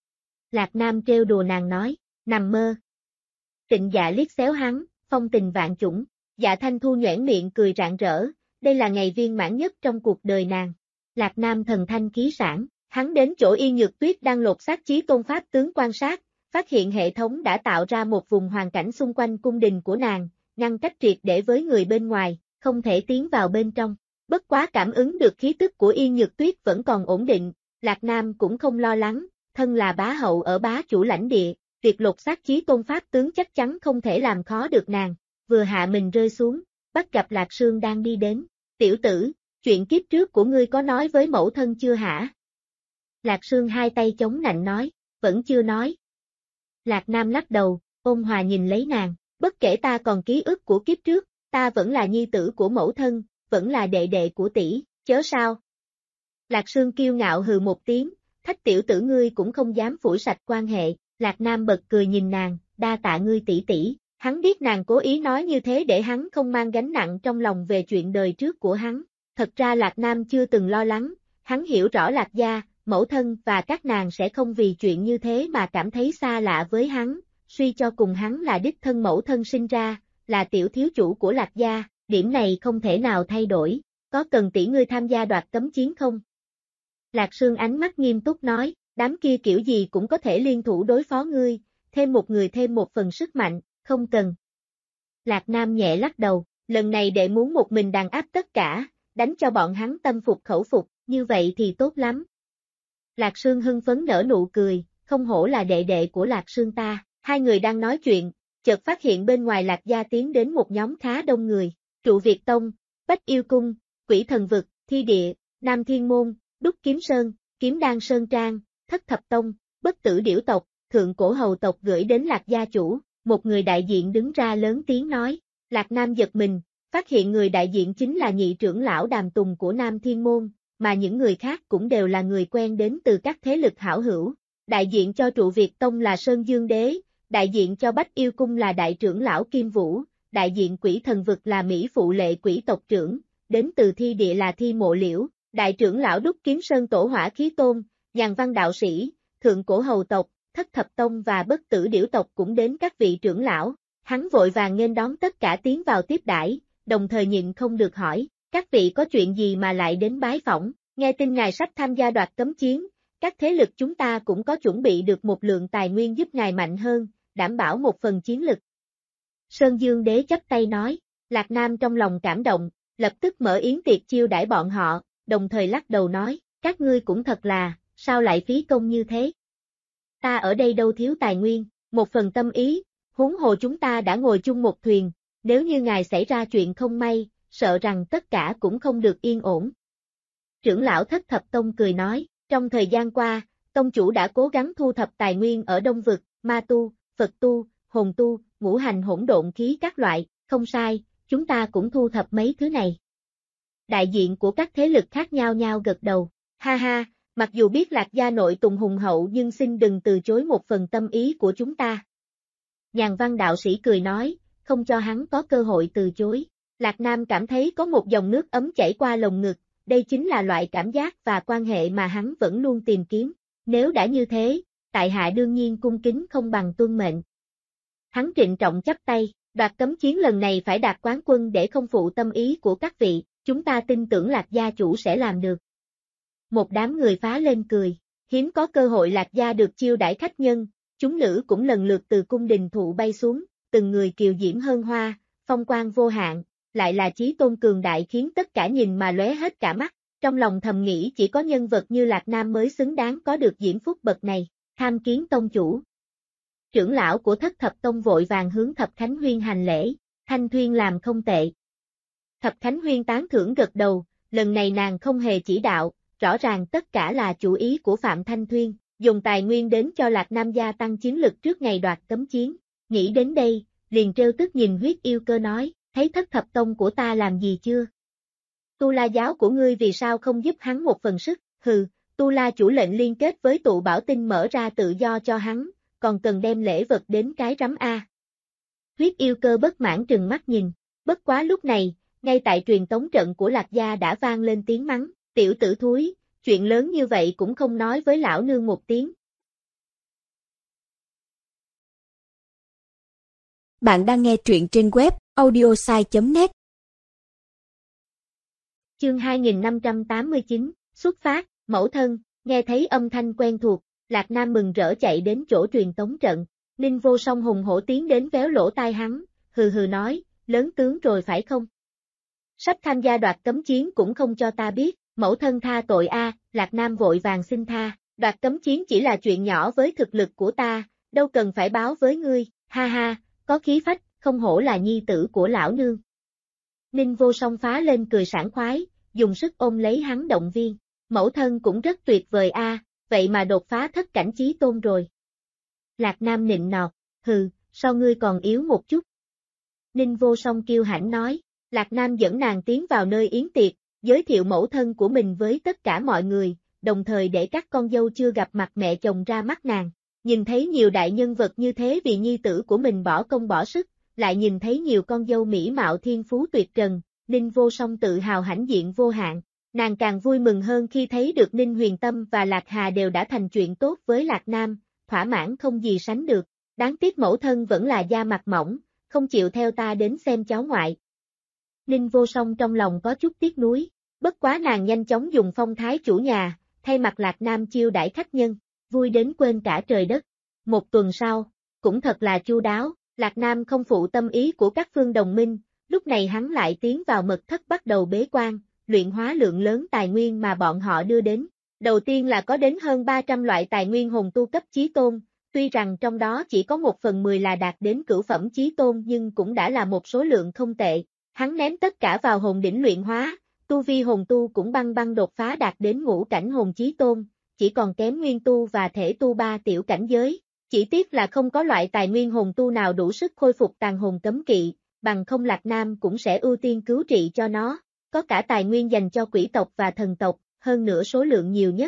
Lạc Nam trêu đùa nàng nói, nằm mơ. Tịnh Dạ liếc xéo hắn, phong tình vạn chủng, Dạ Thanh Thu nhoẻn miệng cười rạng rỡ, đây là ngày viên mãn nhất trong cuộc đời nàng. Lạc Nam thần thanh khí sản, hắn đến chỗ Yên Nhược Tuyết đang lột xác chí tôn pháp tướng quan sát, phát hiện hệ thống đã tạo ra một vùng hoàn cảnh xung quanh cung đình của nàng, ngăn cách triệt để với người bên ngoài, không thể tiến vào bên trong. Bất quá cảm ứng được khí tức của Yên Nhược Tuyết vẫn còn ổn định, Lạc Nam cũng không lo lắng, thân là bá hậu ở bá chủ lãnh địa, việc lột xác chí tôn pháp tướng chắc chắn không thể làm khó được nàng. Vừa hạ mình rơi xuống, bắt gặp Lạc Sương đang đi đến. Tiểu tử, chuyện kiếp trước của ngươi có nói với mẫu thân chưa hả? Lạc Sương hai tay chống nạnh nói, vẫn chưa nói. Lạc Nam lắc đầu, ôn hòa nhìn lấy nàng, bất kể ta còn ký ức của kiếp trước, ta vẫn là nhi tử của mẫu thân, vẫn là đệ đệ của tỷ, chớ sao? Lạc Sương kiêu ngạo hừ một tiếng, thách tiểu tử ngươi cũng không dám phủi sạch quan hệ, Lạc Nam bật cười nhìn nàng, đa tạ ngươi tỷ tỷ, hắn biết nàng cố ý nói như thế để hắn không mang gánh nặng trong lòng về chuyện đời trước của hắn, thật ra Lạc Nam chưa từng lo lắng, hắn hiểu rõ Lạc gia, mẫu thân và các nàng sẽ không vì chuyện như thế mà cảm thấy xa lạ với hắn, suy cho cùng hắn là đích thân mẫu thân sinh ra, là tiểu thiếu chủ của Lạc gia, điểm này không thể nào thay đổi, có cần tỷ ngươi tham gia đoạt cấm chiến không? Lạc Sương ánh mắt nghiêm túc nói, đám kia kiểu gì cũng có thể liên thủ đối phó ngươi, thêm một người thêm một phần sức mạnh, không cần. Lạc Nam nhẹ lắc đầu, lần này đệ muốn một mình đàn áp tất cả, đánh cho bọn hắn tâm phục khẩu phục, như vậy thì tốt lắm. Lạc Sương hưng phấn nở nụ cười, không hổ là đệ đệ của Lạc Sương ta, hai người đang nói chuyện, chợt phát hiện bên ngoài Lạc gia tiến đến một nhóm khá đông người, Trụ Việt Tông, Bách Yêu Cung, Quỷ Thần Vực, Thi Địa, Nam Thiên Môn, Đúc Kiếm Sơn, Kiếm Đan Sơn Trang, Thất Thập Tông, Bất Tử Điểu Tộc, Thượng Cổ Hầu Tộc gửi đến Lạc gia chủ, một người đại diện đứng ra lớn tiếng nói, Lạc Nam giật mình, phát hiện người đại diện chính là nhị trưởng lão Đàm Tùng của Nam Thiên Môn, mà những người khác cũng đều là người quen đến từ các thế lực hảo hữu. Đại diện cho Trụ Việt Tông là Sơn Dương Đế, đại diện cho Bách Yêu Cung là đại trưởng lão Kim Vũ, đại diện Quỷ Thần Vực là Mỹ Phụ Lệ Quỷ tộc trưởng, đến từ Thi Địa là Thi Mộ Liễu, đại trưởng lão Đúc Kiếm Sơn Tổ Hỏa Khí Tôn, Nhàn Văn Đạo Sĩ, Thượng Cổ Hầu tộc, Thất Thập Tông và Bất Tử Điểu tộc cũng đến các vị trưởng lão. Hắn vội vàng nghênh đón tất cả tiến vào tiếp đãi, đồng thời nhịn không được hỏi, các vị có chuyện gì mà lại đến bái phỏng, nghe tin ngài sắp tham gia đoạt cấm chiến, các thế lực chúng ta cũng có chuẩn bị được một lượng tài nguyên giúp ngài mạnh hơn, đảm bảo một phần chiến lực. Sơn Dương Đế chắp tay nói, Lạc Nam trong lòng cảm động, lập tức mở yến tiệc chiêu đãi bọn họ, đồng thời lắc đầu nói, các ngươi cũng thật là, sao lại phí công như thế? Ta ở đây đâu thiếu tài nguyên, một phần tâm ý, huống hồ chúng ta đã ngồi chung một thuyền, nếu như ngài xảy ra chuyện không may, sợ rằng tất cả cũng không được yên ổn. Trưởng lão Thất Thập Tông cười nói, trong thời gian qua, tông chủ đã cố gắng thu thập tài nguyên ở Đông Vực, ma tu, Phật tu, hồn tu, ngũ hành hỗn độn khí các loại, không sai, chúng ta cũng thu thập mấy thứ này. Đại diện của các thế lực khác nhau nhau gật đầu, ha ha, mặc dù biết Lạc gia nội tùng hùng hậu nhưng xin đừng từ chối một phần tâm ý của chúng ta. Nhàn Văn Đạo Sĩ cười nói, không cho hắn có cơ hội từ chối. Lạc Nam cảm thấy có một dòng nước ấm chảy qua lồng ngực, đây chính là loại cảm giác và quan hệ mà hắn vẫn luôn tìm kiếm. Nếu đã như thế, tại hạ đương nhiên cung kính không bằng tuân mệnh. Hắn trịnh trọng chắp tay, đoạt cấm chiến lần này phải đạt quán quân để không phụ tâm ý của các vị, chúng ta tin tưởng Lạc gia chủ sẽ làm được. Một đám người phá lên cười, hiếm có cơ hội Lạc gia được chiêu đãi khách nhân, chúng nữ cũng lần lượt từ cung đình thụ bay xuống, từng người kiều diễm hơn hoa, phong quang vô hạn, lại là chí tôn cường đại khiến tất cả nhìn mà lóe hết cả mắt, trong lòng thầm nghĩ chỉ có nhân vật như Lạc Nam mới xứng đáng có được diễm phúc bậc này, tham kiến tông chủ. Trưởng lão của Thất Thập Tông vội vàng hướng Thập Khánh Huyên hành lễ, Thanh Thuyên làm không tệ. Thập Khánh Huyên tán thưởng gật đầu, lần này nàng không hề chỉ đạo, rõ ràng tất cả là chủ ý của Phạm Thanh Thuyên, dùng tài nguyên đến cho Lạc Nam gia tăng chiến lực trước ngày đoạt cấm chiến. Nghĩ đến đây, liền trêu tức nhìn Huyết Yêu Cơ nói, thấy Thất Thập Tông của ta làm gì chưa? Tu La giáo của ngươi vì sao không giúp hắn một phần sức? Hừ, Tu La chủ lệnh liên kết với tụ bảo tinh mở ra tự do cho hắn, còn cần đem lễ vật đến cái rắm a. Huyết Yêu Cơ bất mãn trừng mắt nhìn, bất quá lúc này, ngay tại truyền tống trận của Lạc gia đã vang lên tiếng mắng, tiểu tử thúi, chuyện lớn như vậy cũng không nói với lão nương một tiếng. Bạn đang nghe truyện trên web audiosai.net. Chương 2589, xuất phát, mẫu thân, nghe thấy âm thanh quen thuộc, Lạc Nam mừng rỡ chạy đến chỗ truyền tống trận, Ninh Vô Song hùng hổ tiến đến véo lỗ tai hắn, hừ hừ nói, lớn tướng rồi phải không? Sắp tham gia đoạt cấm chiến cũng không cho ta biết, mẫu thân tha tội a. Lạc Nam vội vàng xin tha, đoạt cấm chiến chỉ là chuyện nhỏ với thực lực của ta, đâu cần phải báo với ngươi, ha ha, có khí phách, không hổ là nhi tử của lão nương. Ninh Vô Song phá lên cười sảng khoái, dùng sức ôm lấy hắn động viên, mẫu thân cũng rất tuyệt vời a, vậy mà đột phá thất cảnh chí tôn rồi. Lạc Nam nịnh nọt, hừ, sao ngươi còn yếu một chút? Ninh Vô Song kiêu hãnh nói, Lạc Nam dẫn nàng tiến vào nơi yến tiệc, giới thiệu mẫu thân của mình với tất cả mọi người, đồng thời để các con dâu chưa gặp mặt mẹ chồng ra mắt nàng. Nhìn thấy nhiều đại nhân vật như thế vì nhi tử của mình bỏ công bỏ sức, lại nhìn thấy nhiều con dâu mỹ mạo thiên phú tuyệt trần, Ninh Vô Song tự hào hãnh diện vô hạn. Nàng càng vui mừng hơn khi thấy được Ninh Huyền Tâm và Lạc Hà đều đã thành chuyện tốt với Lạc Nam, thỏa mãn không gì sánh được. Đáng tiếc mẫu thân vẫn là da mặt mỏng, không chịu theo ta đến xem cháu ngoại. Ninh Vô Song trong lòng có chút tiếc nuối, bất quá nàng nhanh chóng dùng phong thái chủ nhà, thay mặt Lạc Nam chiêu đãi khách nhân, vui đến quên cả trời đất. Một tuần sau, cũng thật là chu đáo, Lạc Nam không phụ tâm ý của các phương đồng minh, lúc này hắn lại tiến vào mật thất bắt đầu bế quan, luyện hóa lượng lớn tài nguyên mà bọn họ đưa đến. Đầu tiên là có đến hơn 300 loại tài nguyên hồn tu cấp chí tôn, tuy rằng trong đó chỉ có 1/10 là đạt đến cửu phẩm chí tôn nhưng cũng đã là một số lượng không tệ. Hắn ném tất cả vào hồn đỉnh luyện hóa, tu vi hồn tu cũng băng băng đột phá đạt đến ngũ cảnh hồn chí tôn, chỉ còn kém nguyên tu và thể tu 3 tiểu cảnh giới. Chỉ tiếc là không có loại tài nguyên hồn tu nào đủ sức khôi phục tàn hồn cấm kỵ, bằng không Lạc Nam cũng sẽ ưu tiên cứu trị cho nó, có cả tài nguyên dành cho quỷ tộc và thần tộc, hơn nữa số lượng nhiều nhất.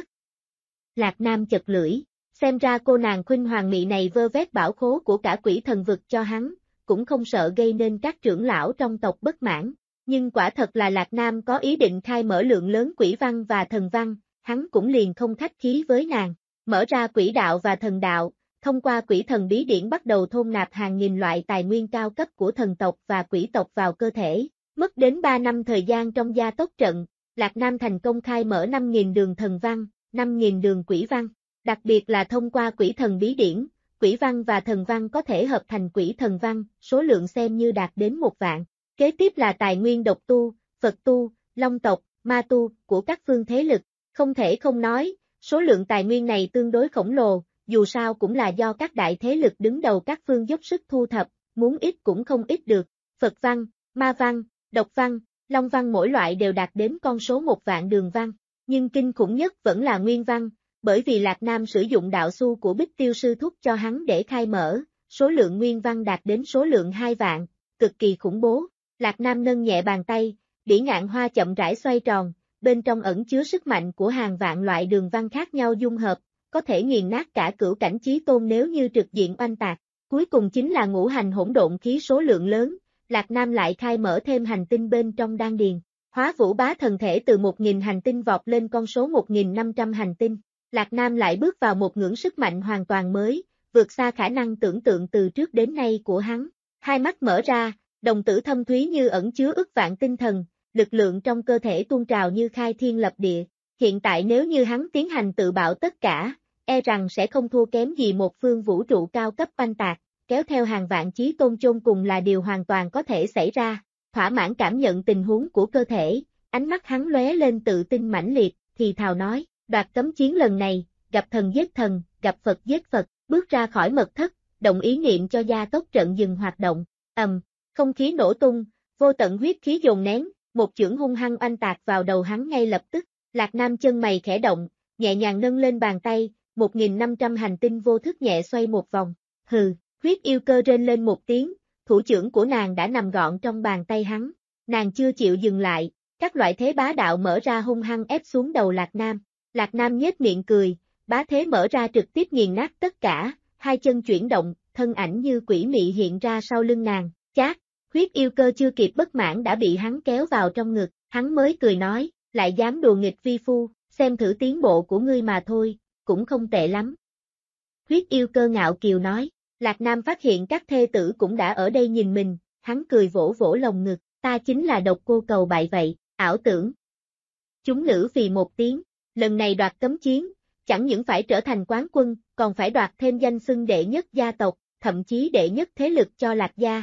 Lạc Nam chật lưỡi, xem ra cô nàng khuynh hoàng mị này vơ vét bảo khố của cả quỷ thần vực cho hắn, cũng không sợ gây nên các trưởng lão trong tộc bất mãn, nhưng quả thật là Lạc Nam có ý định khai mở lượng lớn quỷ văn và thần văn, hắn cũng liền không khách khí với nàng, mở ra quỷ đạo và thần đạo, thông qua quỷ thần bí điển bắt đầu thôn nạp hàng nghìn loại tài nguyên cao cấp của thần tộc và quỷ tộc vào cơ thể, mất đến 3 năm thời gian trong gia tốc trận, Lạc Nam thành công khai mở 5.000 đường thần văn, 5.000 đường quỷ văn, đặc biệt là thông qua quỷ thần bí điển, quỷ văn và thần văn có thể hợp thành quỷ thần văn, số lượng xem như đạt đến 1 vạn. Kế tiếp là tài nguyên độc tu, Phật tu, Long tộc, Ma tu của các phương thế lực, không thể không nói, số lượng tài nguyên này tương đối khổng lồ, dù sao cũng là do các đại thế lực đứng đầu các phương dốc sức thu thập, muốn ít cũng không ít được, Phật văn, Ma văn, Độc văn, Long văn mỗi loại đều đạt đến con số 1 vạn đường văn, nhưng kinh khủng nhất vẫn là Nguyên văn, bởi vì Lạc Nam sử dụng đạo xu của Bích Tiêu Sư Thúc cho hắn để khai mở, số lượng Nguyên văn đạt đến số lượng 2 vạn, cực kỳ khủng bố. Lạc Nam nâng nhẹ bàn tay, bỉ ngạn hoa chậm rãi xoay tròn, bên trong ẩn chứa sức mạnh của hàng vạn loại đường văn khác nhau dung hợp, có thể nghiền nát cả cửu cảnh chí tôn nếu như trực diện oanh tạc. Cuối cùng chính là ngũ hành hỗn độn khí số lượng lớn, Lạc Nam lại khai mở thêm hành tinh bên trong đan điền. Hóa Vũ Bá thần thể từ 1.000 hành tinh vọt lên con số 1.500 hành tinh. Lạc Nam lại bước vào một ngưỡng sức mạnh hoàn toàn mới, vượt xa khả năng tưởng tượng từ trước đến nay của hắn. Hai mắt mở ra, đồng tử thâm thúy như ẩn chứa ức vạn tinh thần, lực lượng trong cơ thể tuôn trào như khai thiên lập địa. Hiện tại nếu như hắn tiến hành tự bạo tất cả, e rằng sẽ không thua kém gì một phương vũ trụ cao cấp oanh tạc, kéo theo hàng vạn chí tôn chôn cùng là điều hoàn toàn có thể xảy ra. Thỏa mãn cảm nhận tình huống của cơ thể, ánh mắt hắn lóe lên tự tin mãnh liệt, thì thào nói, đoạt cấm chiến lần này, gặp thần giết thần, gặp Phật giết Phật, bước ra khỏi mật thất, động ý niệm cho gia tốc trận dừng hoạt động, không khí nổ tung, vô tận huyết khí dồn nén, một chưởng hung hăng oanh tạc vào đầu hắn ngay lập tức, Lạc Nam chân mày khẽ động, nhẹ nhàng nâng lên bàn tay, 1.500 hành tinh vô thức nhẹ xoay một vòng, hừ, huyết yêu cơ rên lên một tiếng, thủ chưởng của nàng đã nằm gọn trong bàn tay hắn, nàng chưa chịu dừng lại, các loại thế bá đạo mở ra hung hăng ép xuống đầu Lạc Nam nhếch miệng cười, bá thế mở ra trực tiếp nghiền nát tất cả, hai chân chuyển động, thân ảnh như quỷ mị hiện ra sau lưng nàng, chát, huyết yêu cơ chưa kịp bất mãn đã bị hắn kéo vào trong ngực, hắn mới cười nói, lại dám đùa nghịch vi phu, xem thử tiến bộ của ngươi mà thôi, cũng không tệ lắm. Huyết yêu cơ ngạo kiều nói, Lạc Nam phát hiện các thê tử cũng đã ở đây nhìn mình, hắn cười vỗ vỗ lồng ngực, ta chính là độc cô cầu bại vậy, ảo tưởng. Chúng nữ vì một tiếng, lần này đoạt cấm chiến, chẳng những phải trở thành quán quân, còn phải đoạt thêm danh xưng đệ nhất gia tộc, thậm chí đệ nhất thế lực cho Lạc gia.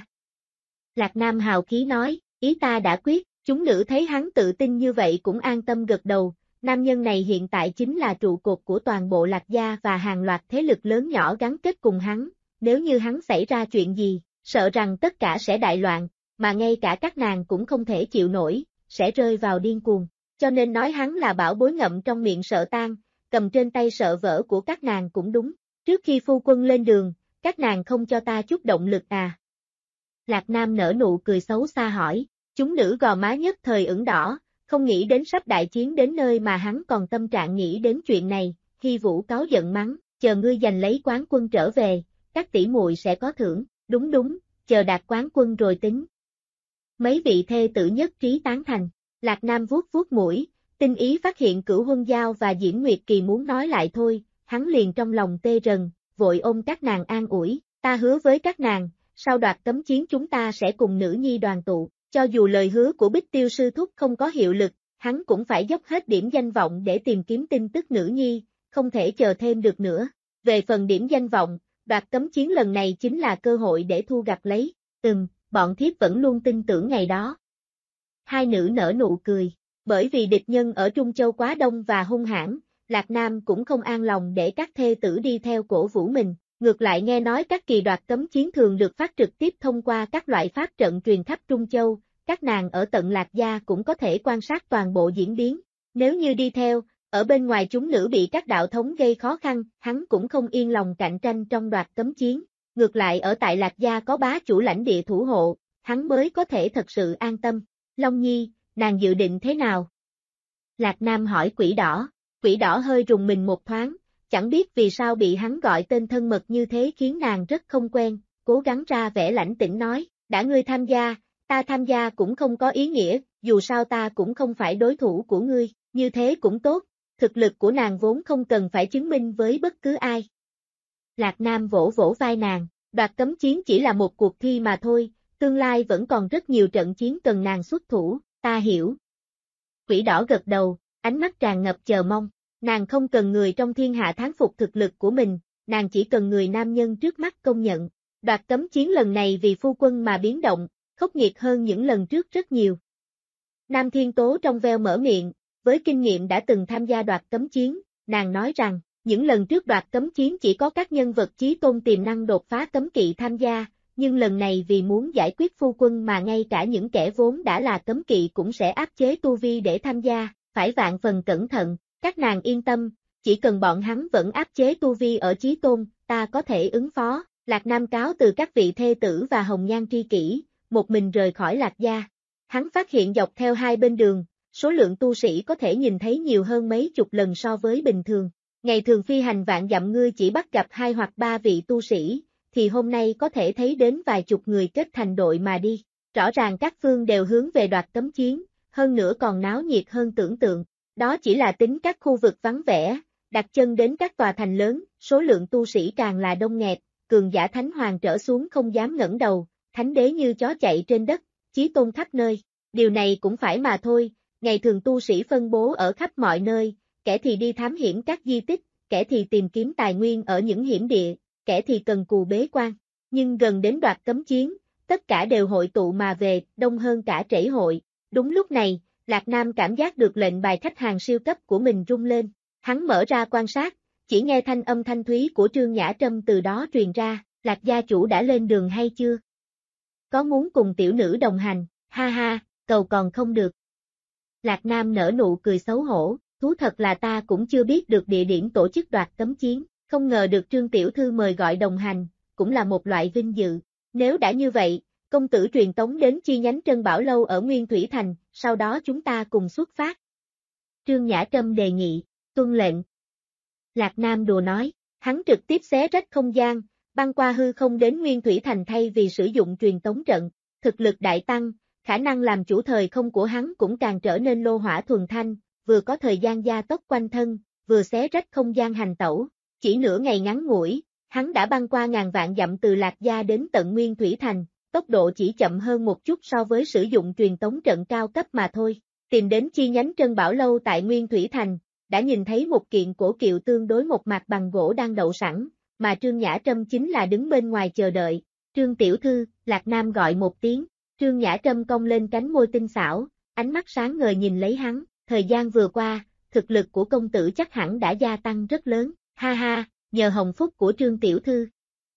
Lạc Nam hào khí nói, ý ta đã quyết, chúng nữ thấy hắn tự tin như vậy cũng an tâm gật đầu, nam nhân này hiện tại chính là trụ cột của toàn bộ Lạc gia và hàng loạt thế lực lớn nhỏ gắn kết cùng hắn, nếu như hắn xảy ra chuyện gì, sợ rằng tất cả sẽ đại loạn, mà ngay cả các nàng cũng không thể chịu nổi, sẽ rơi vào điên cuồng, cho nên nói hắn là bảo bối ngậm trong miệng sợ tan, cầm trên tay sợ vỡ của các nàng cũng đúng, trước khi phu quân lên đường, các nàng không cho ta chút động lực à. Lạc Nam nở nụ cười xấu xa hỏi, chúng nữ gò má nhất thời ửng đỏ, không nghĩ đến sắp đại chiến đến nơi mà hắn còn tâm trạng nghĩ đến chuyện này, Hy Vũ cáu giận mắng, chờ ngươi giành lấy quán quân trở về, các tỷ muội sẽ có thưởng, đúng, chờ đạt quán quân rồi tính. Mấy vị thê tử nhất trí tán thành, Lạc Nam vuốt vuốt mũi, tinh ý phát hiện Cửu Huân Giao và Diễm Nguyệt Kỳ muốn nói lại thôi, hắn liền trong lòng tê rần, vội ôm các nàng an ủi, ta hứa với các nàng, sau đoạt cấm chiến chúng ta sẽ cùng nữ nhi đoàn tụ, cho dù lời hứa của Bích Tiêu Sư Thúc không có hiệu lực, hắn cũng phải dốc hết điểm danh vọng để tìm kiếm tin tức nữ nhi, không thể chờ thêm được nữa. Về phần điểm danh vọng, đoạt cấm chiến lần này chính là cơ hội để thu gặt lấy, bọn thiếp vẫn luôn tin tưởng ngày đó. Hai nữ nở nụ cười, bởi vì địch nhân ở Trung Châu quá đông và hung hãn, Lạc Nam cũng không an lòng để các thê tử đi theo cổ vũ mình, ngược lại nghe nói các kỳ đoạt cấm chiến thường được phát trực tiếp thông qua các loại pháp trận truyền khắp Trung Châu, các nàng ở tận Lạc gia cũng có thể quan sát toàn bộ diễn biến, nếu như đi theo, ở bên ngoài chúng nữ bị các đạo thống gây khó khăn, hắn cũng không yên lòng cạnh tranh trong đoạt cấm chiến, ngược lại ở tại Lạc gia có bá chủ lãnh địa thủ hộ, hắn mới có thể thật sự an tâm. Long Nhi, nàng dự định thế nào? Lạc Nam hỏi Quỷ đỏ hơi rùng mình một thoáng, chẳng biết vì sao bị hắn gọi tên thân mật như thế khiến nàng rất không quen, cố gắng ra vẻ lãnh tĩnh nói, đã ngươi tham gia, ta tham gia cũng không có ý nghĩa, dù sao ta cũng không phải đối thủ của ngươi, như thế cũng tốt, thực lực của nàng vốn không cần phải chứng minh với bất cứ ai. Lạc Nam vỗ vỗ vai nàng, đoạt cấm chiến chỉ là một cuộc thi mà thôi, tương lai vẫn còn rất nhiều trận chiến cần nàng xuất thủ, ta hiểu. Quỷ đỏ gật đầu, ánh mắt tràn ngập chờ mong, nàng không cần người trong thiên hạ thán phục thực lực của mình, nàng chỉ cần người nam nhân trước mắt công nhận. Đoạt cấm chiến lần này vì phu quân mà biến động, khốc nghiệt hơn những lần trước rất nhiều. Nam Thiên Tố trong veo mở miệng, với kinh nghiệm đã từng tham gia đoạt cấm chiến, nàng nói rằng, những lần trước đoạt cấm chiến chỉ có các nhân vật chí tôn tiềm năng đột phá cấm kỵ tham gia, nhưng lần này vì muốn giải quyết phu quân mà ngay cả những kẻ vốn đã là cấm kỵ cũng sẽ áp chế tu vi để tham gia, phải vạn phần cẩn thận, các nàng yên tâm, chỉ cần bọn hắn vẫn áp chế tu vi ở chí tôn, ta có thể ứng phó. Lạc Nam cáo từ các vị thê tử và hồng nhan tri kỷ, một mình rời khỏi Lạc gia. Hắn phát hiện dọc theo hai bên đường, số lượng tu sĩ có thể nhìn thấy nhiều hơn mấy chục lần so với bình thường. Ngày thường phi hành vạn dặm ngươi chỉ bắt gặp 2 hoặc 3 vị tu sĩ, thì hôm nay có thể thấy đến vài chục người kết thành đội mà đi. Rõ ràng các phương đều hướng về đoạt cấm chiến, hơn nữa còn náo nhiệt hơn tưởng tượng. Đó chỉ là tính các khu vực vắng vẻ, đặt chân đến các tòa thành lớn, số lượng tu sĩ càng là đông nghẹt. Cường giả thánh hoàng trở xuống không dám ngẩng đầu, thánh đế như chó chạy trên đất, chí tôn khắp nơi. Điều này cũng phải mà thôi, ngày thường tu sĩ phân bố ở khắp mọi nơi, kẻ thì đi thám hiểm các di tích, kẻ thì tìm kiếm tài nguyên ở những hiểm địa, kẻ thì cần cù bế quan. Nhưng gần đến đoạt cấm chiến, tất cả đều hội tụ mà về, đông hơn cả trễ hội. Đúng lúc này, Lạc Nam cảm giác được lệnh bài khách hàng siêu cấp của mình rung lên. Hắn mở ra quan sát. Chỉ nghe thanh âm thanh thúy của Trương Nhã Trâm từ đó truyền ra, Lạc gia chủ đã lên đường hay chưa? Có muốn cùng tiểu nữ đồng hành, ha ha, cầu còn không được. Lạc Nam nở nụ cười xấu hổ, thú thật là ta cũng chưa biết được địa điểm tổ chức đoạt cấm chiến, không ngờ được Trương tiểu thư mời gọi đồng hành, cũng là một loại vinh dự. Nếu đã như vậy, công tử truyền tống đến chi nhánh Trân Bảo Lâu ở Nguyên Thủy Thành, sau đó chúng ta cùng xuất phát. Trương Nhã Trâm đề nghị, tuân lệnh. Lạc Nam đùa nói, hắn trực tiếp xé rách không gian, băng qua hư không đến Nguyên Thủy Thành thay vì sử dụng truyền tống trận, thực lực đại tăng, khả năng làm chủ thời không của hắn cũng càng trở nên lô hỏa thuần thanh, vừa có thời gian gia tốc quanh thân, vừa xé rách không gian hành tẩu, chỉ nửa ngày ngắn ngủi, hắn đã băng qua ngàn vạn dặm từ Lạc Gia đến tận Nguyên Thủy Thành, tốc độ chỉ chậm hơn một chút so với sử dụng truyền tống trận cao cấp mà thôi, tìm đến chi nhánh Trân Bảo Lâu tại Nguyên Thủy Thành. Đã nhìn thấy một kiện cổ kiệu tương đối một mặt bằng gỗ đang đậu sẵn, mà Trương Nhã Trâm chính là đứng bên ngoài chờ đợi. Trương tiểu thư, Lạc Nam gọi một tiếng, Trương Nhã Trâm cong lên cánh môi tinh xảo, ánh mắt sáng ngời nhìn lấy hắn, thời gian vừa qua, thực lực của công tử chắc hẳn đã gia tăng rất lớn, ha ha, nhờ hồng phúc của Trương tiểu thư.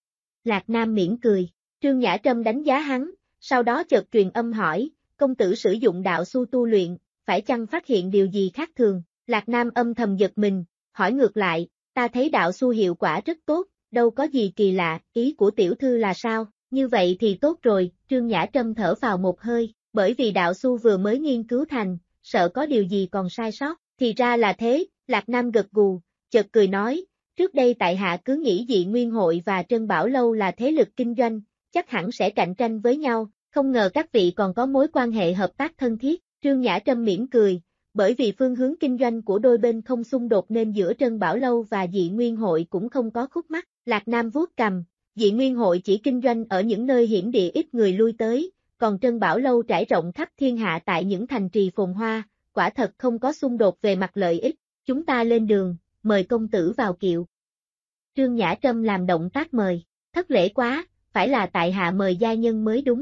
Lạc Nam mỉm cười, Trương Nhã Trâm đánh giá hắn, sau đó chợt truyền âm hỏi, công tử sử dụng đạo su tu luyện, phải chăng phát hiện điều gì khác thường? Lạc Nam âm thầm giật mình, hỏi ngược lại, ta thấy đạo su hiệu quả rất tốt, đâu có gì kỳ lạ, ý của tiểu thư là sao, như vậy thì tốt rồi, Trương Nhã Trâm thở vào một hơi, bởi vì đạo su vừa mới nghiên cứu thành, sợ có điều gì còn sai sót, thì ra là thế, Lạc Nam gật gù, chợt cười nói, trước đây tại hạ cứ nghĩ Dị Nguyên Hội và Trân Bảo Lâu là thế lực kinh doanh, chắc hẳn sẽ cạnh tranh với nhau, không ngờ các vị còn có mối quan hệ hợp tác thân thiết, Trương Nhã Trâm mỉm cười. Bởi vì phương hướng kinh doanh của đôi bên không xung đột nên giữa Trân Bảo Lâu và Dị Nguyên Hội cũng không có khúc mắc, Lạc Nam vuốt cầm, Dị Nguyên Hội chỉ kinh doanh ở những nơi hiểm địa ít người lui tới, còn Trân Bảo Lâu trải rộng khắp thiên hạ tại những thành trì phồn hoa, quả thật không có xung đột về mặt lợi ích, chúng ta lên đường, mời công tử vào kiệu. Trương Nhã Trâm làm động tác mời, thất lễ quá, phải là tại hạ mời gia nhân mới đúng.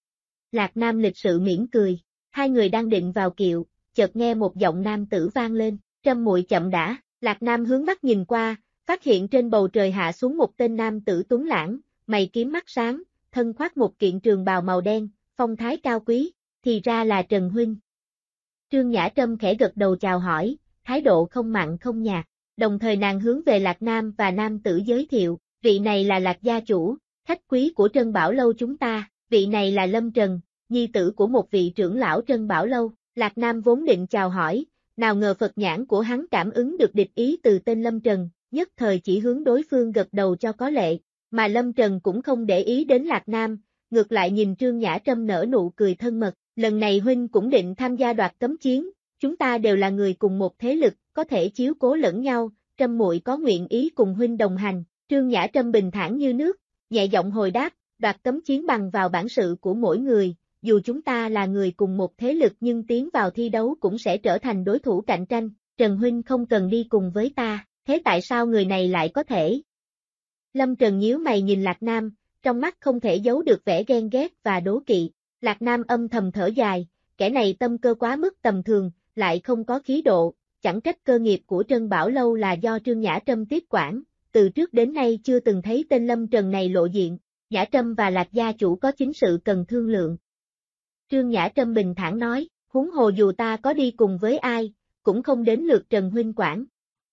Lạc Nam lịch sự mỉm cười, hai người đang định vào kiệu. Chợt nghe một giọng nam tử vang lên, Trâm muội chậm đã, Lạc Nam hướng mắt nhìn qua, phát hiện trên bầu trời hạ xuống một tên nam tử tuấn lãng, mày kiếm mắt sáng, thân khoác một kiện trường bào màu đen, phong thái cao quý, thì ra là Trần Huynh. Trương Nhã Trâm khẽ gật đầu chào hỏi, thái độ không mặn không nhạt, đồng thời nàng hướng về Lạc Nam và nam tử giới thiệu, vị này là Lạc gia chủ, khách quý của Trân Bảo Lâu chúng ta, vị này là Lâm Trần, nhi tử của một vị trưởng lão Trân Bảo Lâu. Lạc Nam vốn định chào hỏi, nào ngờ Phật nhãn của hắn cảm ứng được địch ý từ tên Lâm Trần, nhất thời chỉ hướng đối phương gật đầu cho có lệ, mà Lâm Trần cũng không để ý đến Lạc Nam, ngược lại nhìn Trương Nhã Trâm nở nụ cười thân mật, lần này huynh cũng định tham gia đoạt cấm chiến, chúng ta đều là người cùng một thế lực, có thể chiếu cố lẫn nhau, Trâm muội có nguyện ý cùng huynh đồng hành. Trương Nhã Trâm bình thản như nước, nhẹ giọng hồi đáp, đoạt cấm chiến bằng vào bản sự của mỗi người, dù chúng ta là người cùng một thế lực nhưng tiến vào thi đấu cũng sẽ trở thành đối thủ cạnh tranh, Trần huynh không cần đi cùng với ta, thế tại sao người này lại có thể? Lâm Trần nhíu mày nhìn Lạc Nam, trong mắt không thể giấu được vẻ ghen ghét và đố kỵ. Lạc Nam âm thầm thở dài, kẻ này tâm cơ quá mức tầm thường, lại không có khí độ, chẳng trách cơ nghiệp của Trân Bảo Lâu là do Trương Nhã Trâm tiếp quản, từ trước đến nay chưa từng thấy tên Lâm Trần này lộ diện, Nhã Trâm và Lạc gia chủ có chính sự cần thương lượng. Trương Nhã Trâm bình thản nói, huống hồ dù ta có đi cùng với ai, cũng không đến lượt Trần huynh quản.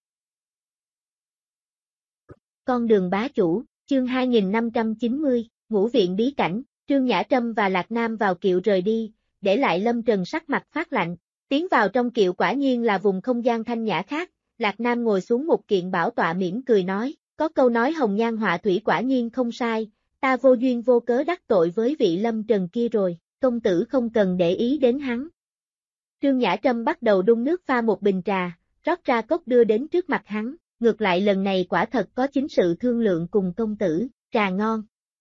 Con đường bá chủ, chương 2590, ngũ viện bí cảnh, Trương Nhã Trâm và Lạc Nam vào kiệu rời đi, để lại Lâm Trần sắc mặt phát lạnh, tiến vào trong kiệu quả nhiên là vùng không gian thanh nhã khác, Lạc Nam ngồi xuống một kiện bảo tọa mỉm cười nói, có câu nói hồng nhan họa thủy quả nhiên không sai, ta vô duyên vô cớ đắc tội với vị Lâm Trần kia rồi, công tử không cần để ý đến hắn. Trương Nhã Trâm bắt đầu đun nước pha một bình trà, rót ra cốc đưa đến trước mặt hắn, ngược lại lần này quả thật có chính sự thương lượng cùng công tử, trà ngon.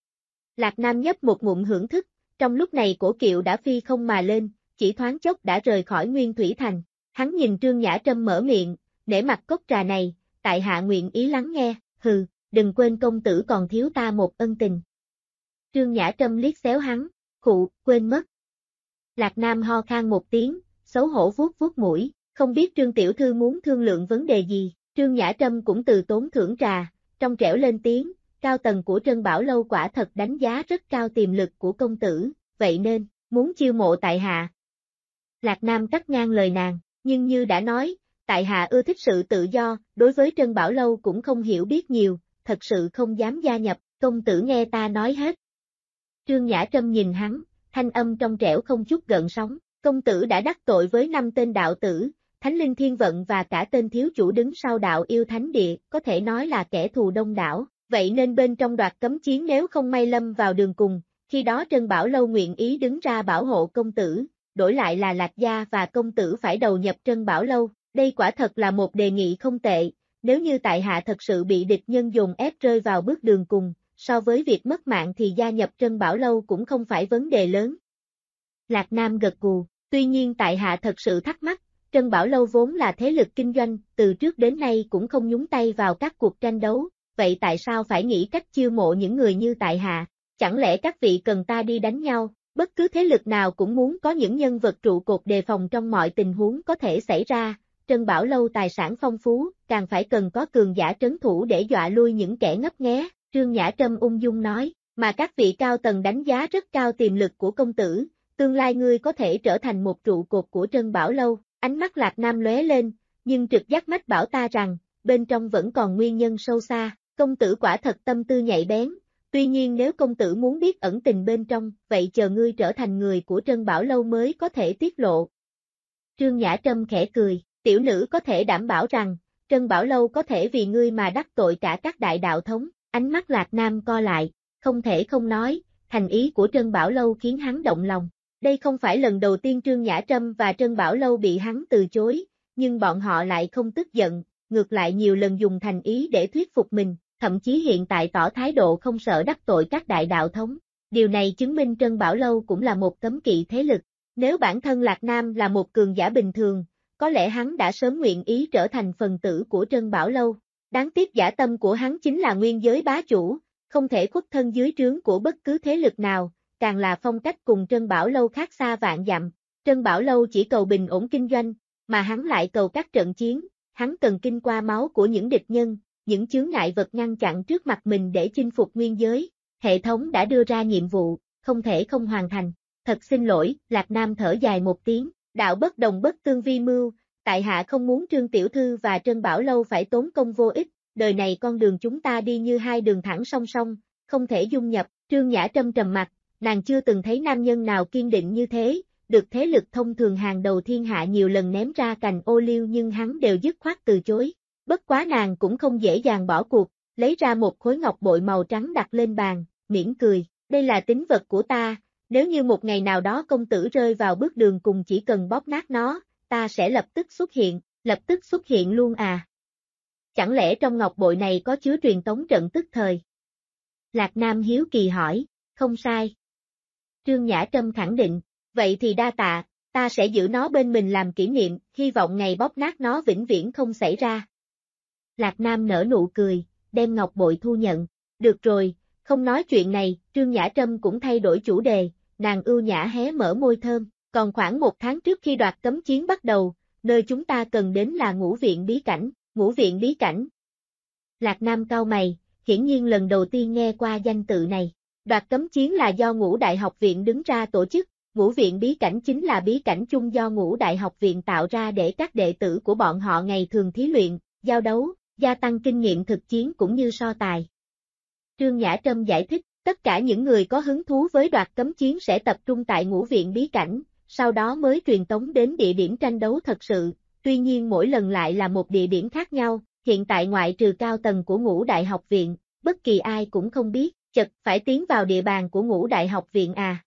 Lạc Nam nhấp một ngụm hưởng thức, trong lúc này cổ kiệu đã phi không mà lên, chỉ thoáng chốc đã rời khỏi Nguyên Thủy Thành, hắn nhìn Trương Nhã Trâm mở miệng, nể mặt cốc trà này, tại hạ nguyện ý lắng nghe, hừ, đừng quên công tử còn thiếu ta một ân tình. Trương Nhã Trâm liếc xéo hắn, khụ, quên mất. Lạc Nam ho khan một tiếng, xấu hổ vuốt vuốt mũi, không biết Trương tiểu thư muốn thương lượng vấn đề gì, Trương Nhã Trâm cũng từ tốn thưởng trà, trong trẻo lên tiếng, cao tầng của Trân Bảo Lâu quả thật đánh giá rất cao tiềm lực của công tử, vậy nên, muốn chiêu mộ tại hạ. Lạc Nam cắt ngang lời nàng, nhưng như đã nói, tại hạ ưa thích sự tự do, đối với Trân Bảo Lâu cũng không hiểu biết nhiều, thật sự không dám gia nhập, công tử nghe ta nói hết. Trương Nhã Trâm nhìn hắn, thanh âm trong trẻo không chút gợn sóng, công tử đã đắc tội với 5 tên đạo tử, Thánh Linh Thiên Vận và cả tên thiếu chủ đứng sau đạo yêu thánh địa, có thể nói là kẻ thù đông đảo, vậy nên bên trong đoạt cấm chiến nếu không may lâm vào đường cùng, khi đó Trân Bảo Lâu nguyện ý đứng ra bảo hộ công tử, đổi lại là Lạc gia và công tử phải đầu nhập Trân Bảo Lâu, đây quả thật là một đề nghị không tệ, nếu như tại hạ thật sự bị địch nhân dồn ép rơi vào bước đường cùng, so với việc mất mạng thì gia nhập Trân Bảo Lâu cũng không phải vấn đề lớn. Lạc Nam gật gù, tuy nhiên tại hạ thật sự thắc mắc, Trân Bảo Lâu vốn là thế lực kinh doanh, từ trước đến nay cũng không nhúng tay vào các cuộc tranh đấu, vậy tại sao phải nghĩ cách chiêu mộ những người như tại hạ? Chẳng lẽ các vị cần ta đi đánh nhau? Bất cứ thế lực nào cũng muốn có những nhân vật trụ cột đề phòng trong mọi tình huống có thể xảy ra, Trân Bảo Lâu tài sản phong phú, càng phải cần có cường giả trấn thủ để dọa lui những kẻ ngấp nghé, Trương Nhã Trâm ung dung nói, mà các vị cao tầng đánh giá rất cao tiềm lực của công tử, tương lai ngươi có thể trở thành một trụ cột của Trân Bảo Lâu, ánh mắt Lạc Nam lóe lên, nhưng trực giác mách bảo ta rằng, bên trong vẫn còn nguyên nhân sâu xa, công tử quả thật tâm tư nhạy bén, tuy nhiên nếu công tử muốn biết ẩn tình bên trong, vậy chờ ngươi trở thành người của Trân Bảo Lâu mới có thể tiết lộ. Trương Nhã Trâm khẽ cười, tiểu nữ có thể đảm bảo rằng, Trân Bảo Lâu có thể vì ngươi mà đắc tội cả các đại đạo thống, ánh mắt Lạc Nam co lại, không thể không nói, thành ý của Trân Bảo Lâu khiến hắn động lòng. Đây không phải lần đầu tiên Trương Nhã Trâm và Trân Bảo Lâu bị hắn từ chối, nhưng bọn họ lại không tức giận, ngược lại nhiều lần dùng thành ý để thuyết phục mình, thậm chí hiện tại tỏ thái độ không sợ đắc tội các đại đạo thống. Điều này chứng minh Trân Bảo Lâu cũng là một cấm kỵ thế lực. Nếu bản thân Lạc Nam là một cường giả bình thường, có lẽ hắn đã sớm nguyện ý trở thành phần tử của Trân Bảo Lâu. Đáng tiếc dã tâm của hắn chính là nguyên giới bá chủ, không thể khuất thân dưới trướng của bất cứ thế lực nào, càng là phong cách cùng Trân Bảo Lâu khác xa vạn dặm. Trân Bảo Lâu chỉ cầu bình ổn kinh doanh, mà hắn lại cầu các trận chiến, hắn cần kinh qua máu của những địch nhân, những chướng ngại vật ngăn chặn trước mặt mình để chinh phục nguyên giới. Hệ thống đã đưa ra nhiệm vụ, không thể không hoàn thành. Thật xin lỗi, Lạc Nam thở dài một tiếng, đạo bất đồng bất tương vi mưu, tại hạ không muốn Trương Tiểu Thư và Trân Bảo Lâu phải tốn công vô ích, đời này con đường chúng ta đi như hai đường thẳng song song, không thể dung nhập. Trương Nhã Trâm trầm mặt, nàng chưa từng thấy nam nhân nào kiên định như thế, được thế lực thông thường hàng đầu thiên hạ nhiều lần ném ra cành ô liu nhưng hắn đều dứt khoát từ chối. Bất quá nàng cũng không dễ dàng bỏ cuộc, lấy ra một khối ngọc bội màu trắng đặt lên bàn, mỉm cười, đây là tín vật của ta, nếu như một ngày nào đó công tử rơi vào bước đường cùng chỉ cần bóp nát nó, ta sẽ lập tức xuất hiện luôn à. Chẳng lẽ trong ngọc bội này có chứa truyền tống trận tức thời? Lạc Nam hiếu kỳ hỏi, không sai. Trương Nhã Trâm khẳng định, vậy thì đa tạ, ta sẽ giữ nó bên mình làm kỷ niệm, hy vọng ngày bóp nát nó vĩnh viễn không xảy ra. Lạc Nam nở nụ cười, đem ngọc bội thu nhận, được rồi, không nói chuyện này, Trương Nhã Trâm cũng thay đổi chủ đề, nàng ưu nhã hé mở môi thơm, còn khoảng 1 tháng trước khi đoạt cấm chiến bắt đầu, nơi chúng ta cần đến là Ngũ Viện Bí Cảnh, Ngũ Viện Bí Cảnh. Lạc Nam cau mày, hiển nhiên lần đầu tiên nghe qua danh tự này, đoạt cấm chiến là do Ngũ Đại Học Viện đứng ra tổ chức, Ngũ Viện Bí Cảnh chính là bí cảnh chung do Ngũ Đại Học Viện tạo ra để các đệ tử của bọn họ ngày thường thí luyện, giao đấu, gia tăng kinh nghiệm thực chiến cũng như so tài. Trương Nhã Trâm giải thích, tất cả những người có hứng thú với đoạt cấm chiến sẽ tập trung tại Ngũ Viện Bí Cảnh, sau đó mới truyền tống đến địa điểm tranh đấu thật sự, tuy nhiên mỗi lần lại là một địa điểm khác nhau, hiện tại ngoại trừ cao tầng của Ngũ Đại Học Viện, bất kỳ ai cũng không biết, chật phải tiến vào địa bàn của Ngũ Đại Học Viện à.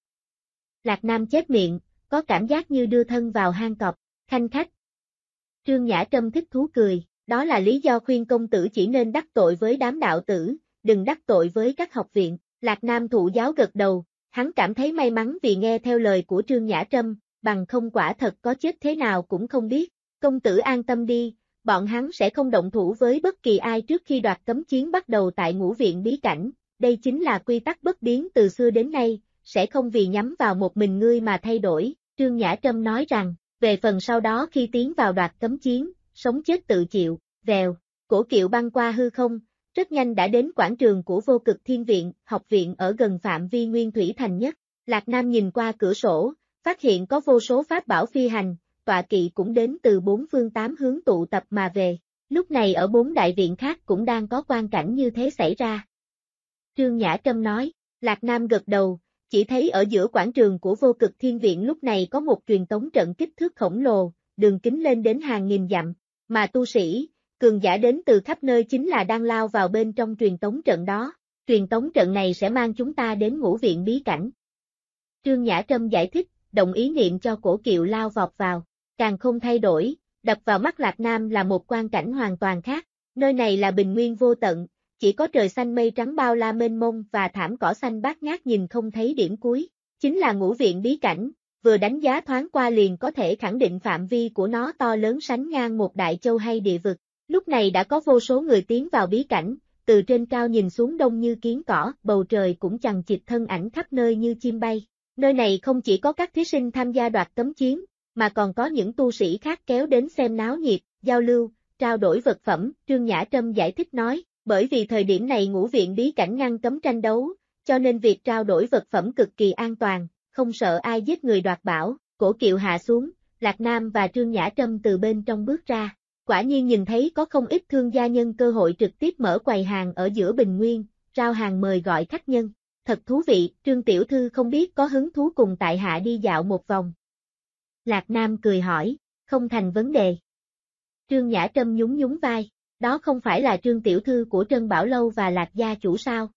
Lạc Nam chép miệng, có cảm giác như đưa thân vào hang cọp, khanh khách. Trương Nhã Trâm thích thú cười, đó là lý do khuyên công tử chỉ nên đắc tội với đám đạo tử, đừng đắc tội với các học viện. Lạc Nam thụ giáo gật đầu, hắn cảm thấy may mắn vì nghe theo lời của Trương Nhã Trâm, bằng không quả thật có chết thế nào cũng không biết. Công tử an tâm đi, bọn hắn sẽ không động thủ với bất kỳ ai trước khi đoạt cấm chiến bắt đầu tại Ngũ Viện Bí Cảnh, đây chính là quy tắc bất biến từ xưa đến nay, sẽ không vì nhắm vào một mình ngươi mà thay đổi. Trương Nhã Trâm nói rằng, về phần sau đó khi tiến vào đoạt cấm chiến, sống chết tự chịu, vèo, cổ kiệu băng qua hư không, rất nhanh đã đến quảng trường của Vô Cực Thiên Viện, học viện ở gần phạm vi Nguyên Thủy Thành nhất. Lạc Nam nhìn qua cửa sổ, phát hiện có vô số pháp bảo phi hành, tọa kỵ cũng đến từ 4 phương 8 hướng tụ tập mà về. Lúc này ở 4 đại viện khác cũng đang có quan cảnh như thế xảy ra. Trương Nhã Trâm nói, Lạc Nam gật đầu, chỉ thấy ở giữa quảng trường của Vô Cực Thiên Viện lúc này có một truyền tống trận kích thước khổng lồ, đường kính lên đến hàng nghìn dặm, mà tu sĩ, cường giả đến từ khắp nơi chính là đang lao vào bên trong truyền tống trận đó. Truyền tống trận này sẽ mang chúng ta đến Ngũ Viện Bí Cảnh. Trương Nhã Trâm giải thích, đồng ý niệm cho cổ kiệu lao vọt vào, càng không thay đổi, đập vào mắt Lạc Nam là một quang cảnh hoàn toàn khác, nơi này là bình nguyên vô tận, chỉ có trời xanh mây trắng bao la mênh mông và thảm cỏ xanh bát ngát nhìn không thấy điểm cuối, chính là Ngũ Viện Bí Cảnh, vừa đánh giá thoáng qua liền có thể khẳng định phạm vi của nó to lớn sánh ngang một đại châu hay địa vực. Lúc này đã có vô số người tiến vào bí cảnh, từ trên cao nhìn xuống đông như kiến cỏ, bầu trời cũng chằng chịt thân ảnh khắp nơi như chim bay. Nơi này không chỉ có các thí sinh tham gia đoạt cấm chiến, mà còn có những tu sĩ khác kéo đến xem náo nhiệt, giao lưu, trao đổi vật phẩm. Trương Nhã Trâm giải thích nói, bởi vì thời điểm này Ngũ Viện Bí Cảnh ngăn cấm tranh đấu, cho nên việc trao đổi vật phẩm cực kỳ an toàn, không sợ ai giết người đoạt bảo. Cổ kiệu hạ xuống, Lạc Nam và Trương Nhã Trâm từ bên trong bước ra. Quả nhiên nhìn thấy có không ít thương gia nhân cơ hội trực tiếp mở quầy hàng ở giữa bình nguyên, rao hàng mời gọi khách nhân. Thật thú vị, Trương tiểu thư không biết có hứng thú cùng tại hạ đi dạo một vòng. Lạc Nam cười hỏi, không thành vấn đề. Trương Nhã Trâm nhún nhún vai, đó không phải là Trương tiểu thư của Trân Bảo Lâu và Lạc gia chủ sao?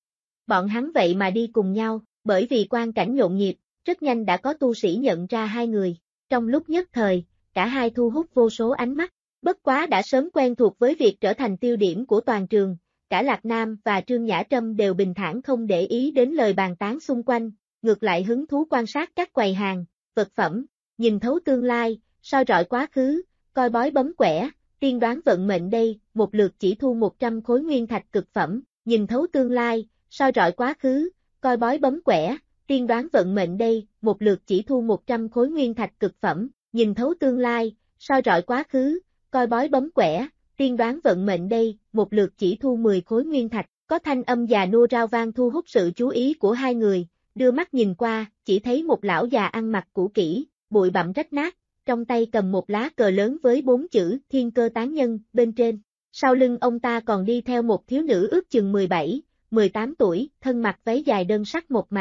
Bọn hắn vậy mà đi cùng nhau, bởi vì quang cảnh nhộn nhịp, rất nhanh đã có tu sĩ nhận ra hai người. Trong lúc nhất thời, cả hai thu hút vô số ánh mắt. Bất quá đã sớm quen thuộc với việc trở thành tiêu điểm của toàn trường, cả Lạc Nam và Trương Nhã Trâm đều bình thản không để ý đến lời bàn tán xung quanh, ngược lại hứng thú quan sát các quầy hàng, vật phẩm, nhìn thấu tương lai, soi rọi quá khứ, coi bói bấm quẻ, tiên đoán vận mệnh đây, một lượt chỉ thu 100 khối nguyên thạch cực phẩm, nhìn thấu tương lai, soi rọi quá khứ, coi bói bấm quẻ, tiên đoán vận mệnh đây, một lượt chỉ thu 100 khối nguyên thạch cực phẩm, nhìn thấu tương lai, soi rọi quá khứ, coi bói bấm quẻ, tiên đoán vận mệnh đây, một lượt chỉ thu 10 khối nguyên thạch, có thanh âm già nua rao vang thu hút sự chú ý của hai người, đưa mắt nhìn qua, chỉ thấy một lão già ăn mặc cũ kỹ, bụi bặm rách nát, trong tay cầm một lá cờ lớn với 4 chữ Thiên Cơ Tán Nhân bên trên, sau lưng ông ta còn đi theo một thiếu nữ ước chừng 17, 18 tuổi, thân mặc váy dài đơn sắc một mạc,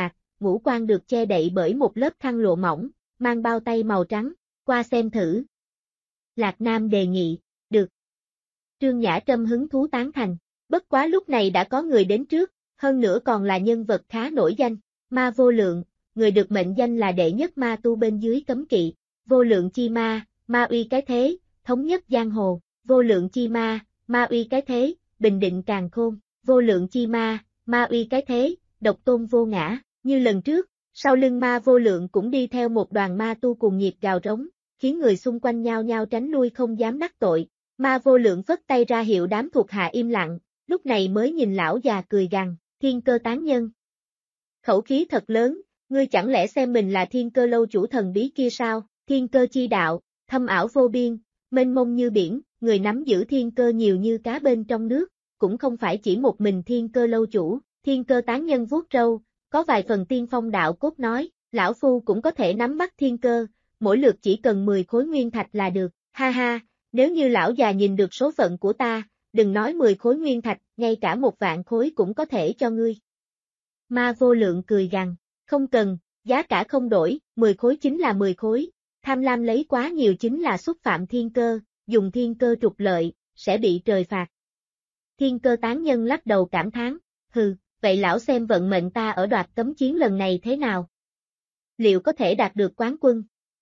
ngũ quan được che đậy bởi một lớp khăn lụa mỏng, mang bao tay màu trắng, qua xem thử. Lạc Nam đề nghị, được. Trương Nhã Trâm hứng thú tán thành, bất quá lúc này đã có người đến trước, hơn nữa còn là nhân vật khá nổi danh, Ma Vô Lượng, người được mệnh danh là đệ nhất ma tu bên dưới cấm kỵ, vô lượng chi ma, ma uy cái thế, thống nhất giang hồ, vô lượng chi ma, ma uy cái thế, bình định càn khôn, vô lượng chi ma, ma uy cái thế, độc tôn vô ngã, như lần trước, sau lưng Ma Vô Lượng cũng đi theo một đoàn ma tu cùng nhiệt gào rống, khiến người xung quanh nhao nhao tránh lui không dám đắc tội. Ma Vô Lượng phất tay ra hiệu đám thuộc hạ im lặng, lúc này mới nhìn lão già cười gằn, Thiên Cơ tán nhân. Khẩu khí thật lớn, ngươi chẳng lẽ xem mình là Thiên Cơ lâu chủ thần bí kia sao? Thiên cơ chi đạo, thâm ảo vô biên, mênh mông như biển, người nắm giữ thiên cơ nhiều như cá bên trong nước, cũng không phải chỉ một mình Thiên Cơ lâu chủ. Thiên Cơ tán nhân vuốt râu, có vài phần tiên phong đạo cốt nói, lão phu cũng có thể nắm bắt thiên cơ, mỗi lượt chỉ cần 10 khối nguyên thạch là được, ha ha, nếu như lão già nhìn được số phận của ta, đừng nói 10 khối nguyên thạch, ngay cả 1.000 khối cũng có thể cho ngươi. Ma Vô Lượng cười gằn, không cần, giá cả không đổi, 10 khối chính là 10 khối, tham lam lấy quá nhiều chính là xúc phạm thiên cơ, dùng thiên cơ trục lợi, sẽ bị trời phạt. Thiên Cơ tán nhân lắc đầu cảm thán, hừ, vậy lão xem vận mệnh ta ở đoạt cấm chiến lần này thế nào? Liệu có thể đạt được quán quân?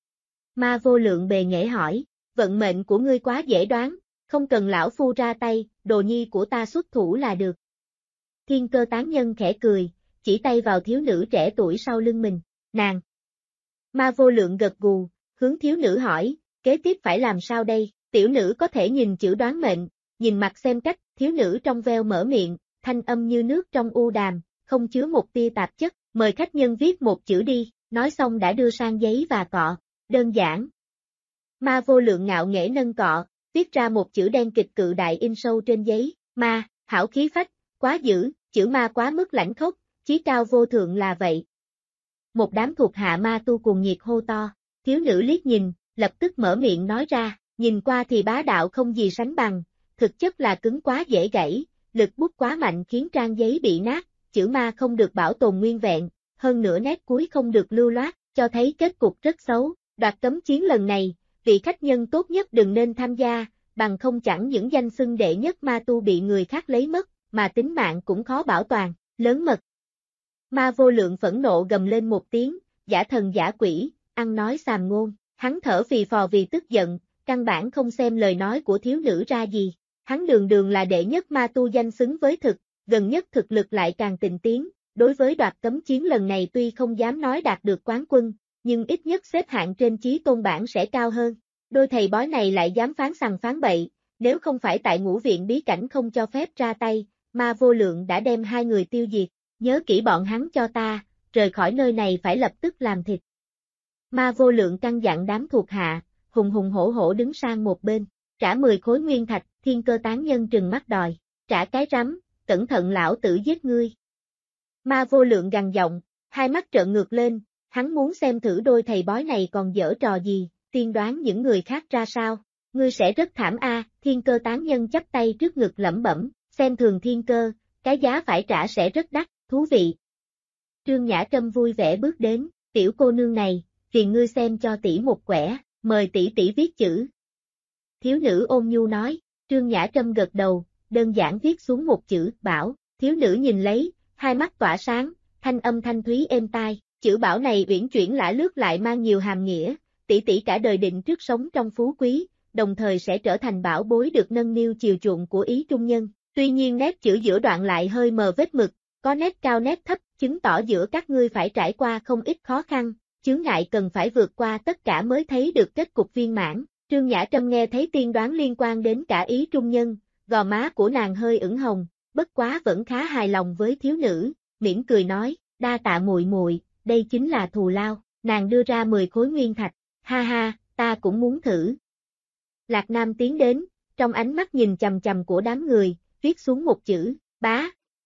Ma Vô Lượng bề nghệ hỏi, vận mệnh của ngươi quá dễ đoán, không cần lão phu ra tay, đồ nhi của ta xuất thủ là được. Thiên Cơ tán nhân khẽ cười, chỉ tay vào thiếu nữ trẻ tuổi sau lưng mình, nàng. Ma Vô Lượng gật gù, hướng thiếu nữ hỏi, kế tiếp phải làm sao đây? Tiểu nữ có thể nhìn chữ đoán mệnh, nhìn mặt xem cách, thiếu nữ trong veo mở miệng, thanh âm như nước trong u đàm, không chứa một tia tạp chất, mời khách nhân viết một chữ đi, nói xong đã đưa sang giấy và cọ, đơn giản. Ma Vô Lượng ngạo nghễ nâng cọ, viết ra một chữ đen kịch cự đại in sâu trên giấy, ma, hảo khí phách, quá dữ, chữ ma quá mức lãnh khốc, chí cao vô thượng là vậy. Một đám thuộc hạ ma tu cùng nhiệt hô to, thiếu nữ liếc nhìn, lập tức mở miệng nói ra, nhìn qua thì bá đạo không gì sánh bằng, thực chất là cứng quá dễ gãy, lực bút quá mạnh khiến trang giấy bị nát, chữ ma không được bảo tồn nguyên vẹn, hơn nữa nét cuối không được lưu loát, cho thấy kết cục rất xấu. Đoạt cấm chiến lần này, vị khách nhân tốt nhất đừng nên tham gia, bằng không chẳng những danh xưng đệ nhất ma tu bị người khác lấy mất, mà tính mạng cũng khó bảo toàn, lớn mật. Ma Vô Lượng phẫn nộ gầm lên một tiếng, giả thần giả quỷ, ăn nói xàm ngôn, hắn thở phì phò vì tức giận, căn bản không xem lời nói của thiếu nữ ra gì. Hắn đường đường là đệ nhất ma tu danh xứng với thực, gần nhất thực lực lại càng tịnh tiến, đối với đoạt cấm chiến lần này tuy không dám nói đạt được quán quân, nhưng ít nhất xếp hạng trên chí tôn bảng sẽ cao hơn. Đôi thầy bói này lại dám phán sằng phán bậy, nếu không phải tại ngũ viện bí cảnh không cho phép ra tay, Ma Vô Lượng đã đem hai người tiêu diệt, nhớ kỹ bọn hắn cho ta, rời khỏi nơi này phải lập tức làm thịt. Ma Vô Lượng căn dặn đám thuộc hạ, hùng hùng hổ hổ đứng sang một bên, trả 10 khối nguyên thạch. Thiên Cơ tán nhân trừng mắt đòi, trả cái rắm, cẩn thận lão tử giết ngươi. Ma Vô Lượng gằn giọng, hai mắt trợn ngược lên, hắn muốn xem thử đôi thầy bói này còn giở trò gì, tiên đoán những người khác ra sao, ngươi sẽ rất thảm a. Thiên Cơ tán nhân chắp tay trước ngực lẩm bẩm, xem thường thiên cơ, cái giá phải trả sẽ rất đắt, thú vị. Trương Nhã Trâm vui vẻ bước đến, tiểu cô nương này, phiền ngươi xem cho tỷ một quẻ, mời tỷ viết chữ. Thiếu nữ ôn nhu nói. Trương Nhã Trâm gật đầu, đơn giản viết xuống một chữ, bảo, thiếu nữ nhìn lấy, hai mắt tỏa sáng, thanh âm thanh thúy êm tai, chữ bảo này uyển chuyển lả lướt lại mang nhiều hàm nghĩa, tỷ cả đời định trước sống trong phú quý, đồng thời sẽ trở thành bảo bối được nâng niu chiều chuộng của ý trung nhân. Tuy nhiên nét chữ giữa đoạn lại hơi mờ vết mực, có nét cao nét thấp, chứng tỏ giữa các ngươi phải trải qua không ít khó khăn, chướng ngại cần phải vượt qua tất cả mới thấy được kết cục viên mãn. Trương Nhã Trâm nghe thấy tiên đoán liên quan đến cả ý trung nhân, gò má của nàng hơi ửng hồng, bất quá vẫn khá hài lòng với thiếu nữ, mỉm cười nói, đa tạ muội muội, đây chính là thù lao, nàng đưa ra 10 khối nguyên thạch, ha ha, ta cũng muốn thử. Lạc Nam tiến đến, trong ánh mắt nhìn chằm chằm của đám người, viết xuống một chữ, bá.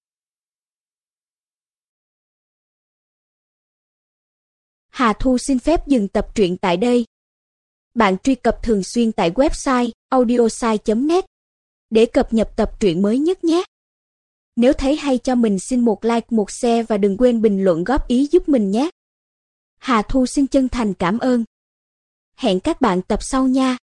Hà Thu xin phép dừng tập truyện tại đây. Bạn truy cập thường xuyên tại website audiosai.net để cập nhật tập truyện mới nhất nhé. Nếu thấy hay cho mình xin một like, một share và đừng quên bình luận góp ý giúp mình nhé. Hà Thu xin chân thành cảm ơn. Hẹn các bạn tập sau nha.